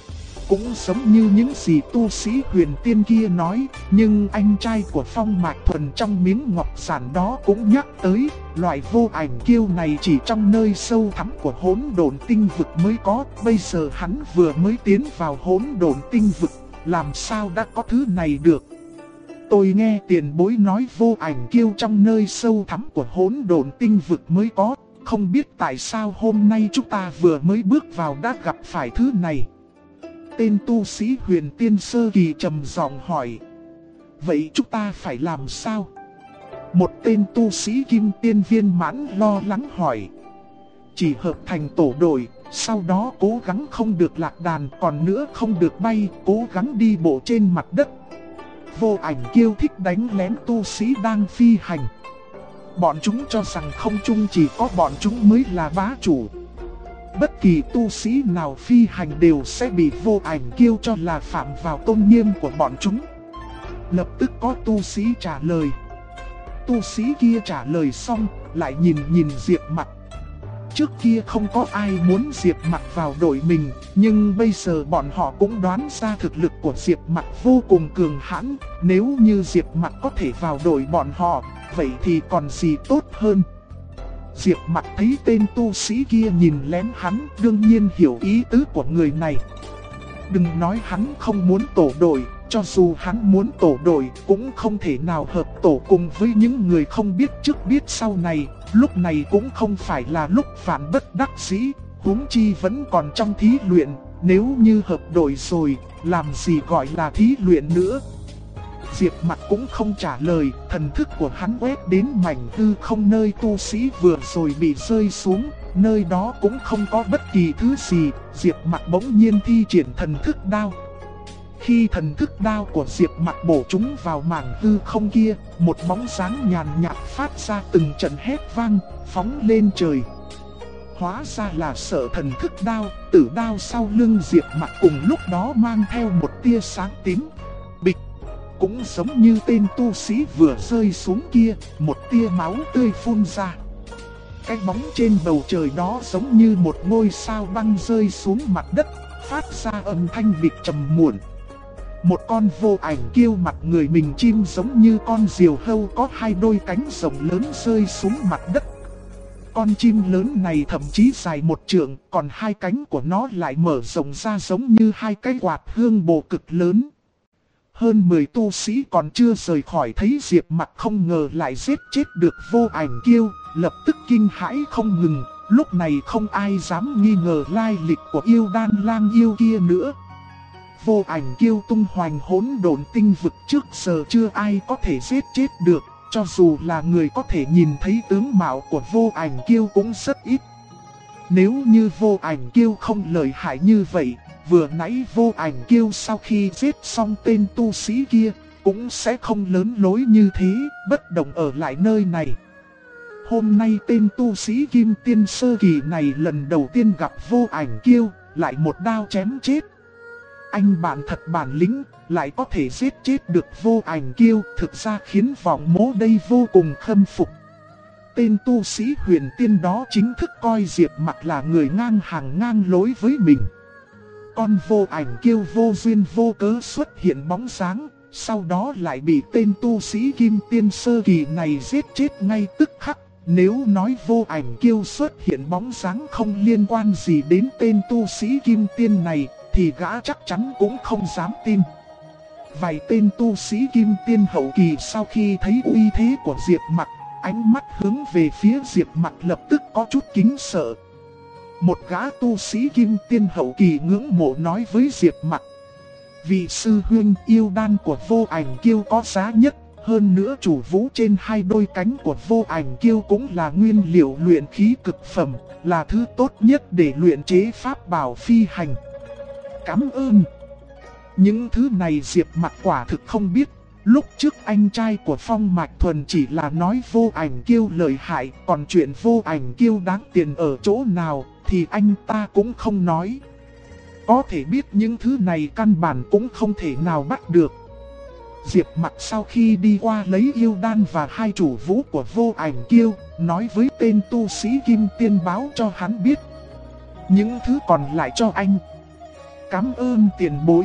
Cũng giống như những gì tu sĩ huyền tiên kia nói, nhưng anh trai của Phong Mạch Thuần trong miếng ngọc giản đó cũng nhắc tới, loại Vô Ảnh Kiêu này chỉ trong nơi sâu thẳm của hỗn độn tinh vực mới có. Bây giờ hắn vừa mới tiến vào hỗn độn tinh vực, làm sao đã có thứ này được? Tôi nghe tiền bối nói Vô Ảnh Kiêu trong nơi sâu thẳm của hỗn độn tinh vực mới có, không biết tại sao hôm nay chúng ta vừa mới bước vào đã gặp phải thứ này. Tên tu sĩ huyền tiên sơ kỳ trầm giọng hỏi. Vậy chúng ta phải làm sao? Một tên tu sĩ kim tiên viên mãn lo lắng hỏi. Chỉ hợp thành tổ đội, sau đó cố gắng không được lạc đàn, còn nữa không được bay, cố gắng đi bộ trên mặt đất. Vô Ảnh Kiêu thích đánh lén tu sĩ đang phi hành. Bọn chúng cho rằng không trung chỉ có bọn chúng mới là bá chủ. Bất kỳ tu sĩ nào phi hành đều sẽ bị Vô Ảnh Kiêu cho là phạm vào tôn nghiêm của bọn chúng. Lập tức có tu sĩ trả lời. Tu sĩ kia trả lời xong, lại nhìn Diệp Mặc. Trước kia không có ai muốn Diệp Mặc vào đội mình, nhưng bây giờ bọn họ cũng đoán ra thực lực của Diệp Mặc vô cùng cường hãn. Nếu như Diệp Mặc có thể vào đội bọn họ, vậy thì còn gì tốt hơn. Diệp Mặc thấy tên tu sĩ kia nhìn lén hắn, đương nhiên hiểu ý tứ của người này. Đừng nói hắn không muốn tổ đội, cho dù hắn muốn tổ đội cũng không thể nào hợp tổ cùng với những người không biết trước biết sau này. Lúc này cũng không phải là lúc phản bất đắc dĩ, huống chi vẫn còn trong thí luyện. Nếu như hợp đội rồi, làm gì gọi là thí luyện nữa. Diệp Mặc cũng không trả lời, thần thức của hắn quét đến mảnh hư không nơi tu sĩ vừa rồi bị rơi xuống, nơi đó cũng không có bất kỳ thứ gì. Diệp Mặc bỗng nhiên thi triển thần thức đao. Khi thần thức đao của Diệp Mặc bổ trúng vào mảng hư không kia, một bóng dáng nhàn nhạt phát ra từng trận hét vang, phóng lên trời. Hóa ra là Sở thần thức đao, tử đao sau lưng Diệp Mặc cùng lúc đó mang theo một tia sáng tím. Bịch, cũng giống như tên tu sĩ vừa rơi xuống kia, một tia máu tươi phun ra. Cái bóng trên bầu trời đó giống như một ngôi sao băng rơi xuống mặt đất, phát ra âm thanh bịch trầm muộn. Một con vô ảnh kiêu mặt người mình chim giống như con diều hâu có hai đôi cánh rộng lớn rơi xuống mặt đất. Con chim lớn này thậm chí dài 1 trượng, còn hai cánh của nó lại mở rộng ra giống như hai cái quạt hương bồ cực lớn. Hơn 10 tu sĩ còn chưa rời khỏi thấy Diệp Mặc không ngờ lại giết chết được vô ảnh kiêu, lập tức kinh hãi không ngừng. Lúc này không ai dám nghi ngờ lai lịch của yêu đan lang yêu kia nữa. Vô ảnh kiêu tung hoành hỗn độn tinh vực trước giờ chưa ai có thể giết chết được. Cho dù là người có thể nhìn thấy tướng mạo của vô ảnh kiêu cũng rất ít. Nếu như vô ảnh kiêu không lợi hại như vậy, vừa nãy vô ảnh kiêu sau khi giết xong tên tu sĩ kia, cũng sẽ không lớn lối như thế, bất động ở lại nơi này. Hôm nay tên tu sĩ Kim Tiên Sơ Kỳ này lần đầu tiên gặp vô ảnh kiêu, lại một đao chém chết. Anh bạn thật bản lĩnh, lại có thể giết chết được vô ảnh kiêu, thực ra khiến vọng mố đây vô cùng khâm phục. Tên tu sĩ huyền tiên đó chính thức coi Diệp Mặc là người ngang hàng ngang lối với mình. Con vô ảnh kiêu vô duyên vô cớ xuất hiện bóng dáng, sau đó lại bị tên tu sĩ Kim Tiên Sơ Kỳ này giết chết ngay tức khắc. Nếu nói vô ảnh kiêu xuất hiện bóng dáng không liên quan gì đến tên tu sĩ Kim Tiên này, thì gã chắc chắn cũng không dám tin. Vài tên tu sĩ Kim Tiên hậu kỳ sau khi thấy uy thế của Diệp Mặc, ánh mắt hướng về phía Diệp Mặc lập tức có chút kính sợ. Một gã tu sĩ Kim Tiên hậu kỳ ngưỡng mộ nói với Diệp Mặc: vị sư huynh, yêu đan của vô ảnh kiêu có giá nhất. Hơn nữa chủ vũ trên hai đôi cánh của vô ảnh kiêu cũng là nguyên liệu luyện khí cực phẩm, là thứ tốt nhất để luyện chế pháp bảo phi hành. Cảm ơn. Những thứ này Diệp Mặc quả thực không biết. Lúc trước anh trai của Phong Mạch Thuần chỉ là nói vô ảnh kiêu lợi hại, còn chuyện vô ảnh kiêu đáng tiền ở chỗ nào thì anh ta cũng không nói. Có thể biết những thứ này căn bản cũng không thể nào bắt được. Diệp Mặc sau khi đi qua lấy yêu đan và hai chủ vũ của vô ảnh kiêu, nói với tên tu sĩ Kim Tiên báo cho hắn biết. Những thứ còn lại cho anh. Cảm ơn tiền bối.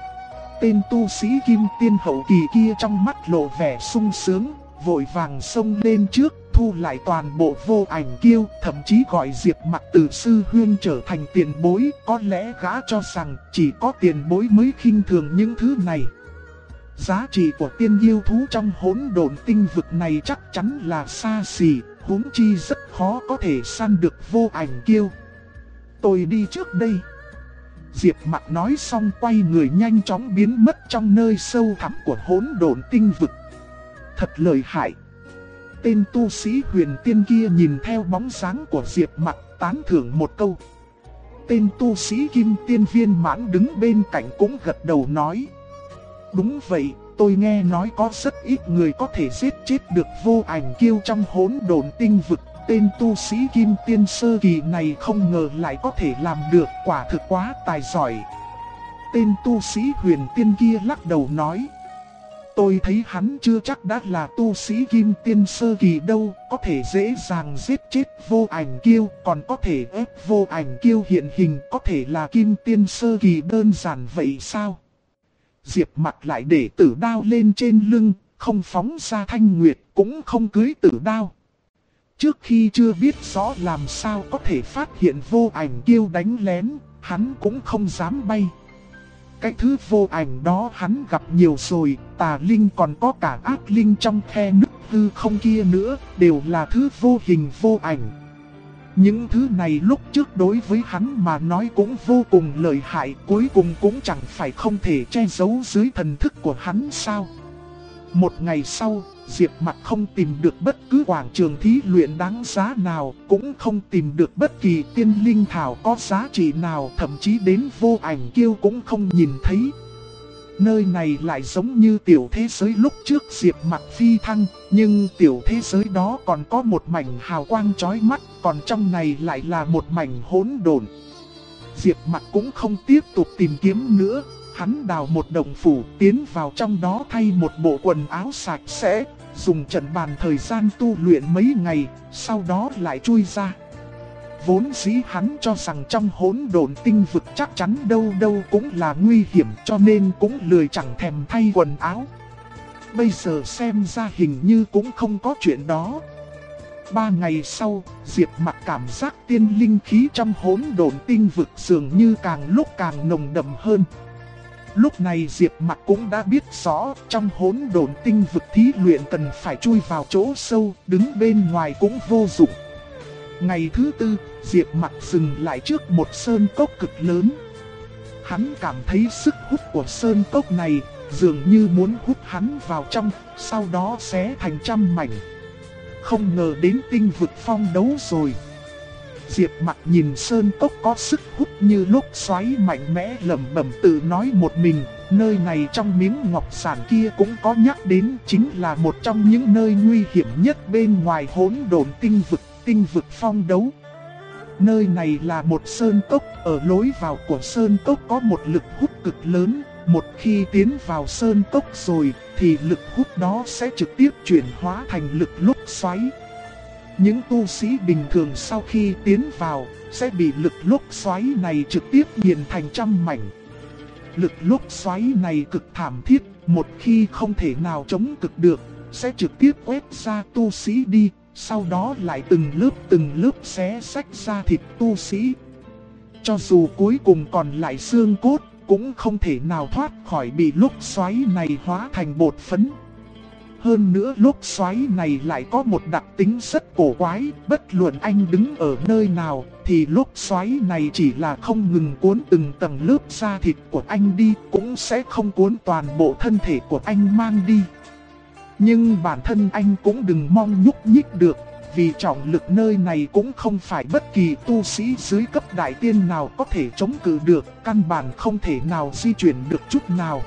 Tên tu sĩ Kim Tiên hậu kỳ kia trong mắt lộ vẻ sung sướng, vội vàng xông lên trước, thu lại toàn bộ vô ảnh kiêu, thậm chí gọi Diệp Mặc từ sư huynh trở thành tiền bối. Có lẽ gã cho rằng chỉ có tiền bối mới khinh thường những thứ này. Giá trị của tiên yêu thú trong hỗn độn tinh vực này chắc chắn là xa xỉ, huống chi rất khó có thể săn được vô ảnh kiêu. Tôi đi trước đây. Diệp Mặc nói xong quay người nhanh chóng biến mất trong nơi sâu thẳm của hỗn độn tinh vực. Thật lợi hại. Tên tu sĩ huyền tiên kia nhìn theo bóng dáng của Diệp Mặc tán thưởng một câu. Tên tu sĩ Kim Tiên viên mãn đứng bên cạnh cũng gật đầu nói. Đúng vậy, tôi nghe nói có rất ít người có thể giết chết được vô ảnh kiêu trong hỗn độn tinh vực. Tên tu sĩ Kim Tiên Sơ Kỳ này không ngờ lại có thể làm được, quả thực quá tài giỏi. Tên tu sĩ huyền tiên kia lắc đầu nói. Tôi thấy hắn chưa chắc đã là tu sĩ Kim Tiên Sơ Kỳ đâu, có thể dễ dàng giết chết vô ảnh kiêu, còn có thể ép vô ảnh kiêu hiện hình, có thể là Kim Tiên Sơ Kỳ đơn giản vậy sao? Diệp Mặc lại để tử đao lên trên lưng, không phóng ra thanh nguyệt, cũng không cưới tử đao. Trước khi chưa biết rõ làm sao có thể phát hiện vô ảnh kiêu đánh lén, hắn cũng không dám bay. Cái thứ vô ảnh đó hắn gặp nhiều rồi, tà linh còn có cả ác linh trong khe nứt hư không kia nữa, đều là thứ vô hình vô ảnh. Những thứ này lúc trước đối với hắn mà nói cũng vô cùng lợi hại, cuối cùng cũng chẳng phải không thể che giấu dưới thần thức của hắn sao. Một ngày sau, Diệp Mặc không tìm được bất cứ quảng trường thí luyện đáng giá nào, cũng không tìm được bất kỳ tiên linh thảo có giá trị nào, thậm chí đến vô ảnh kiêu cũng không nhìn thấy. Nơi này lại giống như tiểu thế giới lúc trước Diệp Mặc phi thăng, nhưng tiểu thế giới đó còn có một mảnh hào quang chói mắt, còn trong này lại là một mảnh hỗn độn. Diệp Mặc cũng không tiếp tục tìm kiếm nữa, hắn đào một động phủ tiến vào trong đó thay một bộ quần áo sạch sẽ, dùng trận bàn thời gian tu luyện mấy ngày, sau đó lại chui ra. Vốn dĩ hắn cho rằng trong hỗn độn tinh vực chắc chắn đâu đâu cũng là nguy hiểm, cho nên cũng lười chẳng thèm thay quần áo. Bây giờ xem ra hình như cũng không có chuyện đó. 3 ngày sau, Diệp Mặc cảm giác tiên linh khí trong hỗn độn tinh vực dường như càng lúc càng nồng đậm hơn. Lúc này Diệp Mặc cũng đã biết rõ, trong hỗn độn tinh vực thí luyện cần phải chui vào chỗ sâu, đứng bên ngoài cũng vô dụng. Ngày thứ 4, Diệp Mặc dừng lại trước một sơn cốc cực lớn. Hắn cảm thấy sức hút của sơn cốc này dường như muốn hút hắn vào trong, sau đó xé thành trăm mảnh. Không ngờ đến tinh vực phong đấu rồi. Diệp Mặc nhìn sơn cốc có sức hút như lúc xoáy mạnh mẽ, lẩm bẩm tự nói một mình, nơi này trong miếng ngọc sản kia cũng có nhắc đến, chính là một trong những nơi nguy hiểm nhất bên ngoài hỗn độn tinh vực phong đấu. Nơi này là một sơn cốc, ở lối vào của sơn cốc có một lực hút cực lớn, một khi tiến vào sơn cốc rồi thì lực hút đó sẽ trực tiếp chuyển hóa thành lực lúc xoáy. Những tu sĩ bình thường sau khi tiến vào sẽ bị lực lúc xoáy này trực tiếp nghiền thành trăm mảnh. Lực lúc xoáy này cực thảm thiết, một khi không thể nào chống cực được, sẽ trực tiếp quét ra tu sĩ đi, sau đó lại từng lớp xé xách ra thịt tu sĩ. Cho dù cuối cùng còn lại xương cốt, cũng không thể nào thoát khỏi bị lúc xoáy này hóa thành bột phấn. Hơn nữa lúc xoáy này lại có một đặc tính rất cổ quái, bất luận anh đứng ở nơi nào thì lúc xoáy này chỉ là không ngừng cuốn từng tầng lớp da thịt của anh đi, cũng sẽ không cuốn toàn bộ thân thể của anh mang đi. Nhưng bản thân anh cũng đừng mong nhúc nhích được, vì trọng lực nơi này cũng không phải bất kỳ tu sĩ dưới cấp đại tiên nào có thể chống cự được, căn bản không thể nào di chuyển được chút nào.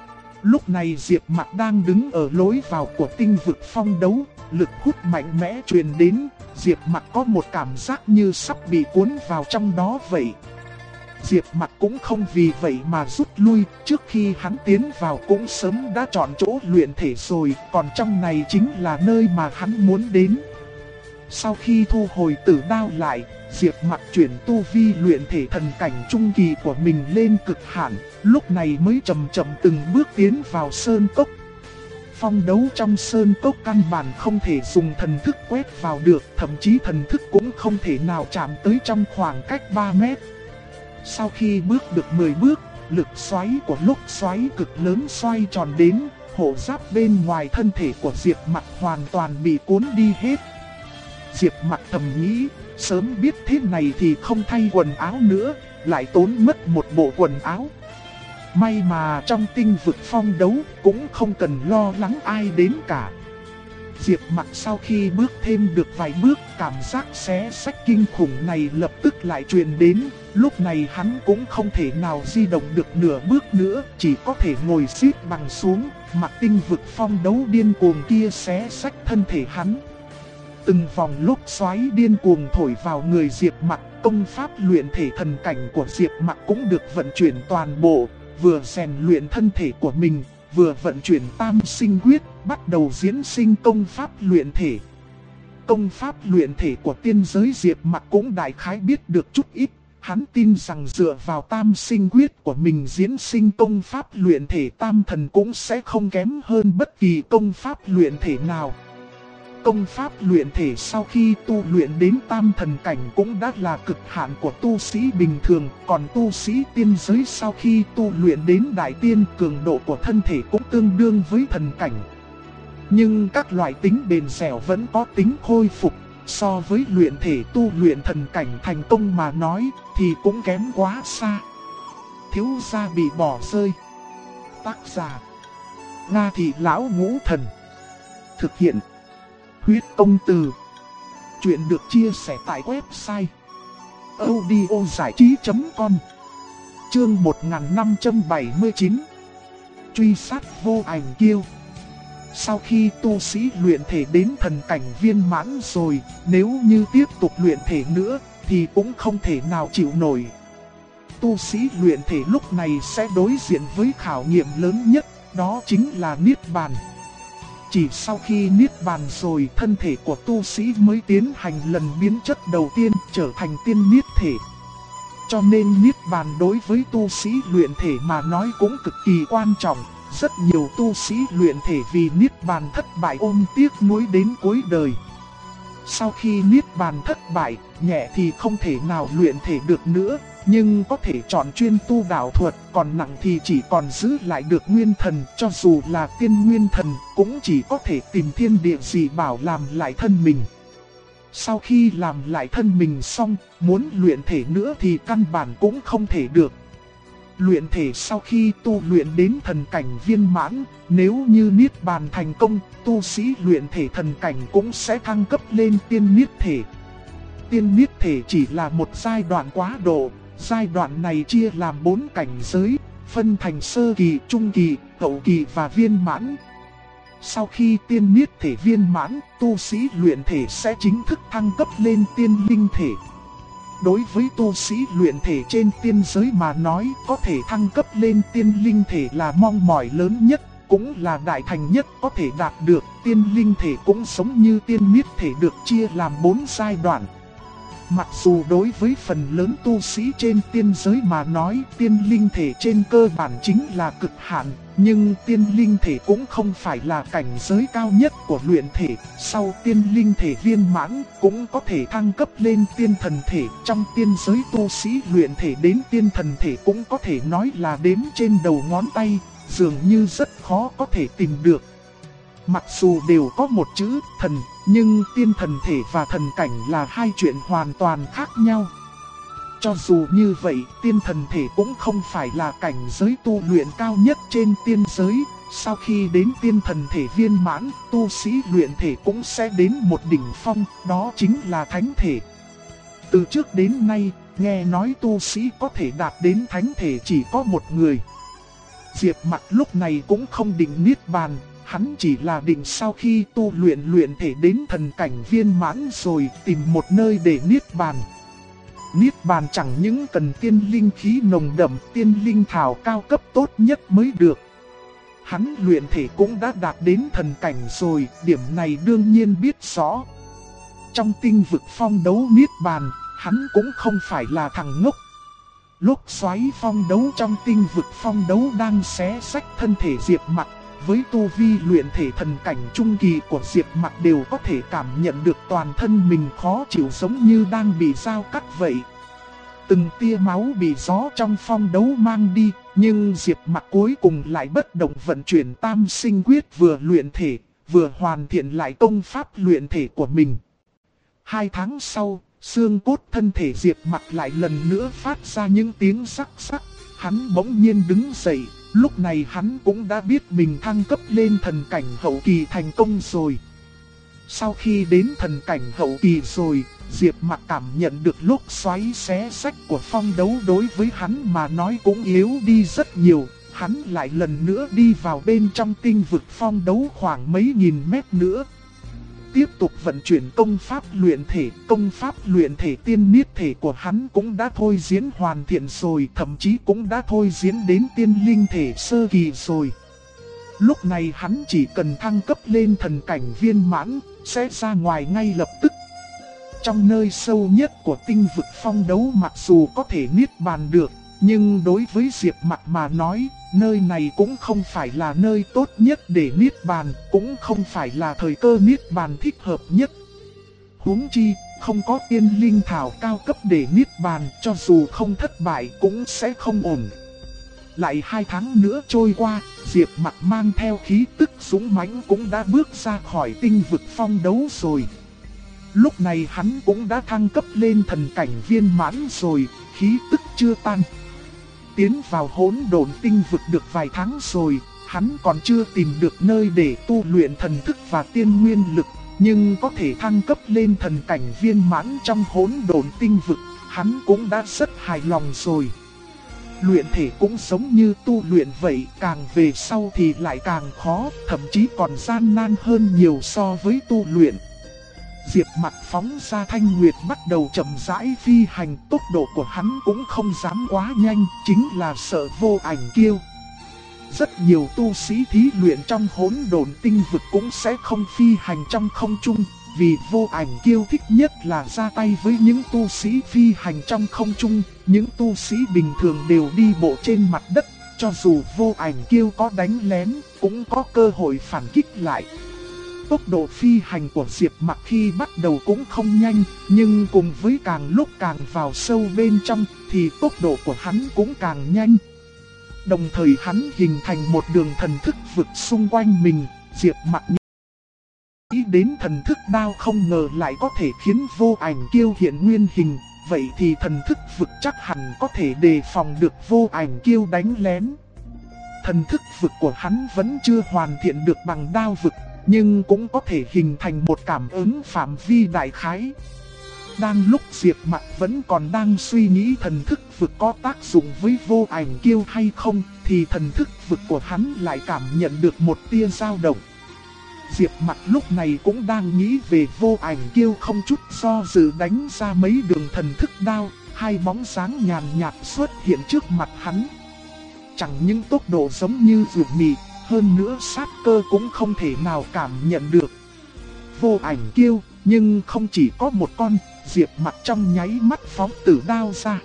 Lúc này Diệp Mặc đang đứng ở lối vào của tinh vực phong đấu, lực hút mạnh mẽ truyền đến, Diệp Mặc có một cảm giác như sắp bị cuốn vào trong đó vậy. Diệp Mặc cũng không vì vậy mà rút lui, trước khi hắn tiến vào cũng sớm đã chọn chỗ luyện thể rồi, còn trong này chính là nơi mà hắn muốn đến. Sau khi thu hồi tử đao lại, Diệp Mặc chuyển tu vi luyện thể thần cảnh trung kỳ của mình lên cực hạn, lúc này mới chậm chậm từng bước tiến vào sơn cốc. Phong đấu trong sơn cốc căn bản không thể dùng thần thức quét vào được, thậm chí thần thức cũng không thể nào chạm tới trong khoảng cách 3 mét. Sau khi bước được 10 bước, lực xoáy của lúc xoáy cực lớn xoay tròn đến, hộ giáp bên ngoài thân thể của Diệp Mặc hoàn toàn bị cuốn đi hết. Diệp Mặc thầm nghĩ, sớm biết thế này thì không thay quần áo nữa, lại tốn mất một bộ quần áo. May mà trong tinh vực phong đấu cũng không cần lo lắng ai đến cả. Diệp Mặc sau khi bước thêm được vài bước, cảm giác xé xách kinh khủng này lập tức lại truyền đến. Lúc này hắn cũng không thể nào di động được nửa bước nữa, chỉ có thể ngồi xít bằng xuống, mặc tinh vực phong đấu điên cuồng kia xé xách thân thể hắn. Từng vòng lúc xoáy điên cuồng thổi vào người Diệp Mặc, công pháp luyện thể thần cảnh của Diệp Mặc cũng được vận chuyển toàn bộ, vừa rèn luyện thân thể của mình, vừa vận chuyển tam sinh quyết, bắt đầu diễn sinh công pháp luyện thể. Công pháp luyện thể của tiên giới Diệp Mặc cũng đại khái biết được chút ít, hắn tin rằng dựa vào tam sinh quyết của mình diễn sinh công pháp luyện thể tam thần cũng sẽ không kém hơn bất kỳ công pháp luyện thể nào. Công pháp luyện thể sau khi tu luyện đến tam thần cảnh cũng đã là cực hạn của tu sĩ bình thường, còn tu sĩ tiên giới sau khi tu luyện đến đại tiên, cường độ của thân thể cũng tương đương với thần cảnh. Nhưng các loại tính bền dẻo vẫn có tính khôi phục, so với luyện thể tu luyện thần cảnh thành công mà nói thì cũng kém quá xa. Thiếu gia bị bỏ rơi. Tác giả Nga Thị Lão Ngũ Thần. Thực hiện Huyết Công Từ. Chuyện được chia sẻ tại website audiozảichí.com. Chương 1579. Truy sát vô ảnh kiêu. Sau khi tu sĩ luyện thể đến thần cảnh viên mãn rồi, nếu như tiếp tục luyện thể nữa thì cũng không thể nào chịu nổi. Tu sĩ luyện thể lúc này sẽ đối diện với khảo nghiệm lớn nhất, đó chính là Niết Bàn. Chỉ sau khi Niết Bàn rồi, thân thể của tu sĩ mới tiến hành lần biến chất đầu tiên, trở thành tiên Niết thể. Cho nên Niết Bàn đối với tu sĩ luyện thể mà nói cũng cực kỳ quan trọng. Rất nhiều tu sĩ luyện thể vì Niết Bàn thất bại ôm tiếc nuối đến cuối đời. Sau khi Niết Bàn thất bại, nhẹ thì không thể nào luyện thể được nữa, nhưng có thể chọn chuyên tu đạo thuật, còn nặng thì chỉ còn giữ lại được nguyên thần. Cho dù là tiên nguyên thần, cũng chỉ có thể tìm thiên địa dị bảo làm lại thân mình. Sau khi làm lại thân mình xong, muốn luyện thể nữa thì căn bản cũng không thể được. Luyện thể sau khi tu luyện đến thần cảnh viên mãn, nếu như Niết Bàn thành công, tu sĩ luyện thể thần cảnh cũng sẽ thăng cấp lên tiên Niết thể. Tiên Niết thể chỉ là một giai đoạn quá độ, giai đoạn này chia làm 4 cảnh giới, phân thành sơ kỳ, trung kỳ, hậu kỳ và viên mãn. Sau khi tiên Niết thể viên mãn, tu sĩ luyện thể sẽ chính thức thăng cấp lên tiên linh thể. Đối với tu sĩ luyện thể trên tiên giới mà nói, có thể thăng cấp lên tiên linh thể là mong mỏi lớn nhất, cũng là đại thành nhất có thể đạt được. Tiên linh thể cũng giống như tiên Niết thể được chia làm 4 giai đoạn. Mặc dù đối với phần lớn tu sĩ trên tiên giới mà nói, tiên linh thể trên cơ bản chính là cực hạn, nhưng tiên linh thể cũng không phải là cảnh giới cao nhất của luyện thể. Sau tiên linh thể viên mãn, cũng có thể thăng cấp lên tiên thần thể. Trong tiên giới tu sĩ luyện thể đến tiên thần thể cũng có thể nói là đếm trên đầu ngón tay, dường như rất khó có thể tìm được. Mặc dù đều có một chữ thần, nhưng tiên thần thể và thần cảnh là hai chuyện hoàn toàn khác nhau. Cho dù như vậy, tiên thần thể cũng không phải là cảnh giới tu luyện cao nhất trên tiên giới. Sau khi đến tiên thần thể viên mãn, tu sĩ luyện thể cũng sẽ đến một đỉnh phong, đó chính là thánh thể. Từ trước đến nay, nghe nói tu sĩ có thể đạt đến thánh thể chỉ có một người. Diệp Mặc lúc này cũng không định Niết Bàn. Hắn chỉ là định sau khi tu luyện thể đến thần cảnh viên mãn rồi tìm một nơi để Niết Bàn. Niết Bàn chẳng những cần tiên linh khí nồng đậm, tiên linh thảo cao cấp tốt nhất mới được. Hắn luyện thể cũng đã đạt đến thần cảnh rồi, điểm này đương nhiên biết rõ. Trong tinh vực phong đấu Niết Bàn, hắn cũng không phải là thằng ngốc. Lúc xoáy phong đấu trong tinh vực phong đấu đang xé rách thân thể Diệp Mặc, với tu vi luyện thể thần cảnh trung kỳ của Diệp Mặc đều có thể cảm nhận được toàn thân mình khó chịu giống như đang bị dao cắt vậy. Từng tia máu bị gió trong phong đấu mang đi, nhưng Diệp Mặc cuối cùng lại bất động vận chuyển tam sinh quyết, vừa luyện thể, vừa hoàn thiện lại công pháp luyện thể của mình. 2 tháng sau, xương cốt thân thể Diệp Mặc lại lần nữa phát ra những tiếng sắc sắc. Hắn bỗng nhiên đứng dậy. Lúc này hắn cũng đã biết mình thăng cấp lên thần cảnh hậu kỳ thành công rồi. Sau khi đến thần cảnh hậu kỳ rồi, Diệp Mặc cảm nhận được lúc xoáy xé rách của phong đấu đối với hắn mà nói cũng yếu đi rất nhiều. Hắn lại lần nữa đi vào bên trong tinh vực phong đấu khoảng mấy nghìn mét nữa. Tiếp tục vận chuyển công pháp luyện thể tiên Niết thể của hắn cũng đã thôi diễn hoàn thiện rồi, thậm chí cũng đã thôi diễn đến tiên linh thể sơ kỳ rồi. Lúc này hắn chỉ cần thăng cấp lên thần cảnh viên mãn, sẽ ra ngoài ngay lập tức. Trong nơi sâu nhất của tinh vực phong đấu mặc dù có thể Niết Bàn được, nhưng đối với Diệp Mặc mà nói, nơi này cũng không phải là nơi tốt nhất để Niết Bàn, cũng không phải là thời cơ Niết Bàn thích hợp nhất. Huống chi, không có tiên linh thảo cao cấp để Niết Bàn, cho dù không thất bại cũng sẽ không ổn. Lại 2 tháng nữa trôi qua, Diệp Mặc mang theo khí tức dũng mãnh cũng đã bước ra khỏi tinh vực phong đấu rồi. Lúc này hắn cũng đã thăng cấp lên thần cảnh viên mãn rồi, khí tức chưa tan. Tiến vào hỗn độn tinh vực được vài tháng rồi, Hắn còn chưa tìm được nơi để tu luyện thần thức và tiên nguyên lực, nhưng có thể thăng cấp lên thần cảnh viên mãn trong hỗn độn tinh vực, hắn cũng đã rất hài lòng rồi. Luyện thể cũng giống như tu luyện vậy, càng về sau thì lại càng khó, thậm chí còn gian nan hơn nhiều so với tu luyện. Diệp Mặc phóng ra thanh nguyệt bắt đầu chậm rãi phi hành, tốc độ của hắn cũng không dám quá nhanh, chính là sợ vô ảnh kiêu. Rất nhiều tu sĩ thí luyện trong hỗn độn tinh vực cũng sẽ không phi hành trong không trung, vì vô ảnh kiêu thích nhất là ra tay với những tu sĩ phi hành trong không trung. Những tu sĩ bình thường đều đi bộ trên mặt đất, cho dù vô ảnh kiêu có đánh lén, cũng có cơ hội phản kích lại. Tốc độ phi hành của Diệp Mặc khi bắt đầu cũng không nhanh, nhưng cùng với càng lúc càng vào sâu bên trong, thì tốc độ của hắn cũng càng nhanh. Đồng thời hắn hình thành một đường thần thức vực xung quanh mình. Diệp Mặc nghĩ đến thần thức đao không ngờ lại có thể khiến vô ảnh kiêu hiện nguyên hình. Vậy thì thần thức vực chắc hẳn có thể đề phòng được vô ảnh kiêu đánh lén. Thần thức vực của hắn vẫn chưa hoàn thiện được bằng đao vực, nhưng cũng có thể hình thành một cảm ứng phạm vi đại khái. Đang lúc Diệp Mặc vẫn còn đang suy nghĩ thần thức vực có tác dụng với vô ảnh kiêu hay không, thì thần thức vực của hắn lại cảm nhận được một tia dao động. Diệp Mặc lúc này cũng đang nghĩ về vô ảnh kiêu, không chút do dự đánh ra mấy đường thần thức đao, hai bóng sáng nhàn nhạt xuất hiện trước mặt hắn. Chẳng những tốc độ giống như ruột mì, hơn nữa sát cơ cũng không thể nào cảm nhận được. Vô ảnh kiêu, nhưng không chỉ có một con. Diệp Mặc trong nháy mắt phóng tử đao ra.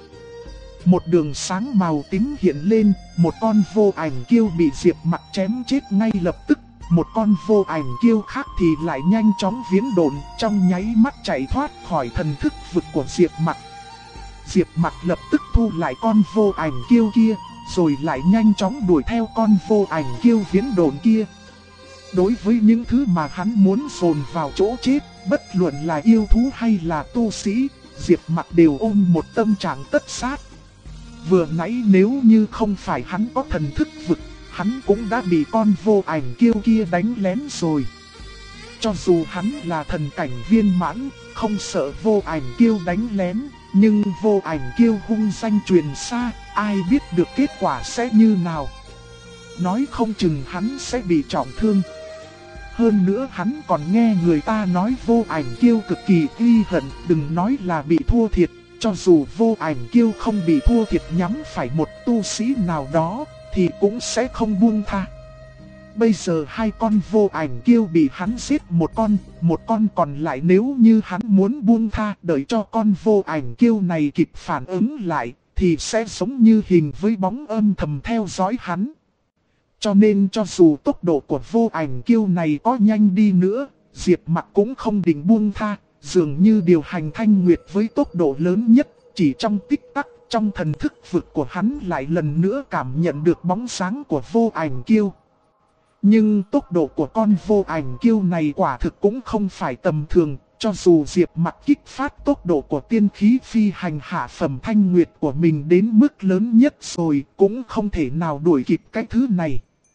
Một đường sáng màu tím hiện lên, một con vô ảnh kiêu bị Diệp Mặc chém chết ngay lập tức. Một con vô ảnh kiêu khác thì lại nhanh chóng viễn độn, trong nháy mắt chạy thoát khỏi thần thức vực của Diệp Mặc. Diệp Mặc lập tức thu lại con vô ảnh kiêu kia, rồi lại nhanh chóng đuổi theo con vô ảnh kiêu viễn độn kia. Đối với những thứ mà hắn muốn dồn vào chỗ chết, bất luận là yêu thú hay là tu sĩ, Diệp Mặc đều ôm một tâm trạng tất sát. Vừa nãy nếu như không phải hắn có thần thức vực, hắn cũng đã bị con vô ảnh kiêu kia đánh lén rồi. Cho dù hắn là thần cảnh viên mãn, không sợ vô ảnh kiêu đánh lén, nhưng vô ảnh kiêu hung danh truyền xa, ai biết được kết quả sẽ như nào. Nói không chừng hắn sẽ bị trọng thương. Hơn nữa hắn còn nghe người ta nói vô ảnh kiêu cực kỳ uy hận, đừng nói là bị thua thiệt, cho dù vô ảnh kiêu không bị thua thiệt nhắm phải một tu sĩ nào đó, thì cũng sẽ không buông tha. Bây giờ hai con vô ảnh kiêu bị hắn giết một con còn lại, nếu như hắn muốn buông tha đợi cho con vô ảnh kiêu này kịp phản ứng lại, thì sẽ giống như hình với bóng âm thầm theo dõi hắn. Cho nên cho dù tốc độ của vô ảnh kiêu này có nhanh đi nữa, Diệp Mặc cũng không định buông tha, dường như điều hành thanh nguyệt với tốc độ lớn nhất, chỉ trong tích tắc. Trong thần thức vực của hắn lại lần nữa cảm nhận được bóng sáng của vô ảnh kiêu. Nhưng tốc độ của con vô ảnh kiêu này quả thực cũng không phải tầm thường. Cho dù Diệp Mặc kích phát tốc độ của tiên khí phi hành hạ phẩm thanh nguyệt của mình đến mức lớn nhất rồi, cũng không thể nào đuổi kịp cái thứ này.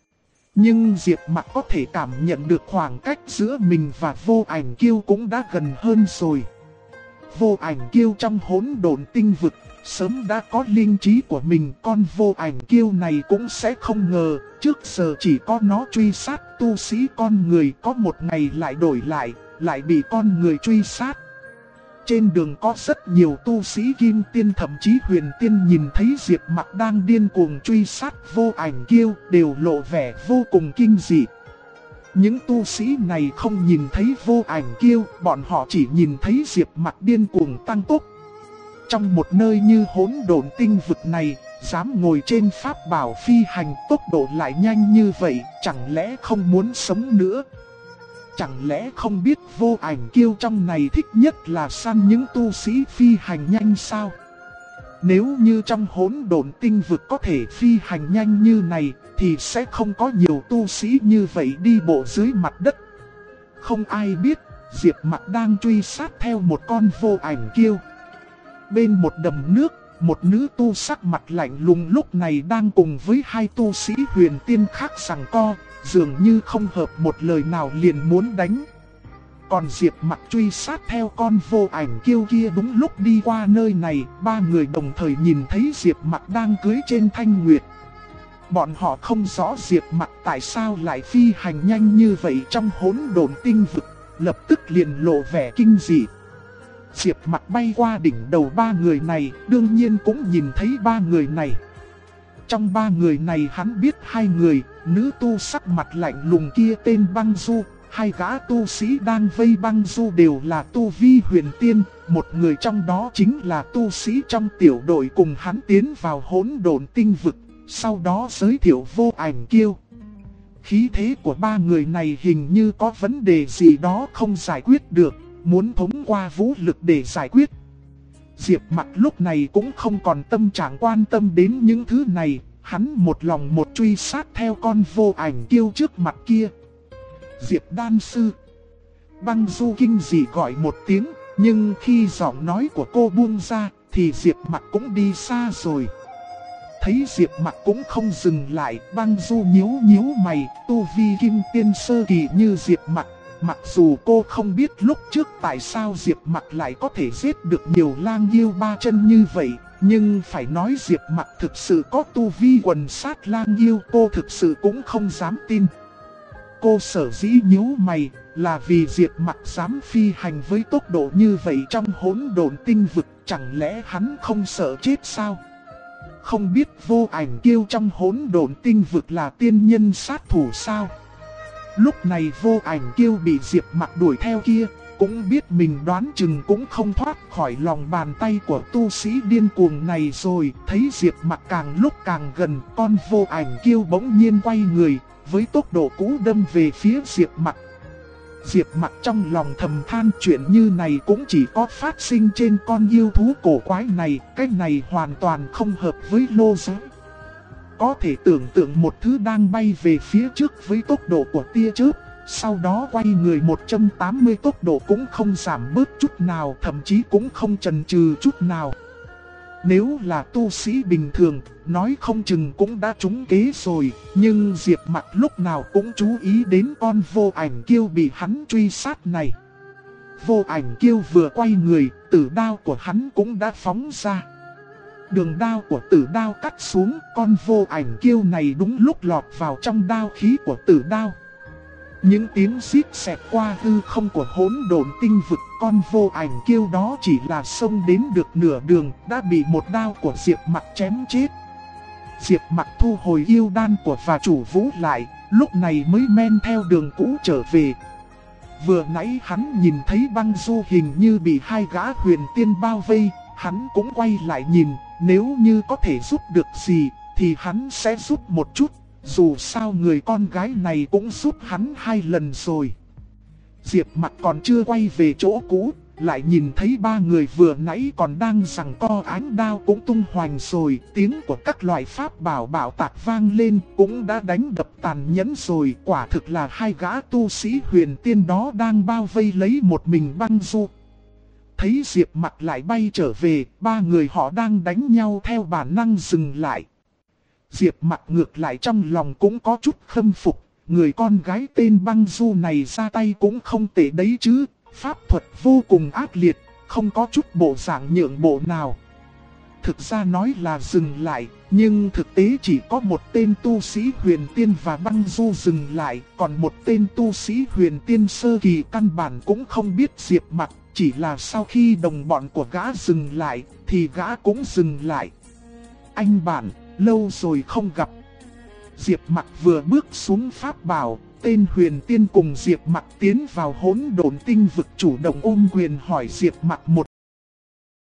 Nhưng Diệp Mặc có thể cảm nhận được khoảng cách giữa mình và vô ảnh kiêu cũng đã gần hơn rồi. Vô ảnh kiêu trong hỗn độn tinh vực sớm đã có linh trí của mình, con vô ảnh kiêu này cũng sẽ không ngờ, trước giờ chỉ có nó truy sát tu sĩ con người, có một ngày lại đổi lại bị con người truy sát. Trên đường có rất nhiều tu sĩ kim tiên thậm chí huyền tiên nhìn thấy Diệp Mặc đang điên cuồng truy sát vô ảnh kiêu, đều lộ vẻ vô cùng kinh dị. Những tu sĩ này không nhìn thấy vô ảnh kiêu, bọn họ chỉ nhìn thấy Diệp Mặc điên cuồng tăng tốc. Trong một nơi như hỗn độn tinh vực này, dám ngồi trên pháp bảo phi hành tốc độ lại nhanh như vậy, chẳng lẽ không muốn sống nữa? Chẳng lẽ không biết vô ảnh kiêu trong này thích nhất là săn những tu sĩ phi hành nhanh sao? Nếu như trong hỗn độn tinh vực có thể phi hành nhanh như này, thì sẽ không có nhiều tu sĩ như vậy đi bộ dưới mặt đất. Không ai biết, Diệp Mặc đang truy sát theo một con vô ảnh kiêu. Bên một đầm nước, một nữ tu sắc mặt lạnh lùng lúc này đang cùng với hai tu sĩ huyền tiên khác giằng co, dường như không hợp một lời nào liền muốn đánh. Còn Diệp Mặc truy sát theo con vô ảnh kiêu kia đúng lúc đi qua nơi này, ba người đồng thời nhìn thấy Diệp Mặc đang cưỡi trên Thanh Nguyệt. Bọn họ không rõ Diệp Mặc tại sao lại phi hành nhanh như vậy trong hỗn độn tinh vực, lập tức liền lộ vẻ kinh dị. Diệp Mặc bay qua đỉnh đầu ba người này, đương nhiên cũng nhìn thấy ba người này. Trong ba người này hắn biết hai người, nữ tu sắc mặt lạnh lùng kia tên Băng Du, hai gã tu sĩ đang vây Băng Du đều là tu vi huyền tiên, một người trong đó chính là tu sĩ trong tiểu đội cùng hắn tiến vào hỗn độn tinh vực, sau đó giới thiệu vô ảnh kiêu. Khí thế của ba người này hình như có vấn đề gì đó không giải quyết được, muốn thông qua vũ lực để giải quyết. Diệp Mặc lúc này cũng không còn tâm trạng quan tâm đến những thứ này, hắn một lòng một truy sát theo con vô ảnh kiêu trước mặt kia. Diệp đan sư. Băng Du kinh dị gọi một tiếng, nhưng khi giọng nói của cô buông ra thì Diệp Mặc cũng đi xa rồi. Thấy Diệp Mặc cũng không dừng lại, Băng Du nhíu mày, tu vi kim tiên sơ kỳ như Diệp Mặc. Mặc dù cô không biết lúc trước tại sao Diệp Mặc lại có thể giết được nhiều lang yêu ba chân như vậy, nhưng phải nói Diệp Mặc thực sự có tu vi quần sát lang yêu, cô thực sự cũng không dám tin. Cô sở dĩ nhíu mày là vì Diệp Mặc dám phi hành với tốc độ như vậy trong hỗn độn tinh vực, chẳng lẽ hắn không sợ chết sao? Không biết vô ảnh kiêu trong hỗn độn tinh vực là tiên nhân sát thủ sao? Lúc này vô ảnh kiêu bị Diệp Mặc đuổi theo kia, cũng biết mình đoán chừng cũng không thoát khỏi lòng bàn tay của tu sĩ điên cuồng này rồi. Thấy Diệp Mặc càng lúc càng gần, con vô ảnh kiêu bỗng nhiên quay người, với tốc độ cũ đâm về phía Diệp Mặc. Diệp Mặc trong lòng thầm than, chuyện như này cũng chỉ có phát sinh trên con yêu thú cổ quái này, cái này hoàn toàn không hợp với lô giới. Có thể tưởng tượng một thứ đang bay về phía trước với tốc độ của tia chớp, sau đó quay người 180 tốc độ cũng không giảm bớt chút nào, thậm chí cũng không chần chừ chút nào. Nếu là tu sĩ bình thường, nói không chừng cũng đã trúng kế rồi, nhưng Diệp Mặc lúc nào cũng chú ý đến con vô ảnh kiêu bị hắn truy sát này. Vô ảnh kiêu vừa quay người, tử đao của hắn cũng đã phóng ra. Đường đao của tử đao cắt xuống, con vô ảnh kiêu này đúng lúc lọt vào trong đao khí của tử đao. Những tiếng xít xẹt qua hư không của hỗn độn tinh vực, con vô ảnh kiêu đó chỉ là xông đến được nửa đường, đã bị một đao của Diệp Mặc chém chết. Diệp Mặc thu hồi yêu đan của và chủ vũ lại, lúc này mới men theo đường cũ trở về. Vừa nãy hắn nhìn thấy Băng Du hình như bị hai gã huyền tiên bao vây, hắn cũng quay lại nhìn, nếu như có thể giúp được gì thì hắn sẽ giúp một chút. Dù sao người con gái này cũng giúp hắn 2 lần rồi. Diệp Mặc còn chưa quay về chỗ cũ, lại nhìn thấy ba người vừa nãy còn đang giằng co, ánh đao cũng tung hoành rồi. Tiếng của các loại pháp bảo bạo tạc vang lên, cũng đã đánh đập tàn nhẫn rồi. Quả thực là hai gã tu sĩ huyền tiên đó đang bao vây lấy một mình Băng Du. Thấy Diệp Mặc lại bay trở về, ba người họ đang đánh nhau theo bản năng dừng lại. Diệp Mặc ngược lại trong lòng cũng có chút khâm phục, người con gái tên Băng Du này ra tay cũng không tệ đấy chứ, pháp thuật vô cùng ác liệt, không có chút bộ dạng nhượng bộ nào. Thực ra nói là dừng lại, nhưng thực tế chỉ có một tên tu sĩ huyền tiên và Băng Du dừng lại, còn một tên tu sĩ huyền tiên sơ kỳ căn bản cũng không biết Diệp Mặc, chỉ là sau khi đồng bọn của gã dừng lại, thì gã cũng dừng lại. Anh bạn, lâu rồi không gặp. Diệp Mặc vừa bước xuống pháp bảo, tên huyền tiên cùng Diệp Mặc tiến vào hỗn độn tinh vực chủ động ôm quyền hỏi Diệp Mặc một